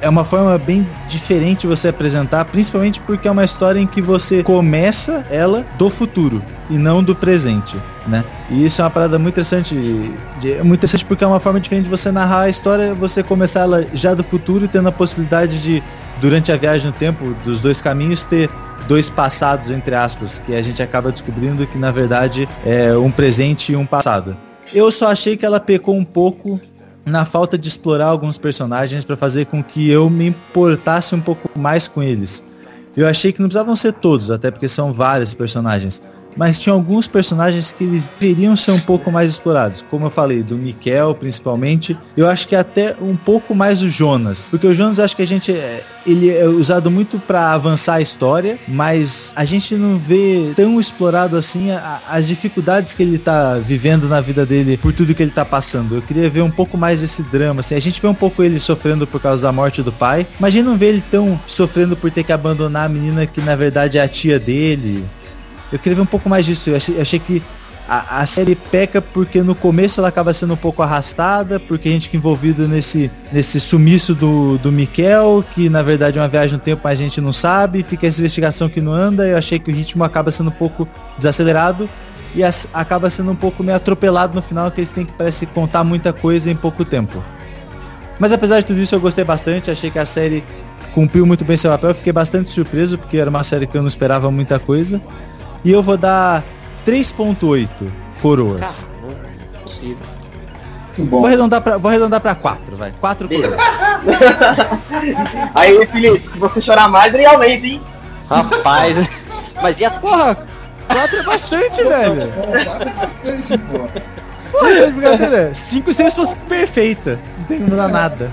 é uma forma bem diferente você apresentar, principalmente porque é uma história em que você começa ela do futuro e não do presente, né? E isso é uma parada muito interessante, de, muito interessante porque é uma forma diferente de você narrar a história, você começar ela já do futuro, tendo a possibilidade de, durante a viagem no tempo, dos dois caminhos, ter dois passados, entre aspas, que a gente acaba descobrindo que na verdade é um presente e um passado. Eu só achei que ela pecou um pouco na falta de explorar alguns personagens para fazer com que eu me importasse um pouco mais com eles. Eu achei que não precisavam ser todos, até porque são vários personagens, mas tinha alguns personagens que eles deveriam ser um pouco mais explorados. Como eu falei, do Mikel principalmente. Eu acho que até um pouco mais o Jonas. Porque o Jonas, eu acho que a gente... Ele é usado muito pra avançar a história, mas a gente não vê tão explorado assim a, as dificuldades que ele tá vivendo na vida dele por tudo que ele tá passando. Eu queria ver um pouco mais esse drama, assim. A gente vê um pouco ele sofrendo por causa da morte do pai, mas a gente não vê ele tão sofrendo por ter que abandonar a menina que na verdade é a tia dele. Eu queria ver um pouco mais disso. Eu achei, eu achei que a, a série peca porque no começo ela acaba sendo um pouco arrastada, porque a gente fica envolvido nesse, nesse sumiço do, do Mikel, que na verdade é uma viagem no tempo, mas a gente não sabe, fica essa investigação que não anda. Eu achei que o ritmo acaba sendo um pouco desacelerado e as, acaba sendo um pouco meio atropelado no final, que eles têm que, parece, contar muita coisa em pouco tempo. Mas apesar de tudo isso, eu gostei bastante. Achei que a série cumpriu muito bem seu papel. Eu fiquei bastante surpreso, porque era uma série que eu não esperava muita coisa. E eu vou dar três ponto oito coroas. Caramba, não é possível. Bom. Vou arredondar pra, vou arredondar pra quatro, vai. quatro coroas. Aí, Felipe, se você chorar mais, ele aumenta, hein? Rapaz, mas e a... Porra, quatro é bastante, velho. quatro é bastante, pô. Porra, isso é brincadeira. cinco se fosse perfeita. Não tem que mudar nada.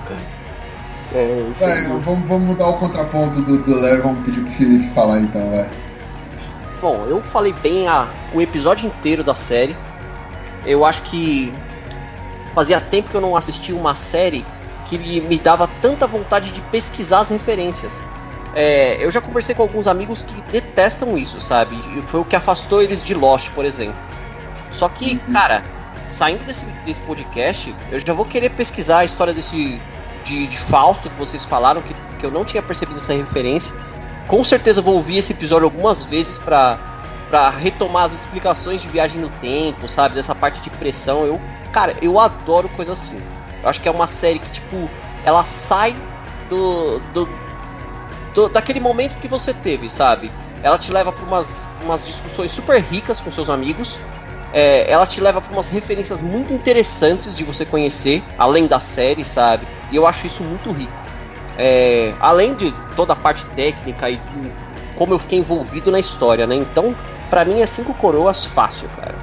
É, vai, vamos, vamos mudar o contraponto do, do Léo. Vamos pedir pro Felipe falar então, vai. Bom, eu falei bem a, o episódio inteiro da série. Eu acho que fazia tempo que eu não assistia uma série que me dava tanta vontade de pesquisar as referências. É, eu já conversei com alguns amigos que detestam isso, sabe? E foi o que afastou eles de Lost, por exemplo. Só que, cara, saindo desse, desse podcast, eu já vou querer pesquisar a história desse de, de Fausto que vocês falaram, que, que eu não tinha percebido essa referência. Com certeza vou ouvir esse episódio algumas vezes pra, pra retomar as explicações de viagem no tempo, sabe? Dessa parte de pressão. Eu, cara, eu adoro coisa assim. Eu acho que é uma série que, tipo, ela sai do, do, do daquele momento que você teve, sabe? Ela te leva pra umas, umas discussões super ricas com seus amigos. É, ela te leva pra umas referências muito interessantes de você conhecer, além da série, sabe? E eu acho isso muito rico. É, além de toda a parte técnica e do, como eu fiquei envolvido na história, né? Então, pra mim é cinco coroas fácil, cara.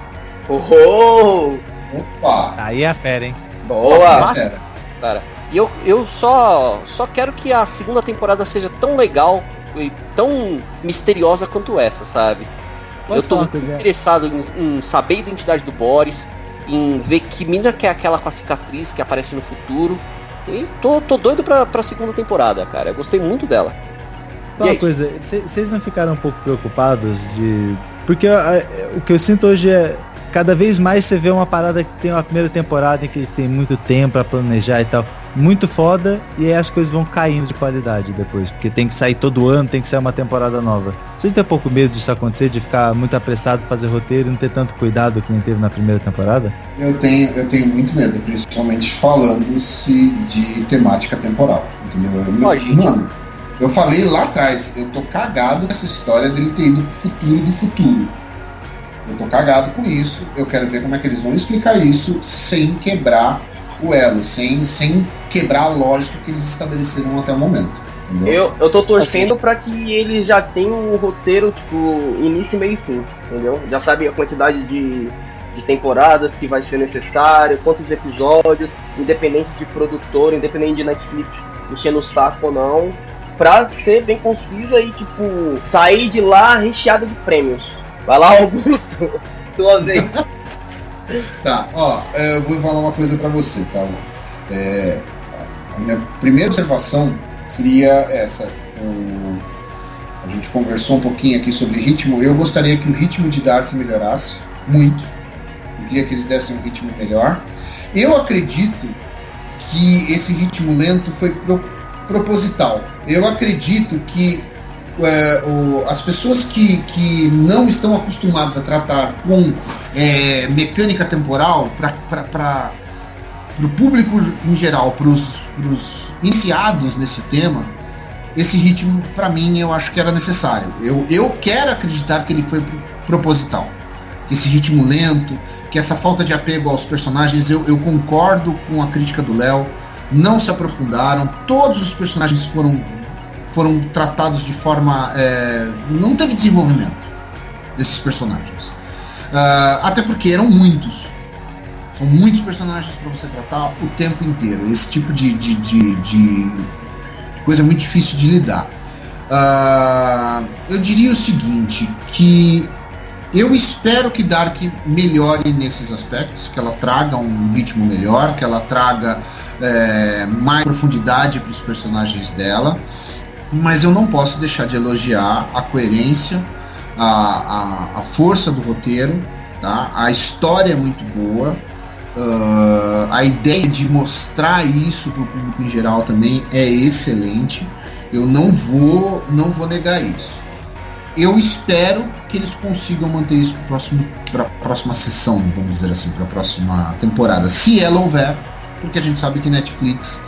Oh! Opa! Aí é a fera, hein? Boa! Fácil, cara. E eu, eu só, só quero que a segunda temporada seja tão legal e tão misteriosa quanto essa, sabe? Posso eu tô muito coisa? interessado em, em saber a identidade do Boris, em ver que mina que é aquela com a cicatriz que aparece no futuro. E tô, tô doido pra, pra segunda temporada, cara. Eu gostei muito dela. Então, uma coisa, vocês não ficaram um pouco preocupados de... Porque a, o que eu sinto hoje é... Cada vez mais você vê uma parada que tem uma primeira temporada em que eles têm muito tempo pra planejar e tal. Muito foda. E aí as coisas vão caindo de qualidade depois. Porque tem que sair todo ano, tem que sair uma temporada nova. Vocês têm um pouco medo disso acontecer? De ficar muito apressado pra fazer roteiro e não ter tanto cuidado que nem teve na primeira temporada? Eu tenho, eu tenho muito medo, principalmente falando-se de temática temporal. Entendeu? Eu, Pode, mano, eu falei lá atrás, eu tô cagado com essa história dele ter ido pro futuro do futuro. Eu tô cagado com isso, eu quero ver como é que eles vão explicar isso sem quebrar o elo, sem, sem quebrar a lógica que eles estabeleceram até o momento. Eu, eu tô torcendo pra que eles já tenham um roteiro, tipo, início, meio e fim, entendeu? Já sabem a quantidade de, de temporadas que vai ser necessário, quantos episódios, independente de produtor, independente de Netflix enchendo o saco ou não, pra ser bem concisa e, tipo, sair de lá recheado de prêmios. Vai lá, Augusto, tua vez. Tá, ó, eu vou falar uma coisa pra você, tá? É, a minha primeira observação seria essa. O, a gente conversou um pouquinho aqui sobre ritmo. Eu gostaria que o ritmo de Dark melhorasse muito. Eu queria que eles dessem um ritmo melhor. Eu acredito que esse ritmo lento foi pro, proposital. Eu acredito que é, o, as pessoas que, que não estão acostumadas a tratar com é, mecânica temporal, para o público em geral, para os iniciados nesse tema, esse ritmo, para mim, eu acho que era necessário. Eu, eu quero acreditar que ele foi proposital. Esse ritmo lento, que essa falta de apego aos personagens, eu, eu concordo com a crítica do Léo, não se aprofundaram, todos os personagens foram, foram tratados de forma... É, não teve desenvolvimento desses personagens. Uh, até porque eram muitos. São muitos personagens para você tratar o tempo inteiro. Esse tipo de, de, de, de, de coisa é muito difícil de lidar. Uh, eu diria o seguinte, que eu espero que Dark melhore nesses aspectos, que ela traga um ritmo melhor, que ela traga é, mais profundidade para os personagens dela, mas eu não posso deixar de elogiar a coerência, a, a, a força do roteiro, tá? A história é muito boa, uh, a ideia de mostrar isso para o público em geral também é excelente. Eu não vou, não vou negar isso. Eu espero que eles consigam manter isso para a próxima sessão, vamos dizer assim, para a próxima temporada, se ela houver, porque a gente sabe que Netflix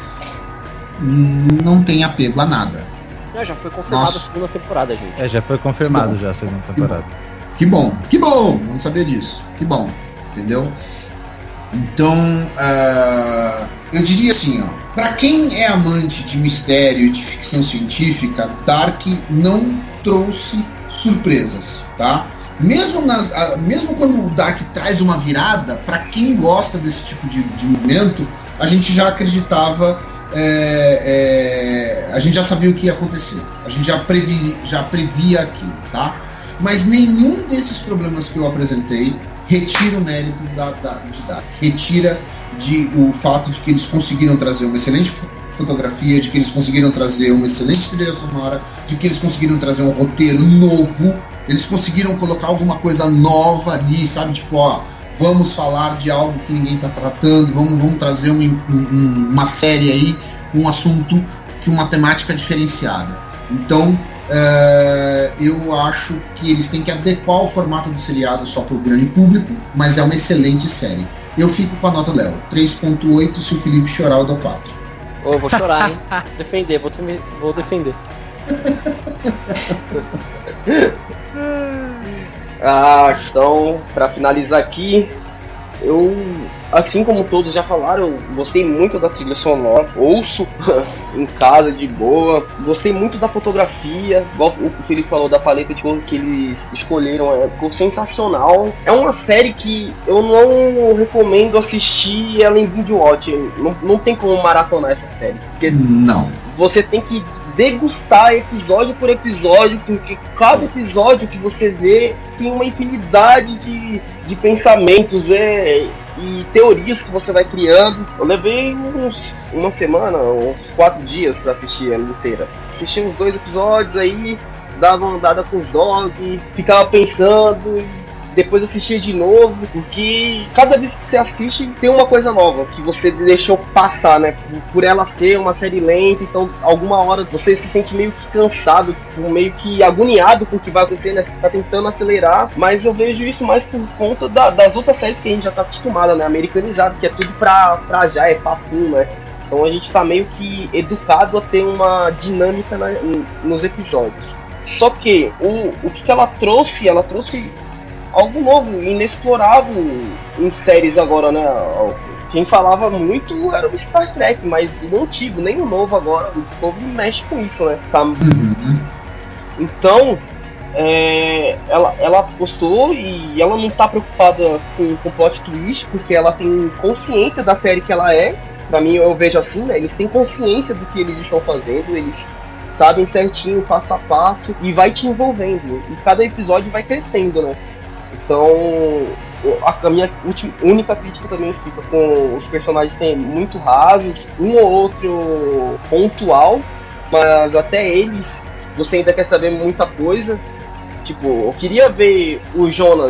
não tem apego a nada. É, já foi confirmada a segunda temporada, gente. É, já foi confirmado já a segunda temporada. Que bom, que bom, não sabia disso. Que bom, entendeu? Então, uh, eu diria assim, ó, para quem é amante de mistério e de ficção científica, Dark não trouxe surpresas, tá? Mesmo, nas, uh, mesmo quando o Dark traz uma virada, para quem gosta desse tipo de, de movimento, a gente já acreditava, é, é, a gente já sabia o que ia acontecer, a gente já, previ, já previa aquilo, tá? Mas nenhum desses problemas que eu apresentei retira o mérito da, da, de Dark, retira de, o fato de que eles conseguiram trazer uma excelente fotografia, de que eles conseguiram trazer uma excelente trilha sonora, de que eles conseguiram trazer um roteiro novo, eles conseguiram colocar alguma coisa nova ali, sabe, tipo, ó, vamos falar de algo que ninguém está tratando, vamos, vamos trazer um, um, uma série aí com um assunto, com uma temática diferenciada. Então, Uh, eu acho que eles têm que adequar o formato do seriado só para o grande público, mas é uma excelente série. Eu fico com a nota Léo, três ponto oito, se o Felipe chorar eu dou quatro. Oh, eu vou chorar, hein? defender, vou, te... vou defender. Ah, então, para finalizar aqui, eu, assim como todos já falaram, eu gostei muito da trilha sonora, ouço em casa de boa, gostei muito da fotografia, igual o Felipe falou da paleta de cor que eles escolheram, é, ficou sensacional. É uma série que eu não recomendo assistir ela em binge watch, não, não tem como maratonar essa série, porque não. Você tem que degustar episódio por episódio, porque cada episódio que você vê tem uma infinidade de, de pensamentos é, e teorias que você vai criando. Eu levei uns, uma semana, uns quatro dias para assistir ela inteira. Assisti uns dois episódios aí, dava uma andada com os dogs, ficava pensando e depois assistia de novo, porque cada vez que você assiste tem uma coisa nova que você deixou passar, né? Por ela ser uma série lenta, então alguma hora você se sente meio que cansado, meio que agoniado com o que vai acontecer, né? Você tá tentando acelerar, mas eu vejo isso mais por conta da, das outras séries que a gente já tá acostumado, né? Americanizado, que é tudo pra, pra já, é papum, né? Então a gente tá meio que educado a ter uma dinâmica na, nos episódios. Só que o, o que, que ela trouxe, ela trouxe algo novo, inexplorado em séries agora, né? Quem falava muito era o Star Trek, mas o antigo, nem o novo agora, o novo mexe com isso, né? Tá... Então, é, ela, ela apostou e ela não tá preocupada com o plot twist, porque ela tem consciência da série que ela é. Pra mim, eu vejo assim, né? Eles têm consciência do que eles estão fazendo, eles sabem certinho, passo a passo, e vai te envolvendo. E cada episódio vai crescendo, né? Então, a minha última, única crítica também fica com os personagens serem muito rasos, um ou outro pontual, mas até eles você ainda quer saber muita coisa. Tipo, eu queria ver o Jonas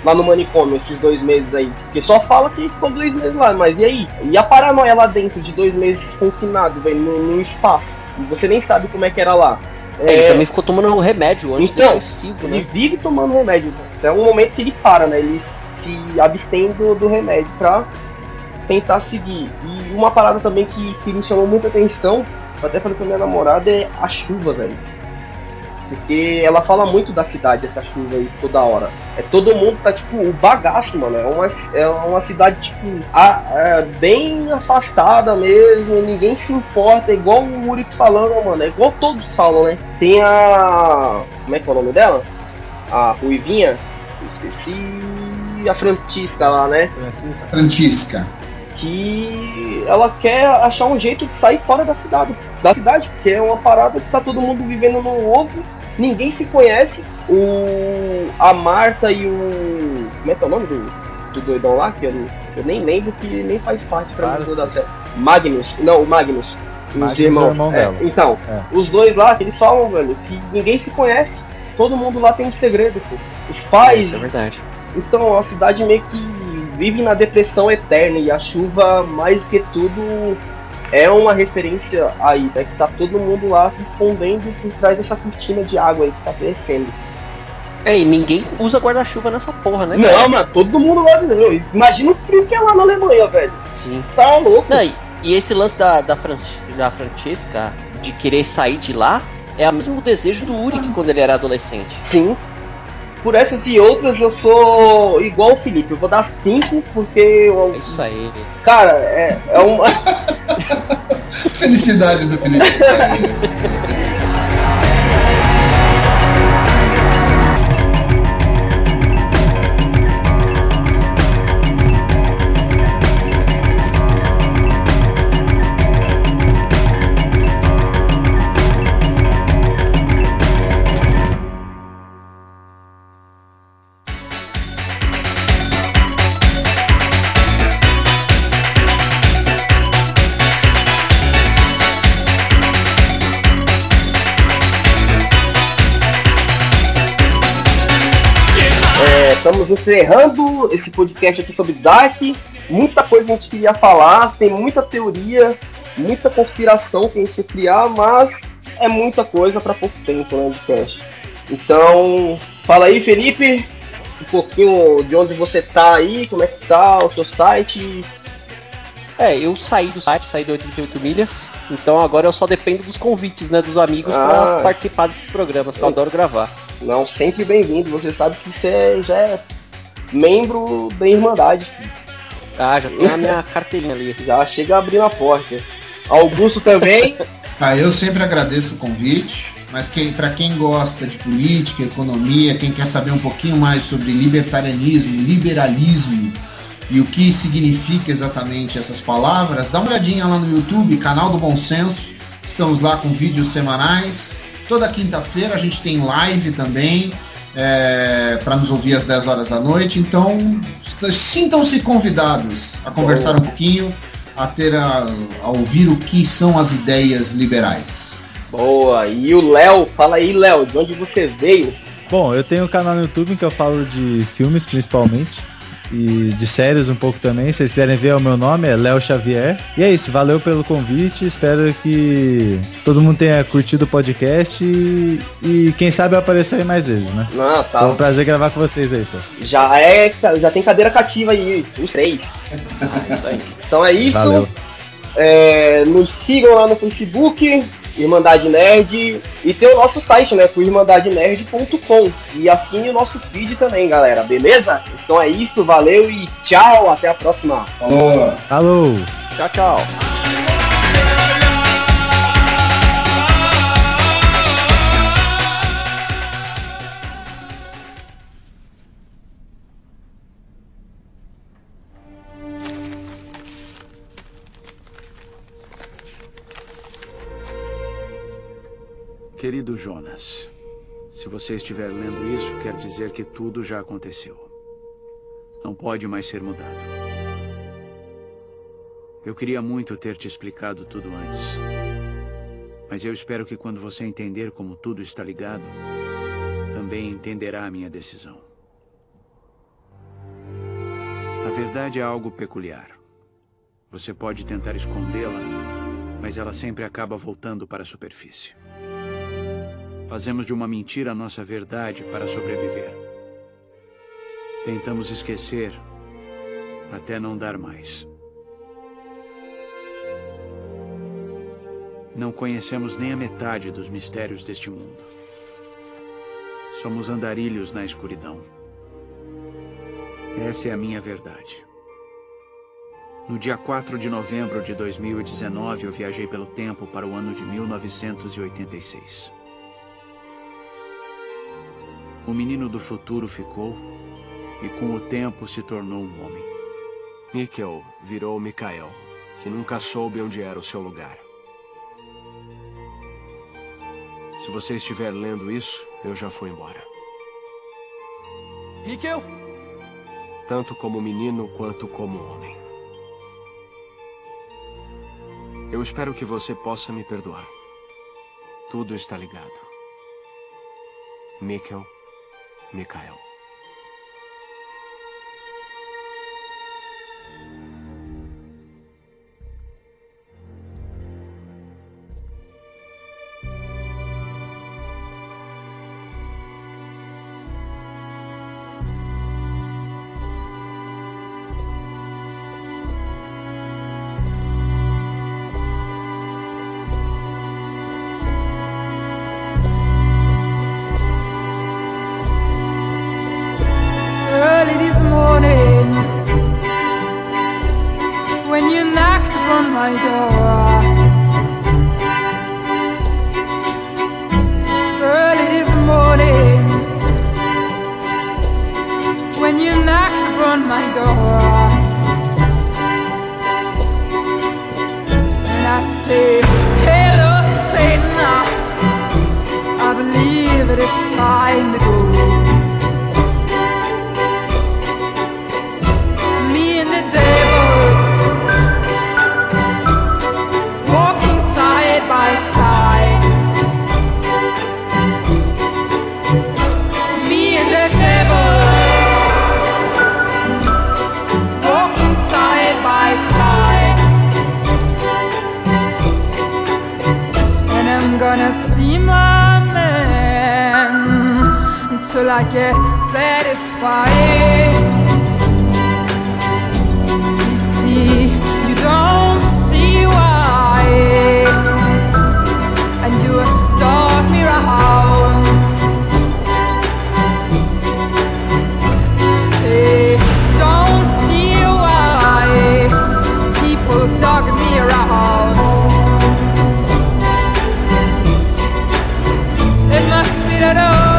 lá no manicômio esses dois meses aí? Porque só fala que ficou dois meses lá, mas e aí? E a paranoia lá dentro de dois meses confinado, velho, no, no espaço? E você nem sabe como é que era lá. É, ele também ficou tomando remédio antes então, possível, ele né? vive tomando remédio. Até um momento que ele para, né? Ele se abstém do, do remédio pra tentar seguir. E uma parada também que, que me chamou muita atenção, eu até falei pra minha namorada, é a chuva, velho. Porque ela fala muito da cidade, essa chuva aí, toda hora. É, todo mundo tá, tipo, o bagaço, mano. É uma, é uma cidade, tipo, a, é, bem afastada mesmo. Ninguém se importa. É igual o Uric falando, mano. É igual todos falam, né? Tem a... Como é que é o nome dela? A Ruivinha. Esqueci... A Francisca lá, né? Francisca. Francisca. Que ela quer achar um jeito de sair fora da cidade. Da cidade, porque é uma parada que tá todo mundo vivendo no ovo. Ninguém se conhece. O a Marta e o... Como é que é o nome do, do doidão lá? Que eu, eu nem lembro, que nem faz parte pra mim toda a série. Magnus. Não, o Magnus. Magnus os irmãos. É o irmão é, dela. então, é. Os dois lá, eles falam, velho, que ninguém se conhece. Todo mundo lá tem um segredo, pô. Os pais... Isso é verdade. Então, a cidade meio que vive na depressão eterna. E a chuva, mais que tudo... É uma referência a isso, é que tá todo mundo lá se escondendo por trás dessa cortina de água aí que tá crescendo. É, e ninguém usa guarda-chuva nessa porra, né? Não, cara? Mas todo mundo lá, imagina o frio que é lá na Alemanha, velho. Sim. Tá louco. Não, e, e esse lance da, da, Fran da Francesca, de querer sair de lá, é o mesmo desejo do Uric quando ele era adolescente. Sim. Por essas e outras eu sou igual o Felipe, eu vou dar cinco porque eu... É isso aí. Cara, é, é uma... Felicidade do Felipe. Estamos encerrando esse podcast aqui sobre Dark. Muita coisa a gente queria falar, tem muita teoria, muita conspiração que a gente quer criar, mas é muita coisa para pouco tempo, né, de cast. Então, fala aí, Felipe, um pouquinho de onde você tá aí, como é que tá o seu site. É, eu saí do site, saí do oitenta e oito milhas, então agora eu só dependo dos convites, né, dos amigos ah. para participar desses programas, que eu adoro gravar. Não, sempre bem-vindo, você sabe que você já é membro da Irmandade. Ah, já tem a minha carteirinha ali. Já chega abrindo a porta. Augusto também. Ah, eu sempre agradeço o convite, mas quem, para quem gosta de política, economia, quem quer saber um pouquinho mais sobre libertarianismo, liberalismo e o que significa exatamente essas palavras, dá uma olhadinha lá no YouTube, canal do Bom Senso. Estamos lá com vídeos semanais. Toda quinta-feira a gente tem live também, é, para nos ouvir às dez horas da noite. Então, sintam-se convidados a conversar um pouquinho, a ter a, a ouvir o que são as ideias liberais. Boa! E o Léo, fala aí, Léo, de onde você veio? Bom, eu tenho um canal no YouTube em que eu falo de filmes principalmente. E de séries um pouco também. Se vocês quiserem ver, o meu nome é Léo Xavier. E é isso, valeu pelo convite. Espero que todo mundo tenha curtido o podcast e, e quem sabe eu aparecer aí mais vezes, né? Não, tá. Foi um prazer gravar com vocês aí, pô. Já é, já tem cadeira cativa aí, os três. Ah, isso aí. Então é isso. Valeu. É, nos sigam lá no Facebook, Irmandade Nerd, e tem o nosso site, né, irmandade nerd ponto com, e assine o nosso feed também, galera, beleza? Então é isso, valeu e tchau, até a próxima. Falou. Falou. Tchau, tchau. Querido Jonas, se você estiver lendo isso, quer dizer que tudo já aconteceu. Não pode mais ser mudado. Eu queria muito ter te explicado tudo antes. Mas eu espero que quando você entender como tudo está ligado, também entenderá a minha decisão. A verdade é algo peculiar. Você pode tentar escondê-la, mas ela sempre acaba voltando para a superfície. Fazemos de uma mentira a nossa verdade para sobreviver. Tentamos esquecer até não dar mais. Não conhecemos nem a metade dos mistérios deste mundo. Somos andarilhos na escuridão. Essa é a minha verdade. No dia quatro de novembro de dois mil e dezenove, eu viajei pelo tempo para o ano de mil novecentos e oitenta e seis. O menino do futuro ficou e com o tempo se tornou um homem. Mikkel virou Mikael, que nunca soube onde era o seu lugar. Se você estiver lendo isso, eu já fui embora. Mikkel! Tanto como menino quanto como homem. Eu espero que você possa me perdoar. Tudo está ligado. Mikkel, Mikael. My door. Early this morning, when you knocked upon my door, and I say, hello Satan, I believe it is time to go. Me and the devil side by side, me and the devil walking side by side, and I'm gonna see my man until I get satisfied. See, see, you don't see why, and you dog me around. Say, don't see why people dog me around. It must be that